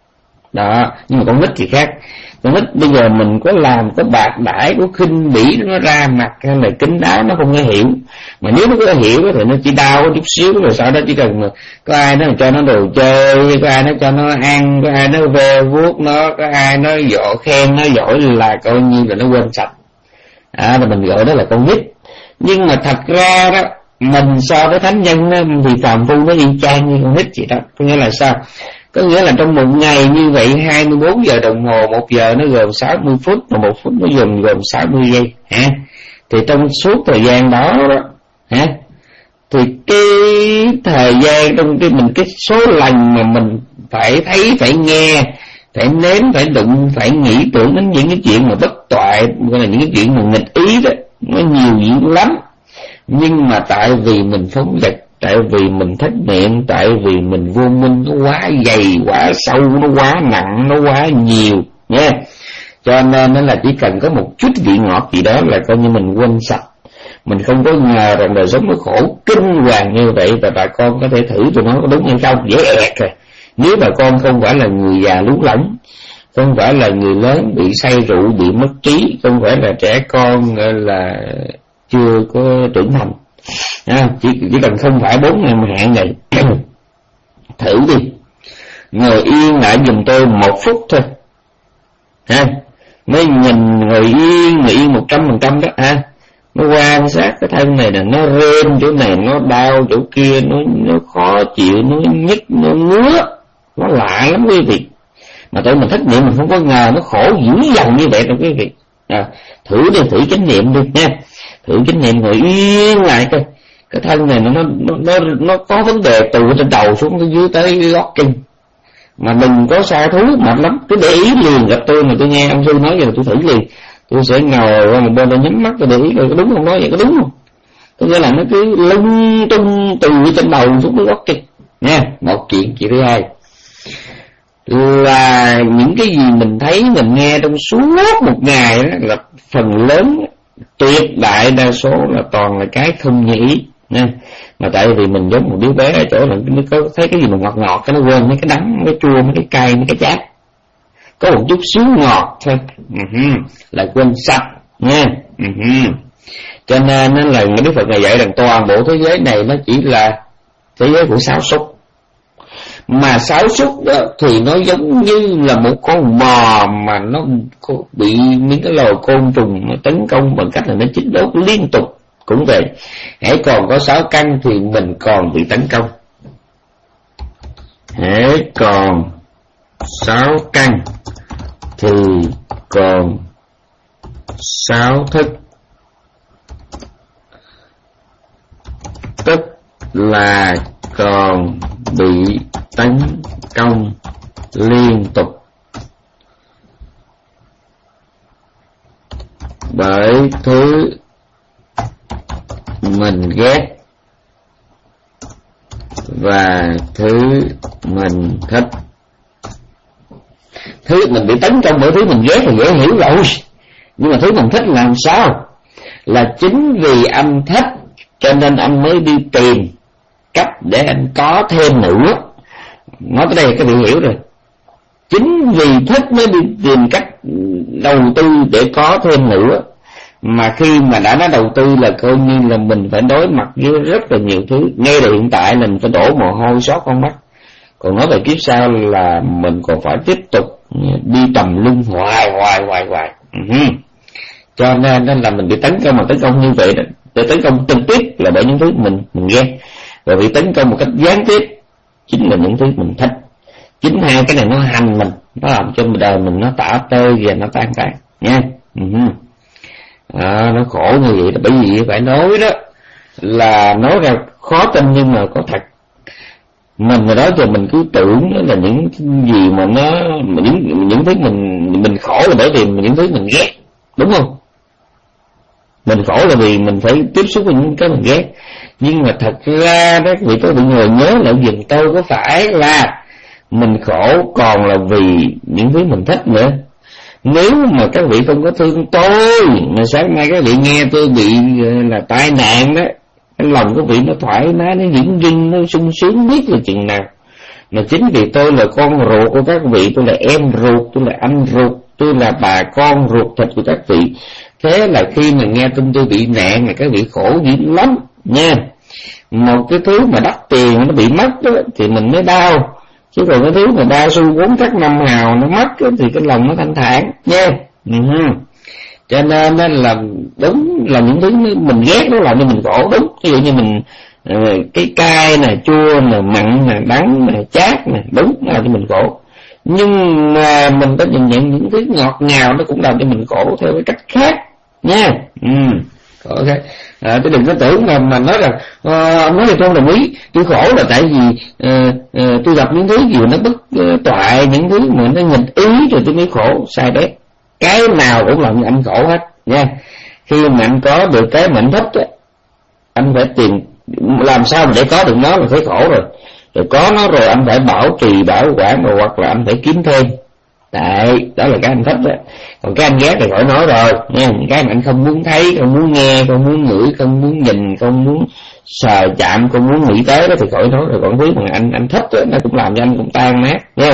đó. Nhưng mà con nít thì khác. Con nít bây giờ mình có làm, có bạc đãi, có khinh bỉ nó ra mặt hay là kín đáo nó không có hiểu. Mà nếu nó có hiểu thì nó chỉ đau chút xíu, rồi sau đó chỉ cần mà có ai nó cho nó đồ chơi, có ai nó cho nó ăn, có ai nó ve vuốt nó, có ai nó dọ khen nó giỏi là coi như là nó quên sạch. À, là mình gọi đó là con nít. Nhưng mà thật ra đó, mình so với thánh nhân đó, thì phàm phu nó y chang như con nít vậy đó. Có nghĩa là sao? Có nghĩa là trong một ngày như vậy hai mươi bốn giờ đồng hồ, một giờ nó gồm sáu mươi phút, và một phút nó gồm gồm sáu mươi giây ha. Thì trong suốt thời gian đó đó ha, thì cái thời gian trong cái mình cái số lần mà mình phải thấy, phải nghe, phải nếm, phải đụng, phải nghĩ tưởng đến những cái chuyện mà bất toại, gọi là những cái chuyện mà nghịch ý đó, nó nhiều dữ lắm. Nhưng mà tại vì mình phóng dật, tại vì mình thất niệm, tại vì mình vô minh nó quá dày, quá sâu, nó quá nặng, nó quá nhiều nha. Cho nên nó là chỉ cần có một chút vị ngọt gì đó là coi như mình quên sạch. Mình không có ngờ rằng đời sống nó khổ kinh hoàng như vậy. Và bà con có thể thử tụi nó có đúng hay không, dễ ẹt rồi. Nếu bà con không phải là người già lú lẫn, không phải là người lớn bị say rượu, bị mất trí, không phải là trẻ con là chưa có trưởng thành, à, chỉ, chỉ cần không phải bốn ngày một hạn này. Thử đi, ngồi yên lại giùm tôi một phút thôi ha. Mới nhìn ngồi yên, ngồi yên một trăm phần trăm đó ha. Nó quan sát cái thân này là nó rên chỗ này, nó đau chỗ kia, nó nó khó chịu, nó nhức, nó ngứa, nó lạ lắm quý vị. Mà tụi mình thất niệm mình không có ngờ nó khổ dữ dằn như vậy đâu quý vị. À, thử đi, thử chánh niệm đi nha. Thử chánh niệm ngồi yên lại coi cái thân này nó nó nó nó có vấn đề từ trên đầu xuống tới dưới tới gót chân. Mà đừng có xa thú mệt lắm, cứ để ý liền. Gặp tôi mà tôi nghe ông sư nói vậy là tôi thử liền. Tôi sẽ ngồi qua một bên, tôi nhắm mắt, tôi để ý coi có đúng không, nói vậy có đúng không. Có nghĩa là nó cứ lung tung từ trên đầu xuống tới gót chân nha. Một chuyện. Chuyện thứ hai là những cái gì mình thấy mình nghe trong suốt một ngày đó, là phần lớn tuyệt đại đa số là toàn là cái không như ý nha. Mà tại vì mình giống một đứa bé ở chỗ là nó có thấy cái gì mà ngọt ngọt cái nó quên mấy cái đắng, mấy cái chua, mấy cái cay, mấy cái chát, có một chút xíu ngọt thôi uh-huh. là quên sạch nha. Uh-huh. Cho nên là Đức Phật này dạy rằng toàn bộ thế giới này nó chỉ là thế giới của sáo súc. Mà sáo súc đó thì nó giống như là một con bò mà nó bị những cái loài côn trùng nó tấn công bằng cách là nó chích đốt liên tục. Cũng vậy, hãy còn có sáu căn thì mình còn bị tấn công. Hãy còn sáu căn thì còn sáu thức, tức là còn bị tấn công liên tục bởi thứ mình ghét và thứ mình thích. Thứ mình bị tấn công bởi thứ mình ghét thì dễ hiểu rồi, nhưng mà thứ mình thích làm sao? Là chính vì anh thích cho nên anh mới đi tìm cách để anh có thêm nữa. Nói tới đây các vị hiểu rồi. Chính vì thích mới đi tìm cách đầu tư để có thêm nữa. Mà khi mà đã nói đầu tư là coi như là mình phải đối mặt với rất là nhiều thứ. Ngay là hiện tại là mình phải đổ mồ hôi xót con mắt. Còn nói về kiếp sau là mình còn phải tiếp tục đi tầm lưng hoài hoài hoài hoài. Uh-huh. Cho nên, nên là mình bị tấn công mà tấn công như vậy đó. Để tấn công trực tiếp là bởi những thứ mình mình ghét, và bị tấn công một cách gián tiếp chính là những thứ mình thích. Chính hai cái này nó hành mình, nó làm cho đời mình nó tả tơi và nó tan tác nha. Uh-huh. À, nó khổ như vậy là bởi vì phải nói đó là nói ra khó tin nhưng mà có thật. Mình rồi đó giờ mình cứ tưởng là những gì mà nó những những thứ mình mình khổ là bởi vì những thứ mình ghét, đúng không? Mình khổ là vì mình phải tiếp xúc với những cái mình ghét. Nhưng mà thật ra đó, vì có bị người nhớ lại dùm tôi, có phải là mình khổ còn là vì những thứ mình thích nữa. Nếu mà các vị không có thương tôi, mà sáng nay các vị nghe tôi bị là tai nạn đó, cái lòng các vị nó thoải mái, nó dững dưng, nó sung sướng biết là chừng nào. Mà chính vì tôi là con ruột của các vị, tôi là em ruột, tôi là anh ruột, tôi là bà con ruột thịt của các vị. Thế là khi mà nghe tin tôi bị nạn là các vị khổ dữ lắm nha. Một cái thứ mà đắt tiền nó bị mất đó, thì mình mới đau. Chứ còn cái thứ mà ba xu bốn cắt năm hào nó mất đó, thì cái lòng nó thanh thản nha. Uh-huh. Cho nên là đúng là những thứ mình ghét nó làm cho mình khổ, đúng. Ví dụ như mình uh, cái cay nè, chua nè, mặn nè, đắng nè, chát nè, đúng nó làm cho mình khổ. Nhưng mà mình có nhìn nhận những thứ ngọt ngào nó cũng làm cho mình khổ theo cái cách khác nha. Ừ. Ok. À, tôi đừng có tưởng mà mà nói rằng uh, ông nói thì tôi đồng ý, tôi khổ là tại vì uh, uh, tôi gặp những thứ gì nó bất uh, toại, những thứ mà nó nghịch ý rồi tôi mới khổ. Sai đấy, cái nào cũng làm cho anh khổ hết nha. Khi mà anh có được cái mà anh thích á, anh phải tìm làm sao để có được nó là thấy khổ rồi. Rồi có nó rồi anh phải bảo trì bảo quản, rồi hoặc là anh phải kiếm thêm. Đấy, đó là cái anh thích đó. Còn cái anh ghét thì khỏi nói rồi nha. Cái mà anh không muốn thấy, không muốn nghe, không muốn ngửi, không muốn nhìn, không muốn sờ chạm, không muốn nghĩ tới đó thì khỏi nói rồi. Còn thứ mà anh anh thích đó, nó cũng làm cho anh cũng tan nát nha.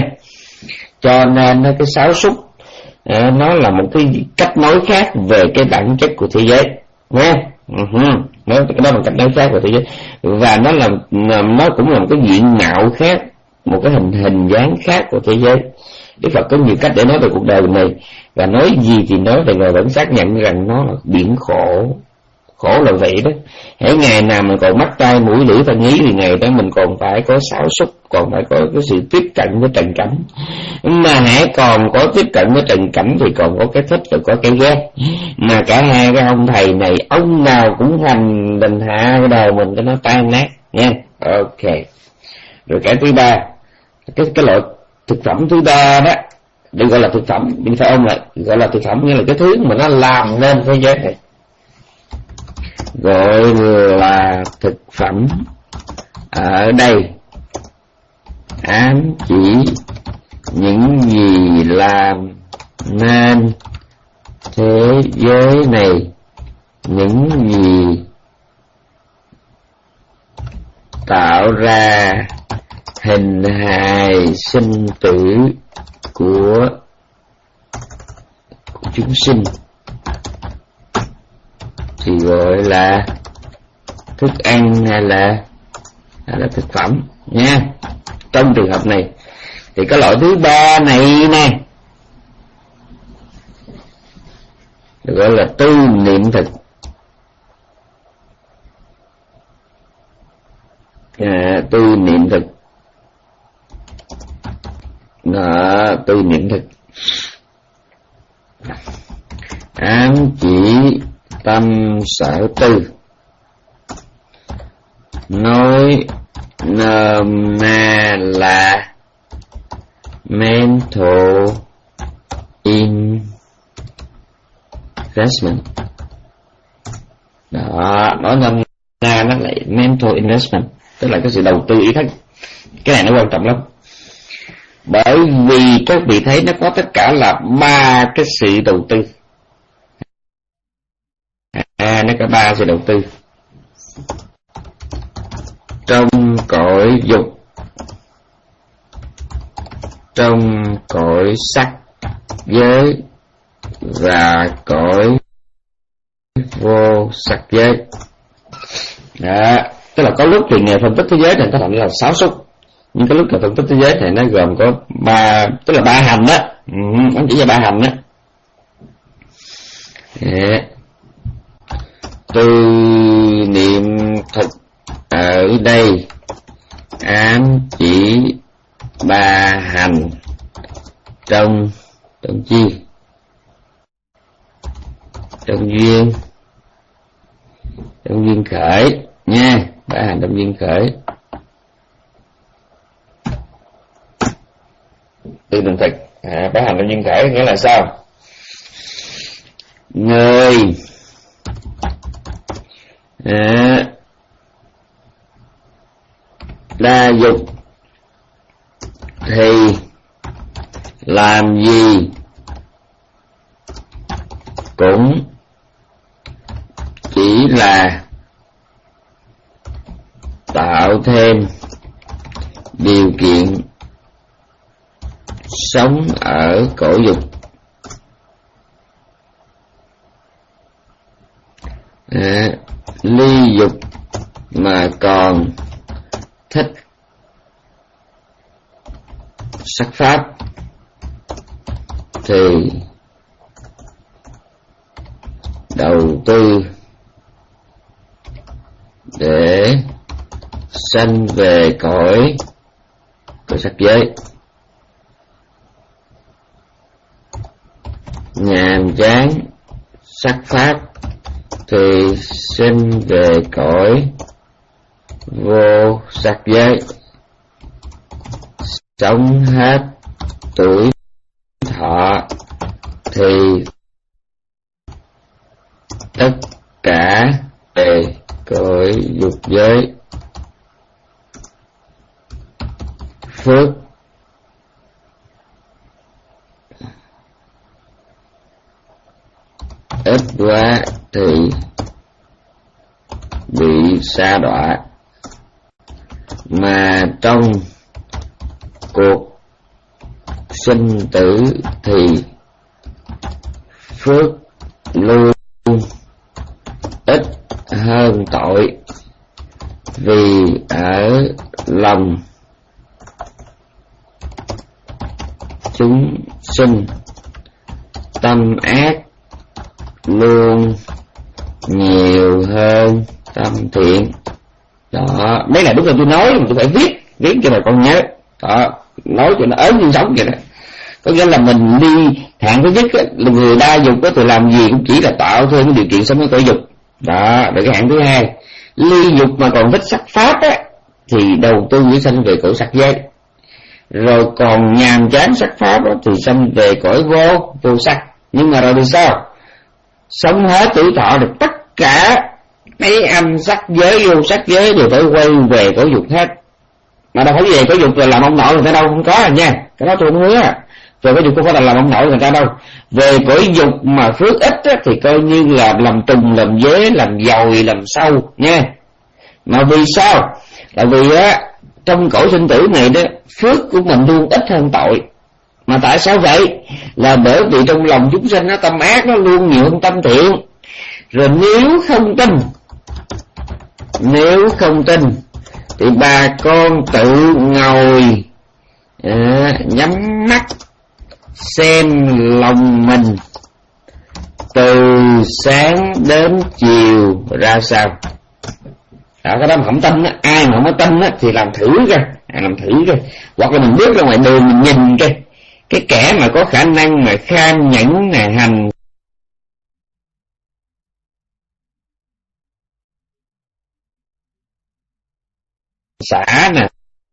Cho nên cái sáo súc à, nó là một cái cách nói khác về cái bản chất của thế giới nha. Uh-huh. Nó, đó là cách nói khác về thế giới. Và nó là nó cũng là một cái diện mạo khác, một cái hình hình dáng khác của thế giới. Đức Phật có nhiều cách để nói về cuộc đời này, và nói gì thì nói thì người vẫn xác nhận rằng nó là biển khổ. Khổ là vậy đó. Hễ ngày nào mình còn mắt tai mũi lưỡi thân ý thì ngày đó mình còn phải có sáo súc, còn phải có cái sự tiếp cận với trần cảnh. Mà hãy còn có tiếp cận với trần cảnh thì còn có cái thích và có cái ghét. Mà cả hai cái ông thầy này, ông nào cũng hành đình hạ cái đời mình cho nó tan nát nha. Ok. Rồi cái thứ ba, cái cái loại thực phẩm thứ ba đó, đừng gọi là thực phẩm, đừng phải ôm lại, gọi là thực phẩm nghĩa là cái thứ mà nó làm nên thế giới này. Gọi là thực phẩm ở đây ám chỉ những gì làm nên thế giới này, những gì tạo ra hình hài sinh tử của, của chúng sinh thì gọi là thức ăn hay là hay là thực phẩm nha. Trong trường hợp này thì cái loại thứ ba này nè được gọi là tư niệm thực. À, tư niệm thực đó, tư niệm thực ám chỉ tâm sở tư, nói nôm na là mental investment. Đó, nói nôm na nó lại mental investment, tức là cái sự đầu tư ý thức. Cái này nó quan trọng lắm, bởi vì các vị thấy nó có tất cả là ba cái sự đầu tư. À, nó có ba sự đầu tư trong cõi dục, trong cõi sắc giới và cõi vô sắc giới. Đó, tức là có lúc thì nghề phân tích thế giới này có thể là sáu xúc, nhưng cái lúc là phân tích thế giới thì nó gồm có ba, tức là ba hành đó. Ừ, nó chỉ là ba hành đó. Đấy. Tư niệm thực ở đây ám chỉ ba hành trong trong chi, trong duyên, trong duyên khởi nha. Ba hành trong duyên khởi. Tư niệm thực à, ba hành trong duyên khởi nghĩa là sao? Người à, đa dục thì làm gì cũng chỉ là tạo thêm điều kiện sống ở cõi dục. À, ly dục mà còn thích sắc pháp thì đầu tư để sanh về cõi cõi sắc giới. Nhàm chán sắc pháp thì sinh về cõi vô sắc giới. Sống hết tuổi thọ thì tất cả về cõi dục giới. Phước ít quá thì bị sa đọa, mà trong cuộc sinh tử thì phước luôn ít hơn tội, vì ở lòng chúng sinh tâm ác luôn nhiều hơn tâm thiện. Đó, đấy là đúng là tôi nói mà tôi phải viết viết cho bà con nhớ. Đó, nói cho nó ớn như sống vậy đó. Có nghĩa là mình đi hạng thứ nhất á, là người đa dục á, thì làm gì cũng chỉ là tạo thêm điều kiện sống ở cõi dục. Đó, rồi cái hạng thứ hai, ly dục mà còn thích sắc pháp á, thì đầu tư để sanh về cõi sắc giới. Rồi còn nhàm chán sắc pháp á, thì sanh về cõi vô vô sắc. Nhưng mà rồi thì sao? Sống hết tuổi thọ được tất cả mấy âm sắc giới vô sắc giới đều phải quay về cõi dục hết. Mà đâu phải về cõi dục là làm ông nội người ta đâu, không có à nha. Cái đó tôi không hứa. Về cõi dục không phải là làm ông nội người ta đâu. Về cõi dục mà phước ít á, thì coi như là làm trùng, làm dế, làm dòi, làm sâu nha. Mà vì sao? Là vì á, trong cõi sinh tử này đó, phước của mình luôn ít hơn tội. Mà tại sao vậy? Là bởi vì trong lòng chúng sinh nó tâm ác nó luôn nhiều hơn tâm thiện. Rồi nếu không tin, nếu không tin thì bà con tự ngồi à, nhắm mắt xem lòng mình từ sáng đến chiều ra sao. Đó, cái đó mà không tin á, ai mà không có tin á thì làm thử coi, à, làm thử coi, hoặc là mình bước ra ngoài đường mình nhìn coi, cái kẻ mà có khả năng mà kham nhẫn nè, hành xả nè,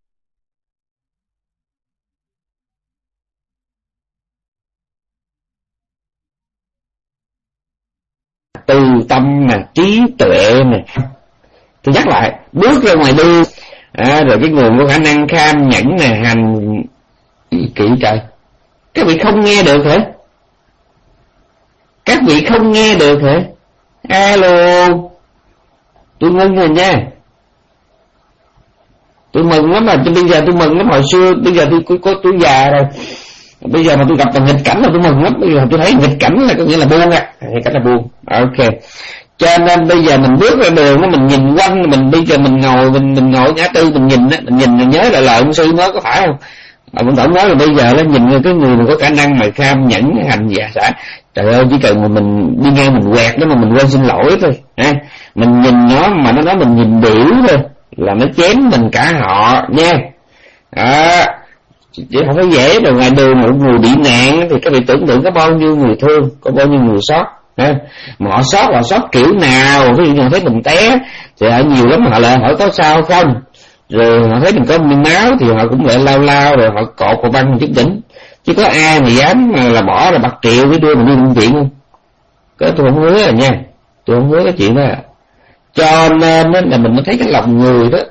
tư tâm nè, trí tuệ nè. Tôi nhắc lại, bước ra ngoài đường à, rồi cái người có khả năng kham nhẫn nè, hành kỹ trời. Các vị không nghe được hả? Các vị không nghe được hả? Alo, tôi mừng rồi nha. Tôi mừng lắm mà, bây giờ tôi mừng lắm. Hồi xưa, bây giờ tôi có tôi già rồi. Bây giờ mà tôi gặp bằng nghịch cảnh là tôi mừng lắm. Bây giờ tôi thấy nghịch cảnh là có nghĩa là buông á, nghịch cảnh là buông. Ok. Cho nên bây giờ mình bước ra đường đó, mình nhìn quanh, mình bây giờ mình ngồi mình mình ngồi ngã tư mình nhìn á, mình nhìn mình nhớ lại lời ông sư nói có phải không? Ông tổng nói là bây giờ nó nhìn cái người mà có khả năng mà kham nhẫn hành dạ xả, trời ơi, chỉ cần mà mình đi ngang mình quẹt đó mà mình quên xin lỗi thôi ha, mình nhìn nó mà nó nói mình nhìn biểu thôi là nó chém mình cả họ nha. Đó, chứ không phải dễ. Rồi ngoài đường một người bị nạn thì các vị tưởng tượng có bao nhiêu người thương, có bao nhiêu người sót ha. Mà họ sót, họ sót kiểu nào? Ví dụ như họ thấy mình té thì họ nhiều lắm, họ lại hỏi có sao không, rồi họ thấy mình có miếng máu thì họ cũng lại lao lao rồi họ cột vào băng chút đỉnh. Chứ có ai mà dám là bỏ ra bạc triệu để đưa mình đi bệnh viện không? Cái tôi không hứa rồi nha, tôi không hứa cái chuyện đó. Cho nên là mình mới thấy cái lòng người đó,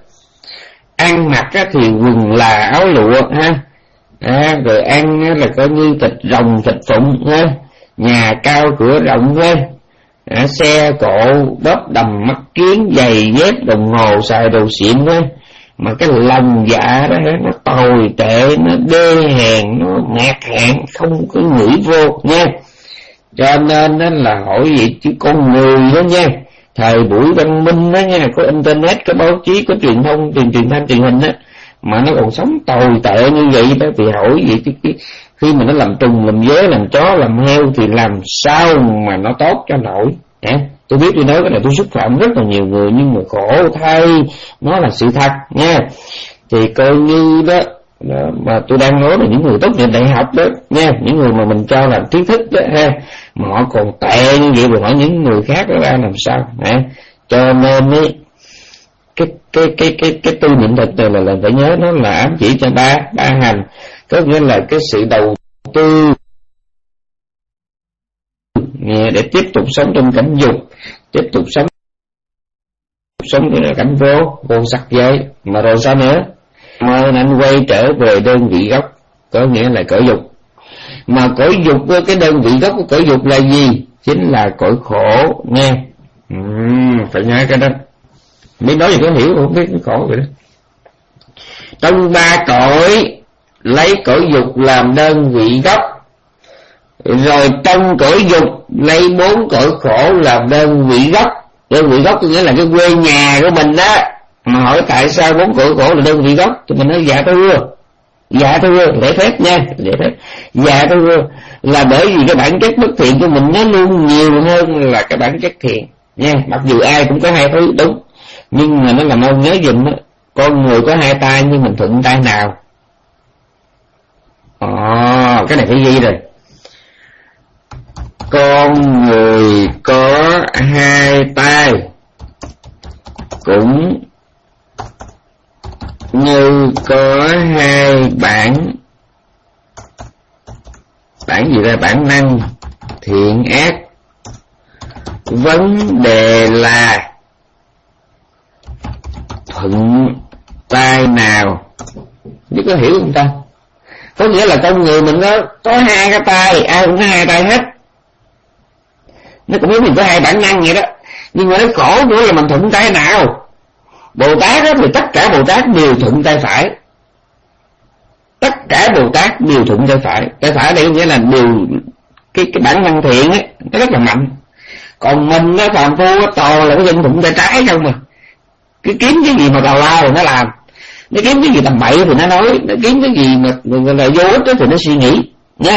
ăn mặc thì quần là áo lụa ha, à, rồi ăn là coi như thịt rồng thịt phụng ha, nhà cao cửa rộng ha, à, xe cộ bóp đầm mắt kiến, giày dép đồng hồ xài đồ xịn ha. Mà cái lòng dạ đó nó tồi tệ, nó đê hèn, nó ngạt hèn, không có nghĩ vô nha. Cho nên đó là hỏi vậy chứ con người đó nha, thời buổi văn minh đó nha, có internet, có báo chí, có truyền thông, truyền truyền thanh truyền hình á, mà nó còn sống tồi tệ như vậy đó thì hỏi vậy chứ khi mà nó làm trùng làm dế làm chó làm heo thì làm sao mà nó tốt cho nổi hả? Tôi biết tôi nói cái này tôi xúc phạm rất là nhiều người, nhưng mà khổ thay nó là sự thật nha. Thì coi như đó, đó mà tôi đang nói là những người tốt nghiệp đại học đó nha, những người mà mình cho là trí thức đó ha, mà họ còn tệ như vậy rồi hỏi những người khác đó ra làm sao hả? Cho nên ấy, cái cái cái cái cái tu niệm thật là là phải nhớ nó là ám chỉ cho ba ba hành, có nghĩa là cái sự đầu tư để tiếp tục sống trong cảnh dục, tiếp tục sống sống trong cảnh vô vô sắc giới. Mà rồi sao nữa? Mà anh quay trở về đơn vị gốc, có nghĩa là cõi dục. Mà cõi dục, cái đơn vị gốc của cõi dục là gì? Chính là cõi khổ nghe. uhm, phải nhớ cái đó. Biết nói gì có hiểu không biết cái khổ vậy đó. Trong ba cõi lấy cõi dục làm đơn vị gốc, rồi trong cõi dục lấy bốn cõi khổ làm đơn vị gốc. Đơn vị gốc có nghĩa là cái quê nhà của mình đó. Mà hỏi tại sao bốn cõi khổ là đơn vị gốc thì mình nói dạ thưa, dạ thưa lễ phép nha, lễ phép. Dạ thưa là bởi vì cái bản chất bất thiện của mình nó luôn nhiều hơn là cái bản chất thiện nha. Mặc dù ai cũng có hai thứ đúng, nhưng mà nó làm ơn nhớ dùm đó, con người có hai tay nhưng mình thuận tay nào? Ồ, à, cái này phải ghi rồi. Con người có hai tay cũng như có hai bản bản gì ra bản năng thiện ác. Vấn đề là thuận tay nào? Biết có hiểu không ta? Có nghĩa là con người mình nó có hai cái tay, ai cũng có hai tay hết. Nó cũng giống mình có hai bản năng vậy đó. Nhưng mà nó khổ nữa là mình thuận tay nào? Bồ Tát đó thì tất cả Bồ Tát đều thuận tay phải. Tất cả Bồ Tát đều thuận tay phải. Tay phải đây nghĩa là điều cái cái bản năng thiện ấy, nó rất là mạnh. Còn mình nó phàm phu toàn là cái dân thuận tay trái không mà. Cứ kiếm cái gì mà tào lao thì nó làm, nó kiếm cái gì tầm bậy thì nó nói, nó kiếm cái gì mà là vô ích thì nó suy nghĩ nha.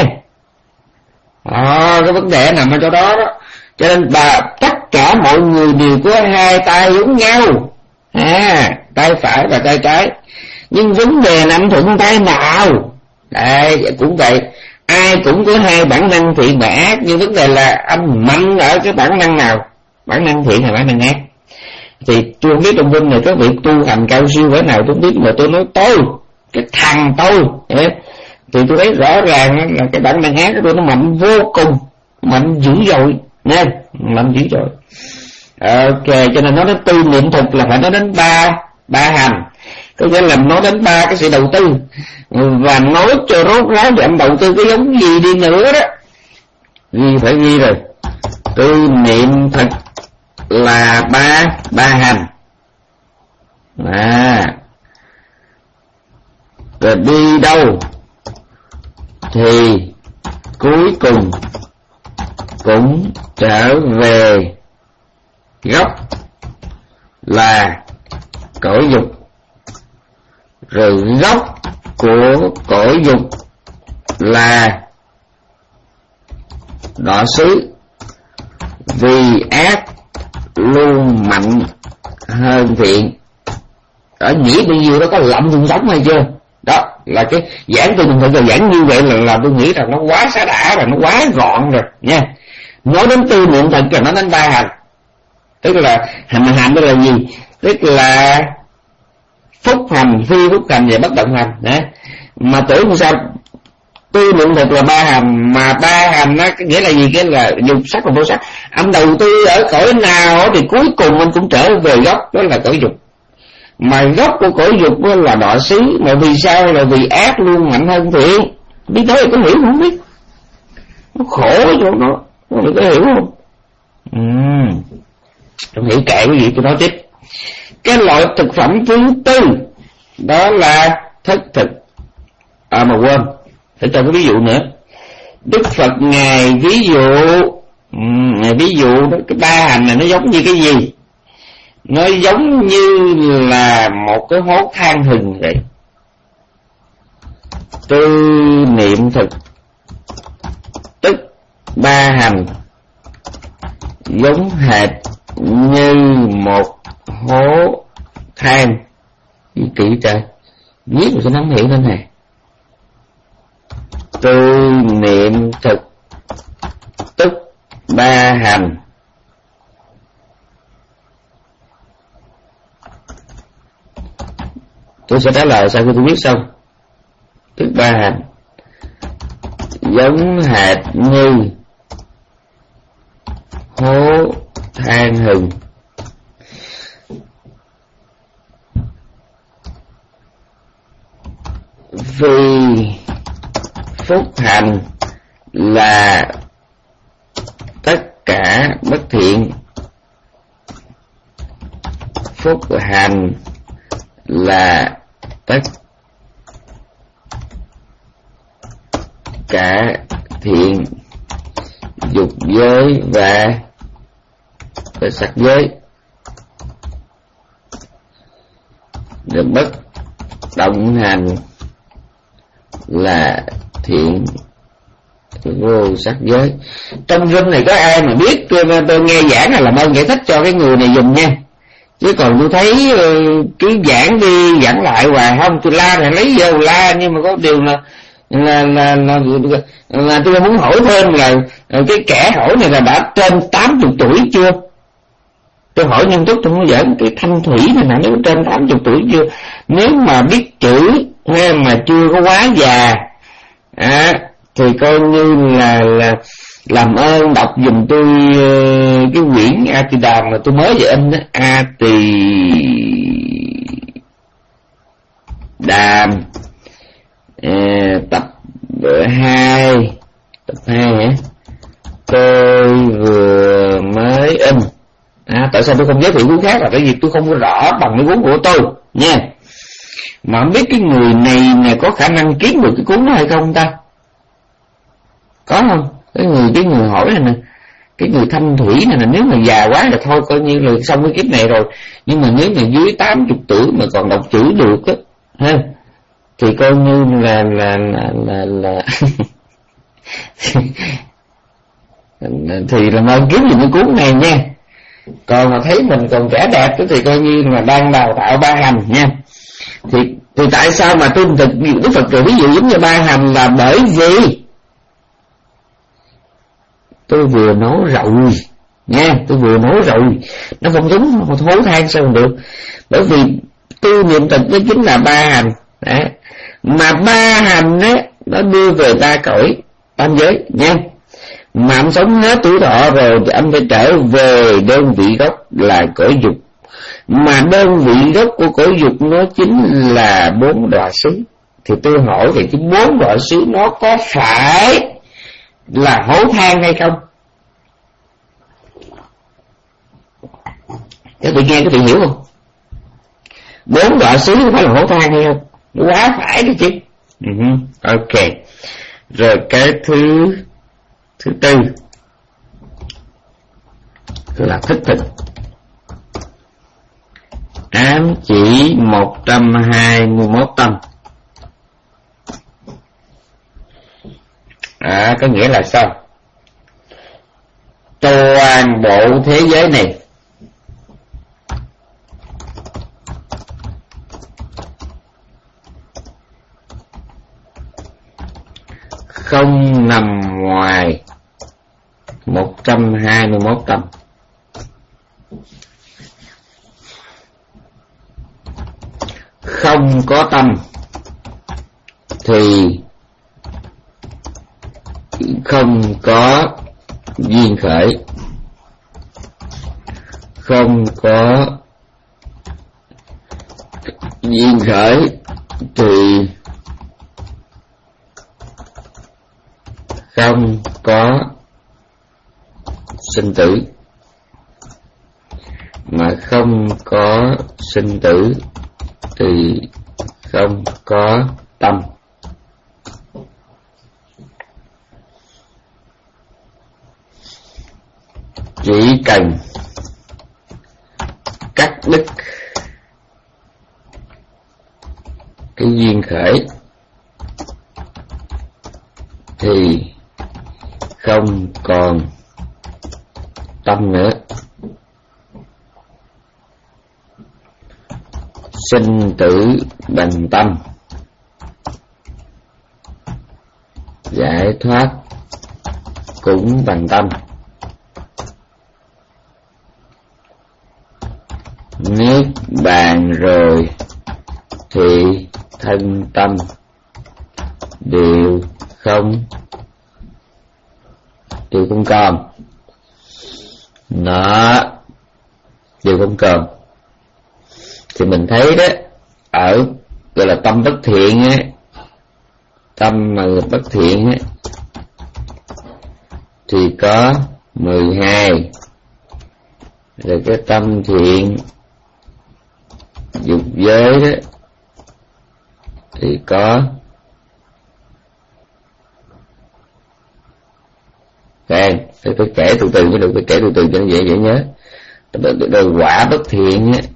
À, cái vấn đề nằm ở chỗ đó đó. Cho nên bà tất cả mọi người đều có hai tay giống nhau, à, tay phải và tay trái, nhưng vấn đề nằm thuận tay nào. Đấy, cũng vậy, ai cũng có hai bản năng thiện và ác, nhưng vấn đề là anh mạnh ở cái bản năng nào, bản năng thiện hay bản năng ác. Thì tôi không biết trong bên này có việc tu hành cao siêu cỡ nào tôi không biết, mà tôi nói tôi, cái thằng tôi, thì tôi thấy rõ ràng là cái bản năng ác của tôi nó mạnh vô cùng, mạnh dữ dội nha, mạnh dữ dội. Ok, cho nên nói đến tư niệm thực là phải nói đến ba ba hành, có nghĩa là nói đến ba cái sự đầu tư, và nói cho rốt ráo thì anh đầu tư cái giống gì đi nữa đó, ghi phải ghi rồi. Tư niệm thực là ba ba hành, à, rồi đi đâu thì cuối cùng cũng trở về gốc là cõi dục, rồi gốc của cõi dục là đọa xứ, vì ác luôn mạnh hơn thiện. Ở nghĩ bao nhiêu đó có lậm thùng sống hay chưa? Đó là cái giảng từ mình phải giảng như vậy là, là tôi nghĩ rằng nó quá xá đã rồi, nó quá gọn rồi nha. Nói đến tư niệm thật là nói đến ba hành, tức là hành hành đó là gì? Tức là phúc hành, phi phúc hành và bất động hành. Đấy. Mà tưởng sao tư niệm thật là ba hành, mà ba hành đó nghĩa là gì? Cái là dục sắc và vô sắc. Anh đầu tư ở cõi nào thì cuối cùng anh cũng trở về gốc, đó là cõi dục. Mà gốc của cõi dục là đọa xứ, mà vì sao? Là vì ác luôn mạnh hơn thiện. Biết tới thì có hiểu không biết? Nó khổ chỗ đó, mình có hiểu không? Ừm, không hiểu kệ cái gì tôi nói tiếp. Cái loại thực phẩm thứ tư đó là thất thực. À mà quên, phải cho cái ví dụ nữa. Đức Phật ngài ví dụ, um, ngài ví dụ đó, cái ba hành này nó giống như cái gì? Nó giống như là một cái hố than hừng vậy. Tư niệm thực tức ba hành giống hệt như một hố than. Gì kỹ trời, viết mà sao nó không hiểu thế này. Tư niệm thực tức ba hành tôi sẽ trả lời sau khi tôi viết xong. Tức ba hành giống hệt như hố than hừng. Vì phúc hành là tất cả bất thiện, phúc hành là tất cả thiện, dục giới và, và sắc giới. Rồi bất động hành là thiện vô sắc giới. Trong room này có ai mà biết tôi, tôi nghe giảng là làm ơn giải thích cho cái người này dùng nha. Chứ còn tôi thấy cứ giảng đi giảng lại hoài không, tôi la thì lấy vô la, nhưng mà có điều là là là, là, là, là tôi muốn hỏi thêm là cái kẻ hỏi này là đã trên tám mươi tuổi chưa? Tôi hỏi nghiêm túc, tôi muốn giảng cái Thanh Thủy này nè, nếu trên tám mươi tuổi chưa? Nếu mà biết chữ nghe mà chưa có quá già à, thì coi như là là làm ơn đọc giùm tôi cái quyển A Tỳ Đàm mà tôi mới vừa in đó, A Tỳ Đàm à, tập hai, tập hai hả? Tôi vừa mới in. À, tại sao tôi không giới thiệu cuốn khác là tại vì tôi không có rõ bằng cái cuốn của tôi nha. Mà không biết cái người này này có khả năng kiếm được cái cuốn đó hay không ta? Có không? Cái người cái người hỏi này nè, cái người thanh thủy này là nếu mà già quá là thôi coi như là xong cái kiếp này rồi. Nhưng mà nếu mà dưới tám mươi tuổi mà còn đọc chữ được á ha, thì coi như là là là là, là thì là mong kiếm những cái cuốn này nha. Còn mà thấy mình còn trẻ đẹp thì coi như là đang đào tạo ba hành nha. Thì thì tại sao mà tôi thực Đức Phật rồi ví dụ giống như ba hành là bởi vì tôi vừa nói rồi nha, tôi vừa nói rồi, nó không giống một hố than sao được. Bởi vì tư niệm tịch đó chính là ba hành đó. Mà ba hành đó nó đưa về ta cõi tam giới nha. Mà anh sống hết tuổi thọ rồi thì anh phải trở về đơn vị gốc là cõi dục. Mà đơn vị gốc của cõi dục nó chính là bốn đọa xứ. Thì tôi hỏi về cái bốn đọa xứ nó có phải là hố than hay không? Các vị nghe, các vị hiểu không? Bốn đọa xứ có phải là hố than hay không? Quá phải đó chứ. Uh-huh. Ok. Rồi cái thứ thứ tư là thích thực. Ám chỉ một trăm hai mươi mốt tâm. À, có nghĩa là sao? Toàn bộ thế giới này không nằm ngoài một trăm hai mươi mốt tâm. Không có tâm thì không có duyên khởi. Không có duyên khởi thì không có sinh tử. Mà không có sinh tử thì không có tâm. Chỉ cần cắt đứt cái duyên khởi thì không còn tâm nữa. Sinh tử bằng tâm, giải thoát cũng bằng tâm. Niết bàn rồi thì thân tâm đều không đều không còn. Nó đều không còn. Thì mình thấy đó, ở gọi là tâm bất thiện á, tâm mà bất thiện á thì có mười hai. Rồi cái tâm thiện dục giới đó thì có Khoan, tôi phải kể từ từ mới được, phải kể từ từ cho nó dễ dễ nhớ. Đời quả bất thiện á,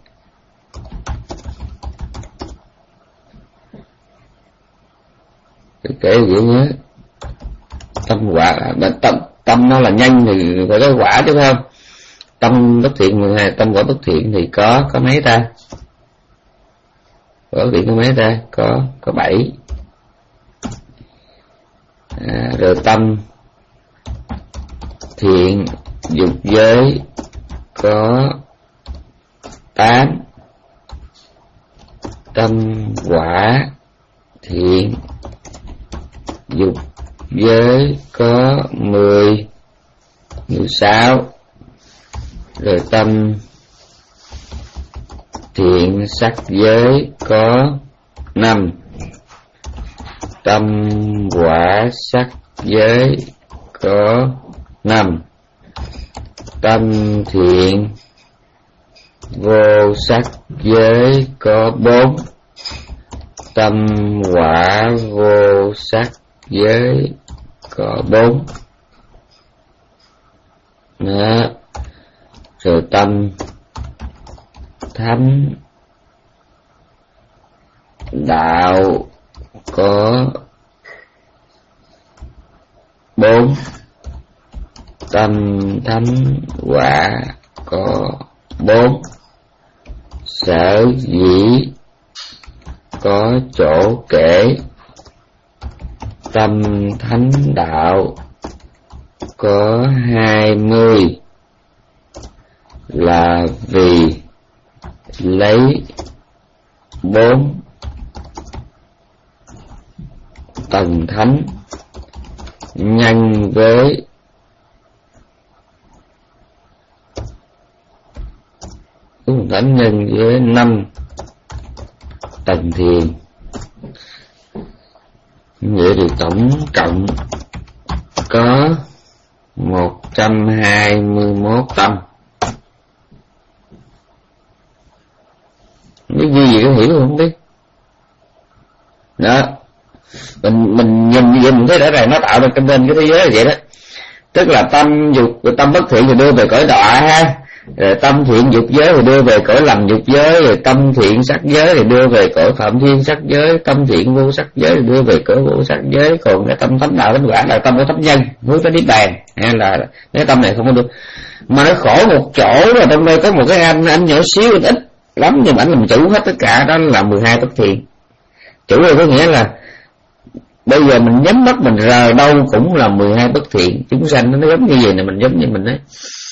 kể dễ nhớ. Tâm quả, tâm tâm nó là nhân thì phải có quả chứ không? Tâm bất thiện mười hai, tâm quả bất thiện thì có có mấy ta? Quả bất thiện có mấy ta? Có có bảy. À, rồi tâm thiện dục giới có tám. Tâm quả thiện dục giới có mười, mười sáu. Rồi tâm thiện sắc giới có năm. Tâm quả sắc giới có năm. Tâm thiện vô sắc giới có bốn. Tâm quả vô sắc giới có bốn. đó. Rồi tâm thánh đạo có bốn, tâm thánh quả có bốn, sở dĩ có chỗ kể tâm thánh đạo có hai mươi là vì lấy bốn tầng thánh nhân với bốn thánh nhân với năm tầng thiền. Vậy thì tổng cộng có một trăm hai mươi mốt tâm. Cái gì gì có hiểu không biết đó. Mình mình nhìn như vậy mình thấy rõ ràng nó tạo ra cái bên cái thế giới là vậy đó. Tức là tâm dục, tâm bất thiện thì đưa về cõi đọa ha, rồi tâm thiện dục giới thì đưa về cõi lầm dục giới, rồi tâm thiện sắc giới thì đưa về cõi phạm thiên sắc giới, tâm thiện vô sắc giới thì đưa về cõi vô sắc giới. Còn cái tâm thánh đạo thánh quả là tâm của thánh nhân hướng tới niết bàn, hay là cái tâm này không có được. Mà nó khổ một chỗ là trong đây có một cái anh anh nhỏ xíu anh ít lắm nhưng mà anh làm chủ hết tất cả, đó là mười hai bất thiện. Chủ đây có nghĩa là bây giờ mình nhắm mắt mình rờ đâu cũng là mười hai bất thiện chúng sanh. Nó giống như vậy nè, mình giống như mình đấy.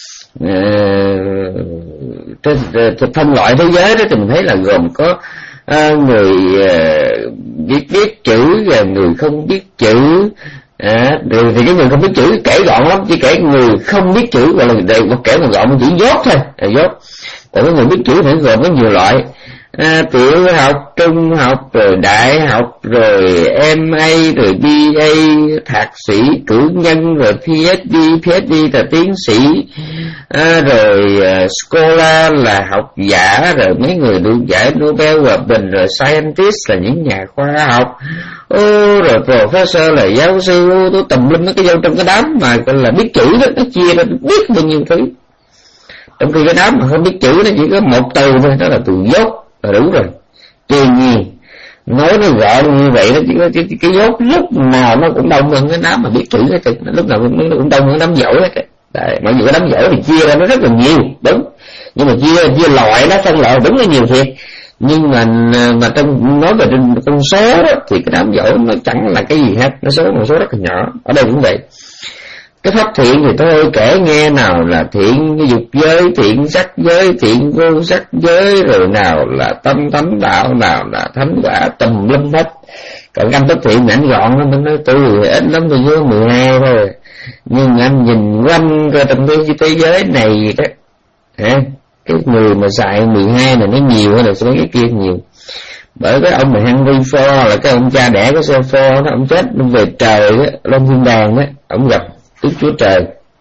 Trên uh, phân loại thế giới đó thì mình thấy là gồm có uh, người uh, biết biết chữ và người không biết chữ. À, rồi thì cái người không biết chữ kể gọn lắm, chỉ kể người không biết chữ gọi là một kể một gọn chỉ dốt thôi, là dốt. Còn cái người biết chữ thì gồm có nhiều loại. À, tiểu học, trung học, rồi đại học, rồi em a, rồi bê a, thạc sĩ, cử nhân, rồi PhD, PhD là tiến sĩ, à, rồi uh, scholar là học giả, rồi mấy người được giải Nobel hòa bình, rồi scientist là những nhà khoa học, ô, rồi professor là giáo sư, ô, tôi tùm lum mấy cái dâu trong cái đám mà là biết chữ đó, nó chia ra biết bao nhiêu thứ. Trong khi cái đám mà không biết chữ nó chỉ có một từ thôi, đó là từ dốt. Là đủ rồi. Tuy nhiên nói nó gọn như vậy đó, chỉ có cái, cái, cái dốt lúc nào nó cũng đông hơn cái đám mà biết chữ hết, lúc nào nó cũng đông hơn đám dỗ hết. Đấy, mặc dù cái đám dỗ thì chia ra nó rất là nhiều, đúng, nhưng mà chia chia loại nó phân loại đúng là nhiều thiệt. Nhưng mà mà trong nói về trên con số đó, thì cái đám dỗ nó chẳng là cái gì hết, nó số một số rất là nhỏ. Ở đây cũng vậy. Cái pháp thiện thì tôi kể nghe, nào là thiện dục giới, thiện sắc giới, thiện vô sắc giới, rồi nào là tâm thánh đạo, nào là thánh quả, tùm lum hết. Còn anh bất thiện thì anh gọn lắm, anh nói tôi ít lắm, tôi dưới mười hai thôi. Nhưng anh nhìn quanh coi trong cái thế giới này đó, hả? Cái người mà xài mười hai này nó nhiều hơn là số cái kia nhiều. Bởi cái ông mà Henry Ford là cái ông cha đẻ của xe Ford đó, ông chết về trời đó, lên thiên đàng đó, ông gặp Đức Chúa Trời,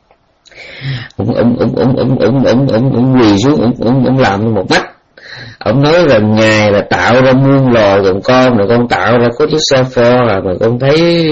ông ông ông ông ông ông ông ông ông quỳ xuống, ông ông ông làm một mắt, ông nói rằng ngài là tạo ra muôn loài, còn con là con tạo ra có chiếc xe Ford, là mà con thấy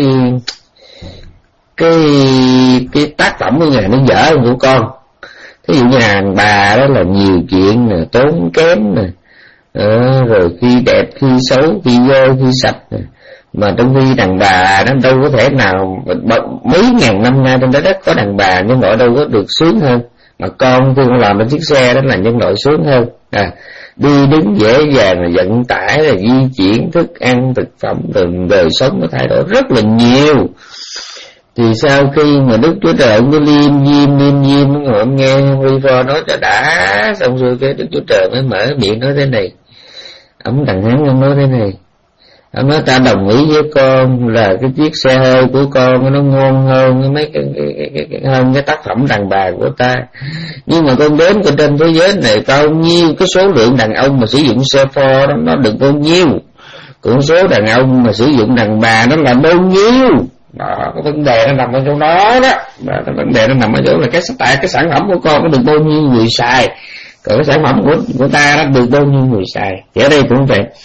cái cái tác phẩm của ngài nó dở hơn của con. Thí dụ như đàn bà đó là nhiều chuyện nè, tốn kém nè, à, rồi khi đẹp khi xấu, khi vô khi sạch nè. Mà trong khi đàn bà nó đâu có thể nào, mấy ngàn năm nay trên trái đất có đàn bà nhưng mà đâu có được sướng hơn. Mà con khi con làm trên chiếc xe đó là nhân loại sướng hơn. À, đi đứng dễ dàng, là vận tải, là di chuyển, thức ăn, thực phẩm, rồi đời sống nó thay đổi rất là nhiều. Thì sau khi mà Đức Chúa Trời ông cứ liêm diêm liêm diêm, ngồi ông nghe Henry Ford nói cho đã, xong rồi cái Đức Chúa Trời mới mở miệng nói thế này. Ông thằng hắn ông nói thế này. Ông nói ta đồng ý với con là cái chiếc xe hơi của con nó ngon hơn mấy cái, cái, cái, cái, cái hơn cái tác phẩm đàn bà của ta. Nhưng mà con đến con trên thế giới này bao nhiêu cái số lượng đàn ông mà sử dụng xe Ford đó nó được bao nhiêu, còn số đàn ông mà sử dụng đàn bà nó là bao nhiêu. Đó, cái vấn đề nó nằm ở chỗ đó đó. Đó, cái vấn đề nó nằm ở chỗ là cái tại cái sản phẩm của con nó được bao nhiêu người xài, còn cái sản phẩm của của ta nó được bao nhiêu người xài. Thì ở đây cũng vậy.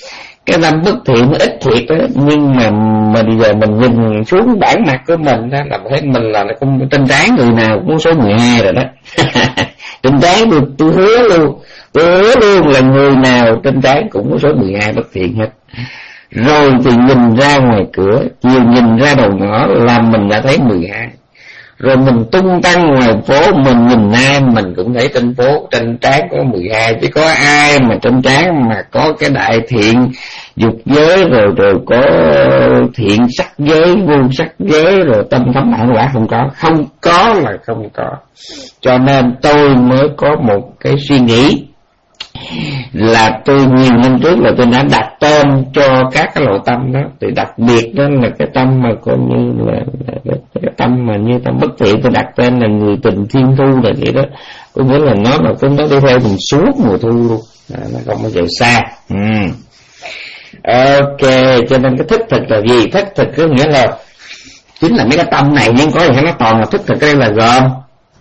cái tâm bất thiện nó ít thiệt đó, nhưng mà mà bây giờ mình nhìn xuống bản mặt của mình đó là thấy mình là không, trên trán người nào cũng số mười hai rồi đó. Trên trán tôi, tôi hứa luôn, tôi hứa luôn là người nào trên trán cũng có số mười hai bất thiện hết. Rồi thì nhìn ra ngoài cửa, chiều nhìn ra đầu ngõ là mình đã thấy mười hai. Rồi mình tung tăng ngoài phố, mình nhìn ai mình cũng thấy trên phố trên trán có mười hai, chứ có ai mà trên trán mà có cái đại thiện dục giới, rồi rồi có thiện sắc giới, vô sắc giới, rồi tâm thấm bản quả, không có, không có là không có. Cho nên tôi mới có một cái suy nghĩ là tôi nhiều năm trước là tôi đã đặt tên cho các cái loại tâm đó. Thì đặc biệt đó là cái tâm mà coi như là, là, là cái tâm mà như tâm bất thiện, tôi đặt tên là người tình thiên thu là vậy đó. Có nghĩa là nó là cái nó đi theo mình suốt mùa thu luôn, à, nó không bao giờ xa. Ừ. Ok, cho nên cái thức thực là gì? Thức thực có nghĩa là chính là mấy cái tâm này, nhưng có gì nó toàn là thức thực. Đây là gồm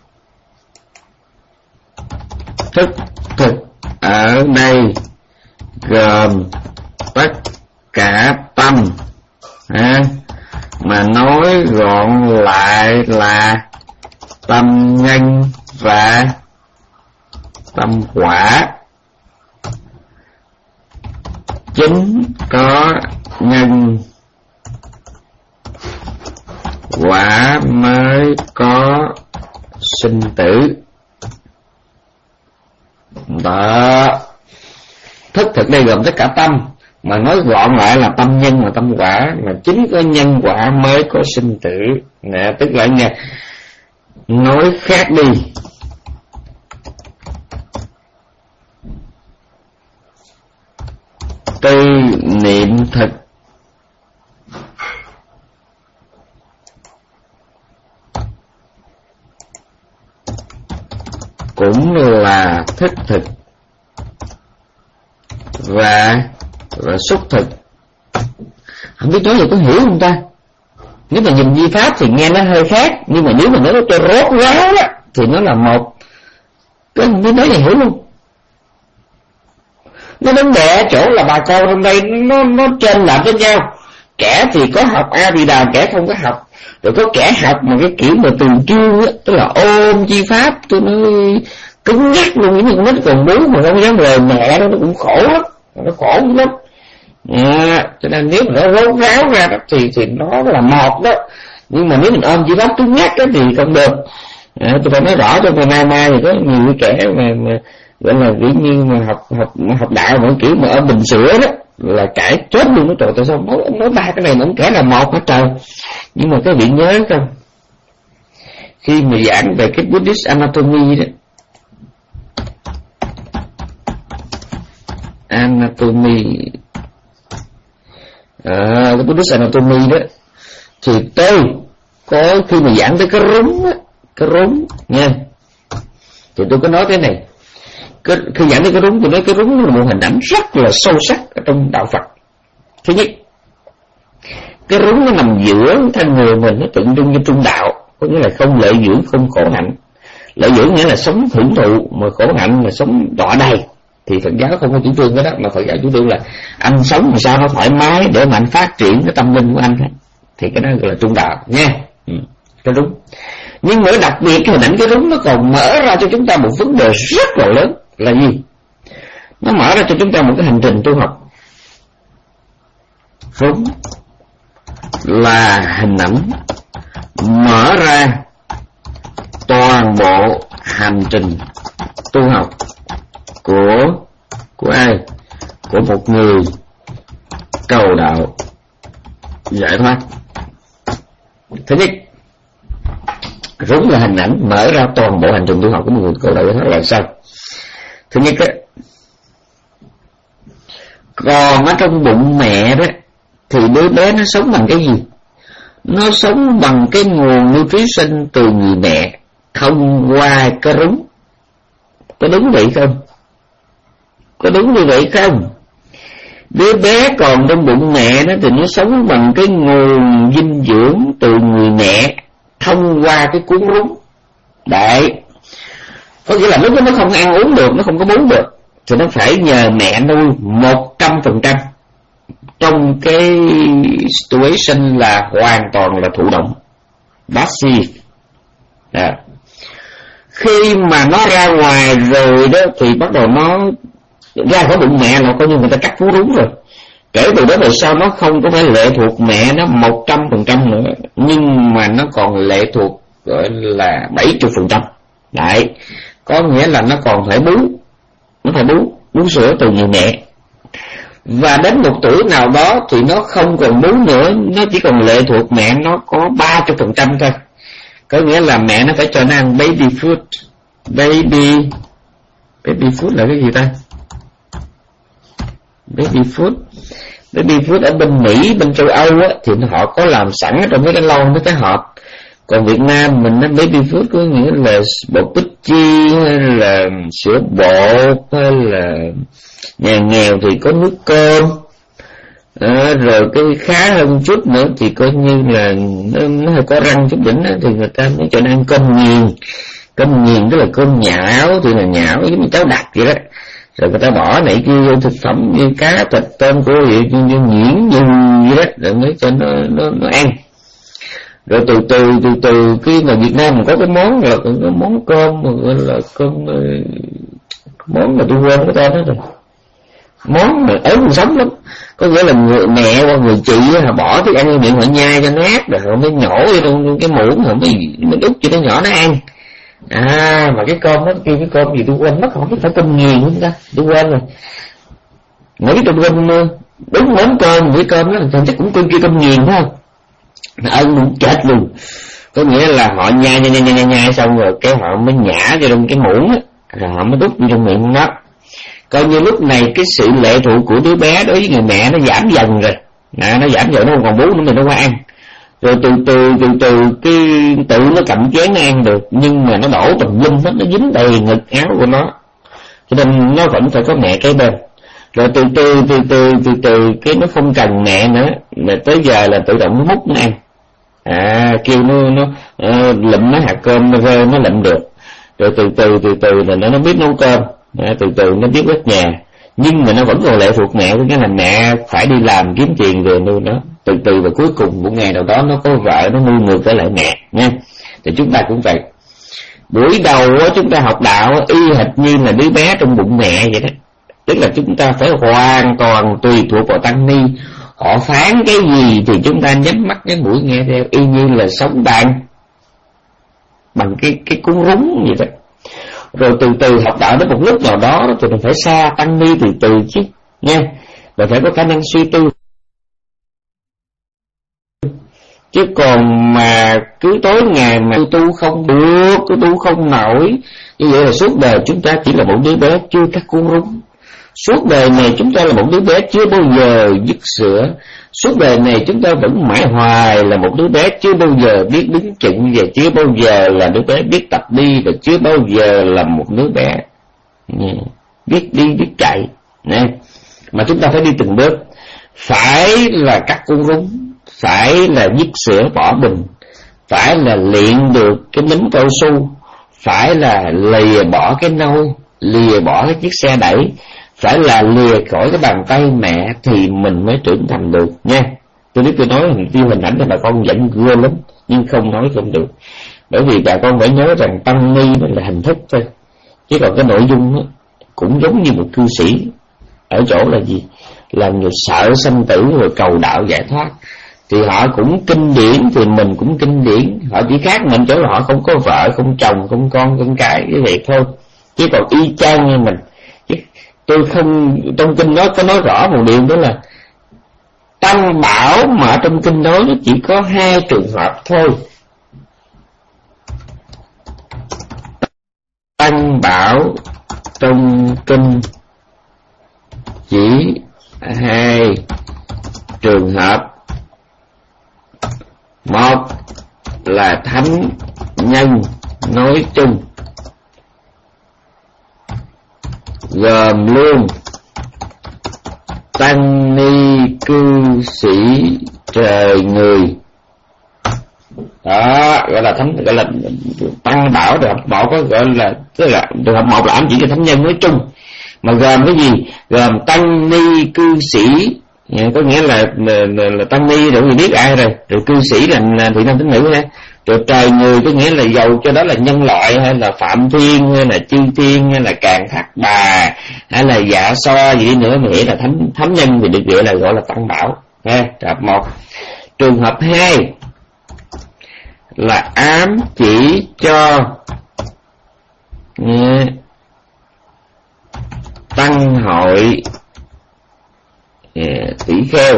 thức thực ở đây gồm tất cả tâm, à, mà nói gọn lại là tâm nhân và tâm quả. Chính có nhân quả mới có sinh tử. Đó, thức thực đây gồm tất cả tâm, mà nói gọn lại là tâm nhân và tâm quả, mà chính có nhân quả mới có sinh tử. Nè, tức là nghe nói khác đi, tư niệm thực cũng là thức thực và, và xúc thực. Không biết nói gì có hiểu không ta? Nếu mà nhìn di pháp thì nghe nó hơi khác, nhưng mà nếu mà nói cho rốt ráo đó thì nó là một. Cái biết nói gì hiểu luôn. Nó vấn đề ở chỗ là bà con trong đây nó nó trên lệch với nhau. Kẻ thì có học A Bì Đà, kẻ không có học. Rồi có kẻ học mà cái kiểu mà từ chương á, tức là ôm chi pháp, tôi nói cứng nhắc luôn, những con nít còn muốn mà không dám rời mẹ đó, nó cũng khổ lắm, nó khổ lắm. À, cho nên nếu mà nó rốt ráo ra đó thì thì nó là một đó, nhưng mà nếu mình ôm chi pháp cứng nhắc đó thì không được. À, tôi phải nói rõ cho người Nam Mai thì có nhiều kẻ mà, mà gọi là dĩ nhiên mà học học học đạo mà kiểu mà ôm bình sữa đó là cãi chết luôn. Nó trời, tại sao nói, nói ba cái này nó cũng kẻ là một hết trời. Nhưng mà các vị nhớ không, khi mà giảng về cái Buddhist Anatomy đó, Anatomy à, cái Buddhist Anatomy đó, thì tôi có khi mà giảng tới cái rúng á, cái rúng nha, thì tôi có nói thế này. Cái, khi giảng tới cái rúng, tôi nói cái rúng là một hình ảnh rất là sâu sắc ở trong đạo Phật. Thứ nhất, cái rúng nó nằm giữa thân người mình, nó tượng trưng như trung đạo, có nghĩa là không lợi dưỡng, không khổ hạnh. Lợi dưỡng nghĩa là sống hưởng thụ, mà khổ hạnh là sống đọa đầy. Thì Phật giáo không có chủ trương cái đó, mà Phật giáo chủ trương là anh sống làm sao nó thoải mái để mà anh phát triển cái tâm linh của anh. Thì cái đó gọi là trung đạo nha. Ừ, cái rúng. Nhưng mà đặc biệt cái hình ảnh cái rúng nó còn mở ra cho chúng ta một vấn đề rất là lớn là gì? Nó mở ra cho chúng ta một cái hành trình tu học. Rúng là hình ảnh mở ra toàn bộ hành trình tu học của của ai? Của một người cầu đạo giải thoát. Thứ nhất, rúng là hình ảnh mở ra toàn bộ hành trình tu học của một người cầu đạo giải thoát là sao? Thứ nhất á, còn ở trong bụng mẹ đó thì đứa bé nó sống bằng cái gì? Nó sống bằng cái nguồn nutrition từ người mẹ thông qua cái rúng. Có đúng vậy không? Có đúng như vậy không? Đứa bé còn trong bụng mẹ đó thì nó sống bằng cái nguồn dinh dưỡng từ người mẹ thông qua cái cuốn rúng. Đấy, có nghĩa là lúc đó nó không ăn uống được, nó không có muốn được, thì nó phải nhờ mẹ nuôi một trăm phần trăm. trong cái situation là hoàn toàn là thụ động, passive. Đó. Khi mà nó ra ngoài rồi đó thì bắt đầu nó ra khỏi bụng mẹ là coi như người ta cắt vú đúng rồi. Kể từ đó về sau nó không có phải lệ thuộc mẹ nó một trăm phần trăm nữa, nhưng mà nó còn lệ thuộc gọi là bảy mươi phần trăm. Đấy, có nghĩa là nó còn phải bú, nó phải bú, bú sữa từ người mẹ. Và đến một tuổi nào đó thì nó không còn bú nữa, nó chỉ còn lệ thuộc mẹ nó có ba mươi phần trăm thôi. Có nghĩa là mẹ nó phải cho nó ăn baby food. Baby Baby food là cái gì ta? Baby food Baby food ở bên Mỹ, bên châu Âu á, thì họ có làm sẵn trong mấy cái lon, mấy cái hộp. Còn Việt Nam mình á, baby food có nghĩa là bột bích chi, hay là sữa bột, hay là nhà nghèo thì có nước cơm. À, rồi cái khá hơn chút nữa thì coi như là nó, nó hơi có răng chút đỉnh đó, thì người ta mới cho nó ăn cơm nghiền. Cơm nghiền tức là cơm nhão, thì là nhão giống như cháo đặc vậy đó. Rồi người ta bỏ này kia vô thực phẩm như cá, thịt, tôm, cua vậy, như, như nhuyễn như vậy đó, rồi mới cho nó, nó, nó ăn. Rồi từ từ từ từ cái mà Việt Nam mình có cái món là cái món cơm gọi là cơm, món mà tôi quên cái tên đó rồi. Món mà ớn còn sống lắm, có nghĩa là người mẹ hoặc người chị họ bỏ thức ăn vô miệng họ nhai cho nát, rồi họ mới nhổ vô trong cái muỗng, họ mới mới đút cho nó nhỏ nó ăn. À mà cái cơm đó kêu cái cơm gì tôi quên mất, không biết phải cơm nghiền không ta, tôi quên rồi. Mấy cái trong cơm đúng món cơm với cơm đó thì chắc cũng cơm kia cơm nghiền phải không? Ân muốn chết luôn. Có nghĩa là họ nhai nhai nhai nhai nhai xong rồi cái họ mới nhả vô trong cái muỗng á, rồi họ mới đút vô trong miệng nó. Coi như lúc này cái sự lệ thuộc của đứa bé đối với người mẹ nó giảm dần rồi. À, nó giảm dần, nó không còn bú nữa mình nó qua ăn. Rồi từ từ từ từ cái tự nó cầm chén nó ăn được, nhưng mà nó đổ tùm lum hết, nó dính đầy ngực áo của nó, cho nên nó vẫn phải có mẹ kế bên. Rồi từ từ từ từ từ từ cái nó không cần mẹ nữa, mà tới giờ là tự động nó múc nó ăn. À kêu nó nó uh, lụm nó hạt cơm nó rơi nó lụm được. Rồi từ từ từ từ là nó nó biết nấu cơm, à, từ từ nó biết quét nhà, nhưng mà nó vẫn còn lệ thuộc mẹ, cái là mẹ phải đi làm kiếm tiền về nuôi nó. Từ từ và cuối cùng một ngày nào đó nó có vợ, nó nuôi ngược trở lại mẹ nha. Thì chúng ta cũng vậy. Buổi đầu chúng ta học đạo y hệt như là đứa bé trong bụng mẹ vậy đó, tức là chúng ta phải hoàn toàn tùy thuộc vào tăng ni. Họ phán cái gì thì chúng ta nhắm mắt nhắm mũi nghe theo, y như là sống bạn bằng cái cái cuốn rúng vậy đó. Rồi từ từ học đạo đến một lúc nào đó thì mình phải xa tăng ni từ từ chứ nha, và phải có khả năng suy tư. Chứ còn mà cứ tối ngày mà tu không được, cứ tu không nổi, như vậy là suốt đời chúng ta chỉ là một đứa bé chưa cắt cuốn rúng. Suốt đời này chúng ta là một đứa bé chưa bao giờ dứt sữa. Suốt đời này chúng ta vẫn mãi hoài là một đứa bé chưa bao giờ biết đứng chững, và chưa bao giờ là đứa bé biết tập đi, và chưa bao giờ là một đứa bé biết đi biết chạy. Mà chúng ta phải đi từng bước. Phải là cắt cuốn rúng, phải là dứt sữa bỏ bình, phải là luyện được cái nín cao su, phải là lìa bỏ cái nôi, lìa bỏ cái chiếc xe đẩy, phải là lìa khỏi cái bàn tay mẹ thì mình mới trưởng thành được nha. Tôi biết tôi nói hình tiêu hình ảnh thì bà con vẫn ghê lắm, nhưng không nói không được. Bởi vì bà con phải nhớ rằng tăng ni nó là hình thức thôi, chứ còn cái nội dung đó, cũng giống như một cư sĩ. Ở chỗ là gì? Là người sợ sanh tử rồi cầu đạo giải thoát. Thì họ cũng kinh điển thì mình cũng kinh điển. Họ chỉ khác mình chỗ là họ không có vợ, không chồng, không con, không cái cái vậy thôi. Chứ còn y chang như mình. Chứ tôi không, trong kinh đó có nói rõ một điều, đó là Tăng Bảo mà trong kinh nói nó chỉ có hai trường hợp thôi. Tăng Bảo trong kinh chỉ hai trường hợp. Một là thánh nhân nói chung, gồm luôn tăng ni cư sĩ trời người. Đó gọi là thánh, gọi là Tăng Bảo. Trường hợp bảo có gọi là, tức là trường hợp một là ám chỉ cho thánh nhân nói chung, mà gồm cái gì? Gồm tăng ni cư sĩ Có nghĩa là, là, là, là tăng ni rồi người biết ai rồi, rồi cư sĩ là, là thị nam tín nữ ha, rồi trời người có nghĩa là giàu cho đó là nhân loại hay là Phạm Thiên hay là Chư Thiên hay là Càn Thạc Bà hay là Dạ So gì nữa mà nghĩa là thánh thánh nhân thì được gọi là gọi là tăng bảo ha. Trường một. Trường hợp hai là ám chỉ cho nghe, tăng hội tỷ kheo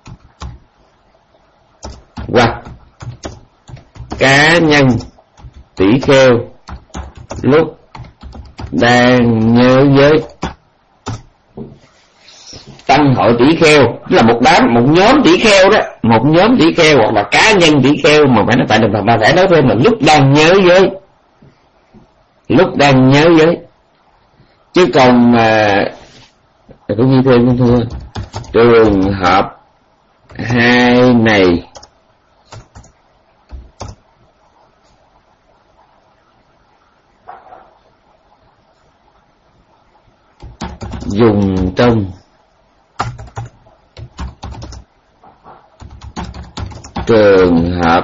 hoặc cá nhân tỷ kheo lúc đang nhớ giới. Tăng hội tỷ kheo là một đám, một nhóm tỷ kheo đó, một nhóm tỷ kheo hoặc là cá nhân tỷ kheo mà phải nói tại được mà phải nói thêm là lúc đang nhớ giới, lúc đang nhớ giới, chứ còn mà cũng như thêm không thưa. Trường hợp hai này dùng trong trường hợp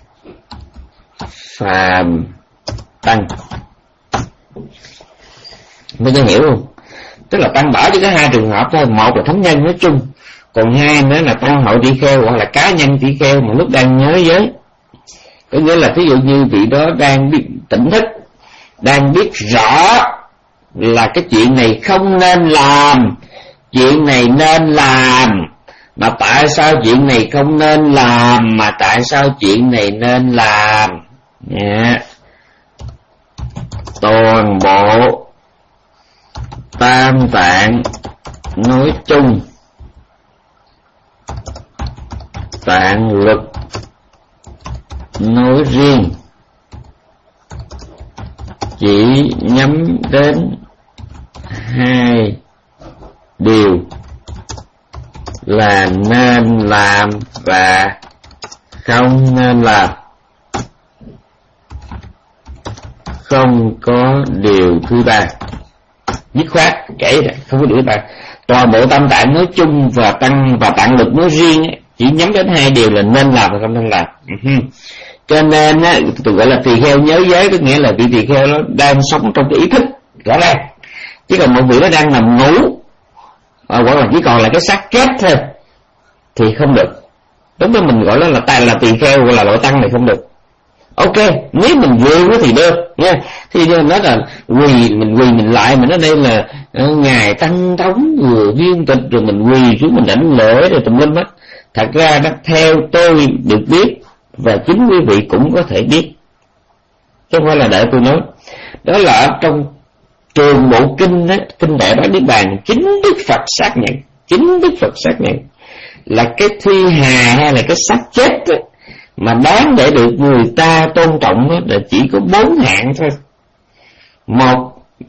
phàm tăng. Bây giờ hiểu không? Tức là tăng bảo chỉ có hai trường hợp thôi, một là thánh nhân nói chung, còn hai nữa là tăng hội tỷ kheo hoặc là cá nhân tỷ kheo mà lúc đang nhớ giới. Có nghĩa là ví dụ như vị đó đang biết tỉnh thức, đang biết rõ là cái chuyện này không nên làm, chuyện này nên làm, mà tại sao chuyện này không nên làm, mà tại sao chuyện này nên làm. Yeah. Toàn bộ tam tạng nói chung, tạng luật nói riêng chỉ nhắm đến hai điều là nên làm và không nên làm, không có điều thứ ba. Dứt khoát kể ra không có điều thứ ba. Toàn bộ tam tạng nói chung và tăng và tạng lực nói riêng ấy, chỉ nhắm đến hai điều là nên làm và không nên làm. Uh-huh. Cho nên á, tôi gọi là tỳ kheo nhớ giới, có nghĩa là vị tỳ kheo nó đang sống trong cái ý thức rõ ràng, chứ còn một vị nó đang nằm ngủ à, hoặc là chỉ còn là cái xác chết thôi thì không được. Đúng với mình gọi nó là tài là tỳ kheo hoặc là loại tăng này không được. Ok, nếu mình vương thì được nha. Thì nói là quỳ, mình quỳ mình lại, mình nói đây là uh, ngài tăng thống vừa viên tịch, rồi mình quỳ xuống mình đảnh lễ rồi tùm lum hết. Thật ra đó, theo tôi được biết và chính quý vị cũng có thể biết, chứ không phải là đợi tôi nói. Đó là ở trong trường bộ kinh đó, kinh Đại Bát Niết Bàn, chính Đức Phật xác nhận, chính Đức Phật xác nhận là cái thi hài hay là cái xác chết đó, mà đáng để được người ta tôn trọng đó, là chỉ có bốn hạng thôi. Một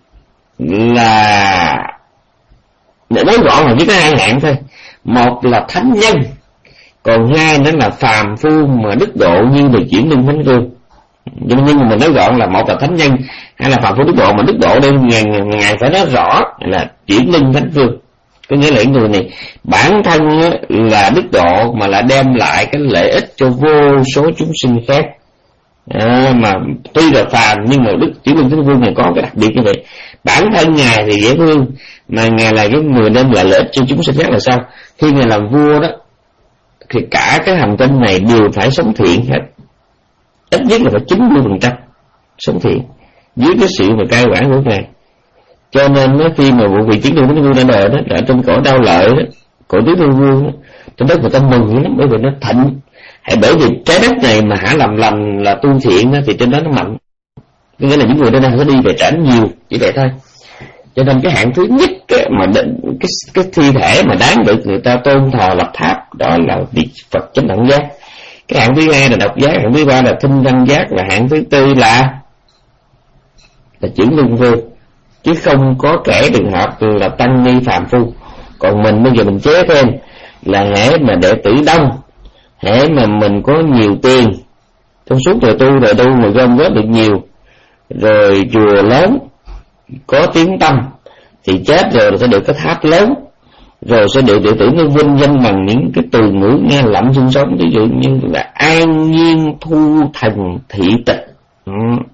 là, để nói gọn là chỉ có hai hạng thôi. Một là thánh nhân, còn hai nữa là phàm phu mà đức độ như được chuyển luân thánh vương. Nhưng mà mình nói gọn là một là thánh nhân, hay là phàm phu đức độ, mà đức độ đây ngài, ngài phải nói rõ là chuyển luân thánh vương. Có nghĩa là những người này bản thân là đức độ mà lại đem lại cái lợi ích cho vô số chúng sinh khác. À, mà tuy là phàm nhưng mà đức chuyển luân thánh vương này có cái đặc biệt như vậy. Bản thân ngài thì dễ thương, mà ngài là cái người đem lại lợi ích cho chúng sinh khác là sao? Khi ngài làm vua đó thì cả cái hành tinh này đều phải sống thiện hết, ít nhất là phải chín mươi phần trăm sống thiện dưới cái sự mà cai quản của ngài. Cho nên đó, khi mà vụ vị chiến đương thánh vương ra đời đó, ở trong cõi đau lợi đó, cõi tứ phương vương đó, trong đó người ta mừng lắm, bởi vì nó thịnh. Hãy bởi vì trái đất này mà hả làm lành là tu thiện đó, thì trên đó nó mạnh. Có nghĩa là những người đây sẽ đi về trển nhiều, chỉ vậy thôi. Cho nên cái hạng thứ nhất cái, mà định, cái, cái thi thể mà đáng được người ta tôn thờ lập tháp đó là vị Phật chánh đẳng giác. Cái hạng thứ hai là độc giác, hạng thứ ba là thinh văn giác, và hạng thứ tư là là chuyển luân vương. Chứ không có kể trường hợp là tăng ni phàm phu. Còn mình bây giờ mình chế thêm là hễ mà đệ tử đông, hễ mà mình có nhiều tiền, trong suốt thời tu rồi tu mà gom góp được nhiều, rồi chùa lớn có tiếng tâm, thì chết rồi sẽ được cái tháp lớn, rồi sẽ được đệ tử nó vinh danh bằng những cái từ ngữ nghe lạnh xương sống, ví dụ như là an nhiên thu thần thị tịch, ừ.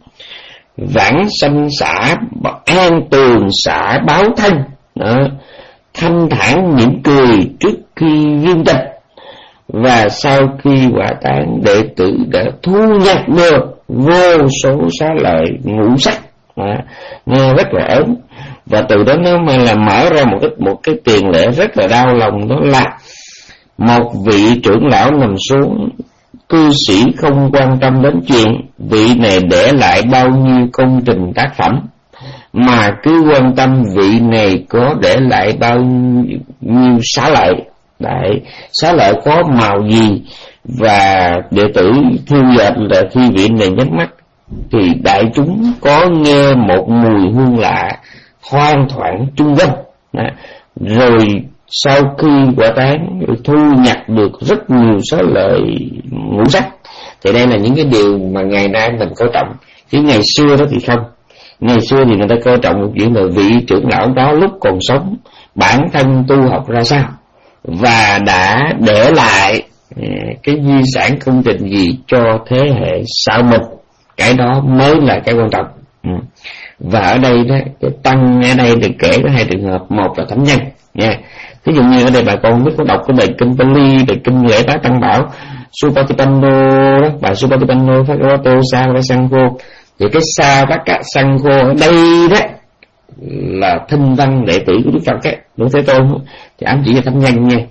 vãng sanh xả an tường xả báo thân, đó. Thanh thản mỉm cười trước khi viên tịch. Và sau khi quả tán, đệ tử đã thu nhập được vô số xá lợi ngũ sắc, à, nghe rất là ớn. Và từ đó nó mà là mở ra một cái một cái tiền lệ rất là đau lòng, đó là một vị trưởng lão nằm xuống, cư sĩ không quan tâm đến chuyện vị này để lại bao nhiêu công trình tác phẩm, mà cứ quan tâm vị này có để lại bao nhiêu xá lợi. Đại xá lợi có màu gì, và đệ tử thiêu dệt là khi vị này nhắm mắt thì đại chúng có nghe một mùi hương lạ thoang thoảng chung quanh. Rồi sau khi quả tán thu nhặt được rất nhiều xá lợi ngũ sắc. Thì đây là những cái điều mà ngày nay mình coi trọng, chứ ngày xưa đó thì không. Ngày xưa thì người ta coi trọng một chuyện là vị trưởng lão đó lúc còn sống bản thân tu học ra sao, và đã để lại cái di sản công trình gì cho thế hệ sau mình. Cái đó mới là cái quan trọng. ừ. Và ở đây đó, cái tăng ở đây được kể có hai trường hợp. Một là thánh nhân nha. Ví dụ như ở đây bà con biết có đọc cái bài kinh Pali, bài kinh Lễ Bá Tăng Bảo Supatipanno đó, bà Supatipanno Phagavato Sarvasangho. Thì cái Sarvasangho ở đây đó là thinh văn đệ tử của Đức Phật ấy, Đức Thế Tôn, thì ám chỉ cho thánh nhân nha.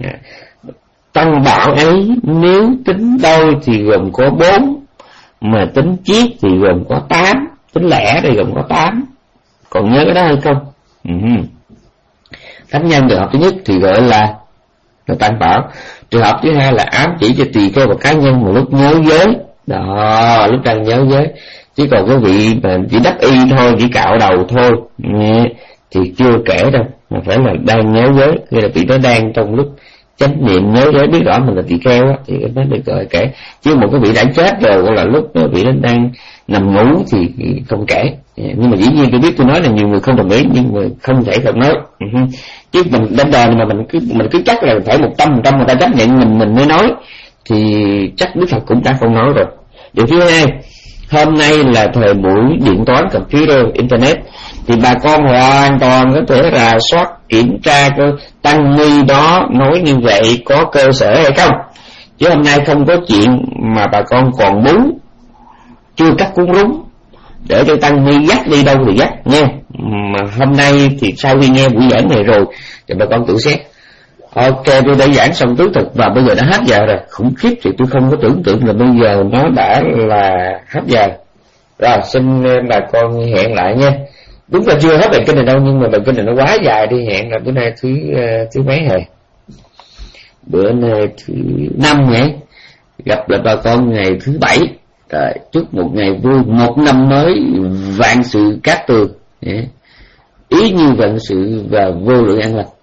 Tăng bảo ấy nếu tính đôi thì gồm có bốn, mà tính chiết thì gồm có tám, tính lẻ thì gồm có tám. Còn nhớ cái đó hay không? Uh-huh. Thánh nhân trường hợp thứ nhất thì gọi là là tăng bảo. Trường hợp thứ hai là ám chỉ cho tỳ kheo và cá nhân một lúc nhớ giới. Đó, lúc đang nhớ giới. Chứ còn cái vị mà chỉ đắp y thôi, chỉ cạo đầu thôi thì chưa kể đâu, mà phải là đang nhớ giới. Nghĩa là vị đó đang trong lúc chánh niệm nhớ giới, biết rõ mình là tỳ kheo á, thì nó được gọi kể. Chứ một cái vị đã chết rồi, gọi là lúc đó vị đó đang nằm ngủ thì không kể. Nhưng mà dĩ nhiên tôi biết tôi nói là nhiều người không đồng ý, nhưng mà không thể không nói. Uh-huh. Chứ mình đánh đờ mà mình cứ mình cứ chắc là phải một trăm phần trăm người ta chấp nhận mình mình mới nói, thì chắc Đức Phật cũng đã không nói rồi. Điều thứ hai, hôm nay là thời buổi điện toán, computer, internet, thì bà con hoàn toàn có thể rà soát kiểm tra coi tăng ni đó nói như vậy có cơ sở hay không. Chứ hôm nay không có chuyện mà bà con còn bún chưa cắt cuốn rúng để cho tăng ni dắt đi đâu thì dắt nha. Mà hôm nay thì sau khi nghe buổi giảng này rồi thì bà con tự xét. Ok, tôi đã giảng xong tứ thực và bây giờ đã hết giờ rồi. Khủng khiếp, thì tôi không có tưởng tượng là bây giờ nó đã là hết giờ. Rồi, xin bà con hẹn lại nha. Đúng là chưa hết bài kinh này đâu, nhưng mà bài kinh này nó quá dài đi. Hẹn là bữa nay thứ thứ mấy hề? Bữa nay thứ năm nhỉ? Gặp lại bà con ngày thứ bảy. Rồi, chúc một ngày vui, một năm mới vạn sự cát tường, ý như vạn sự và vô lượng an lành.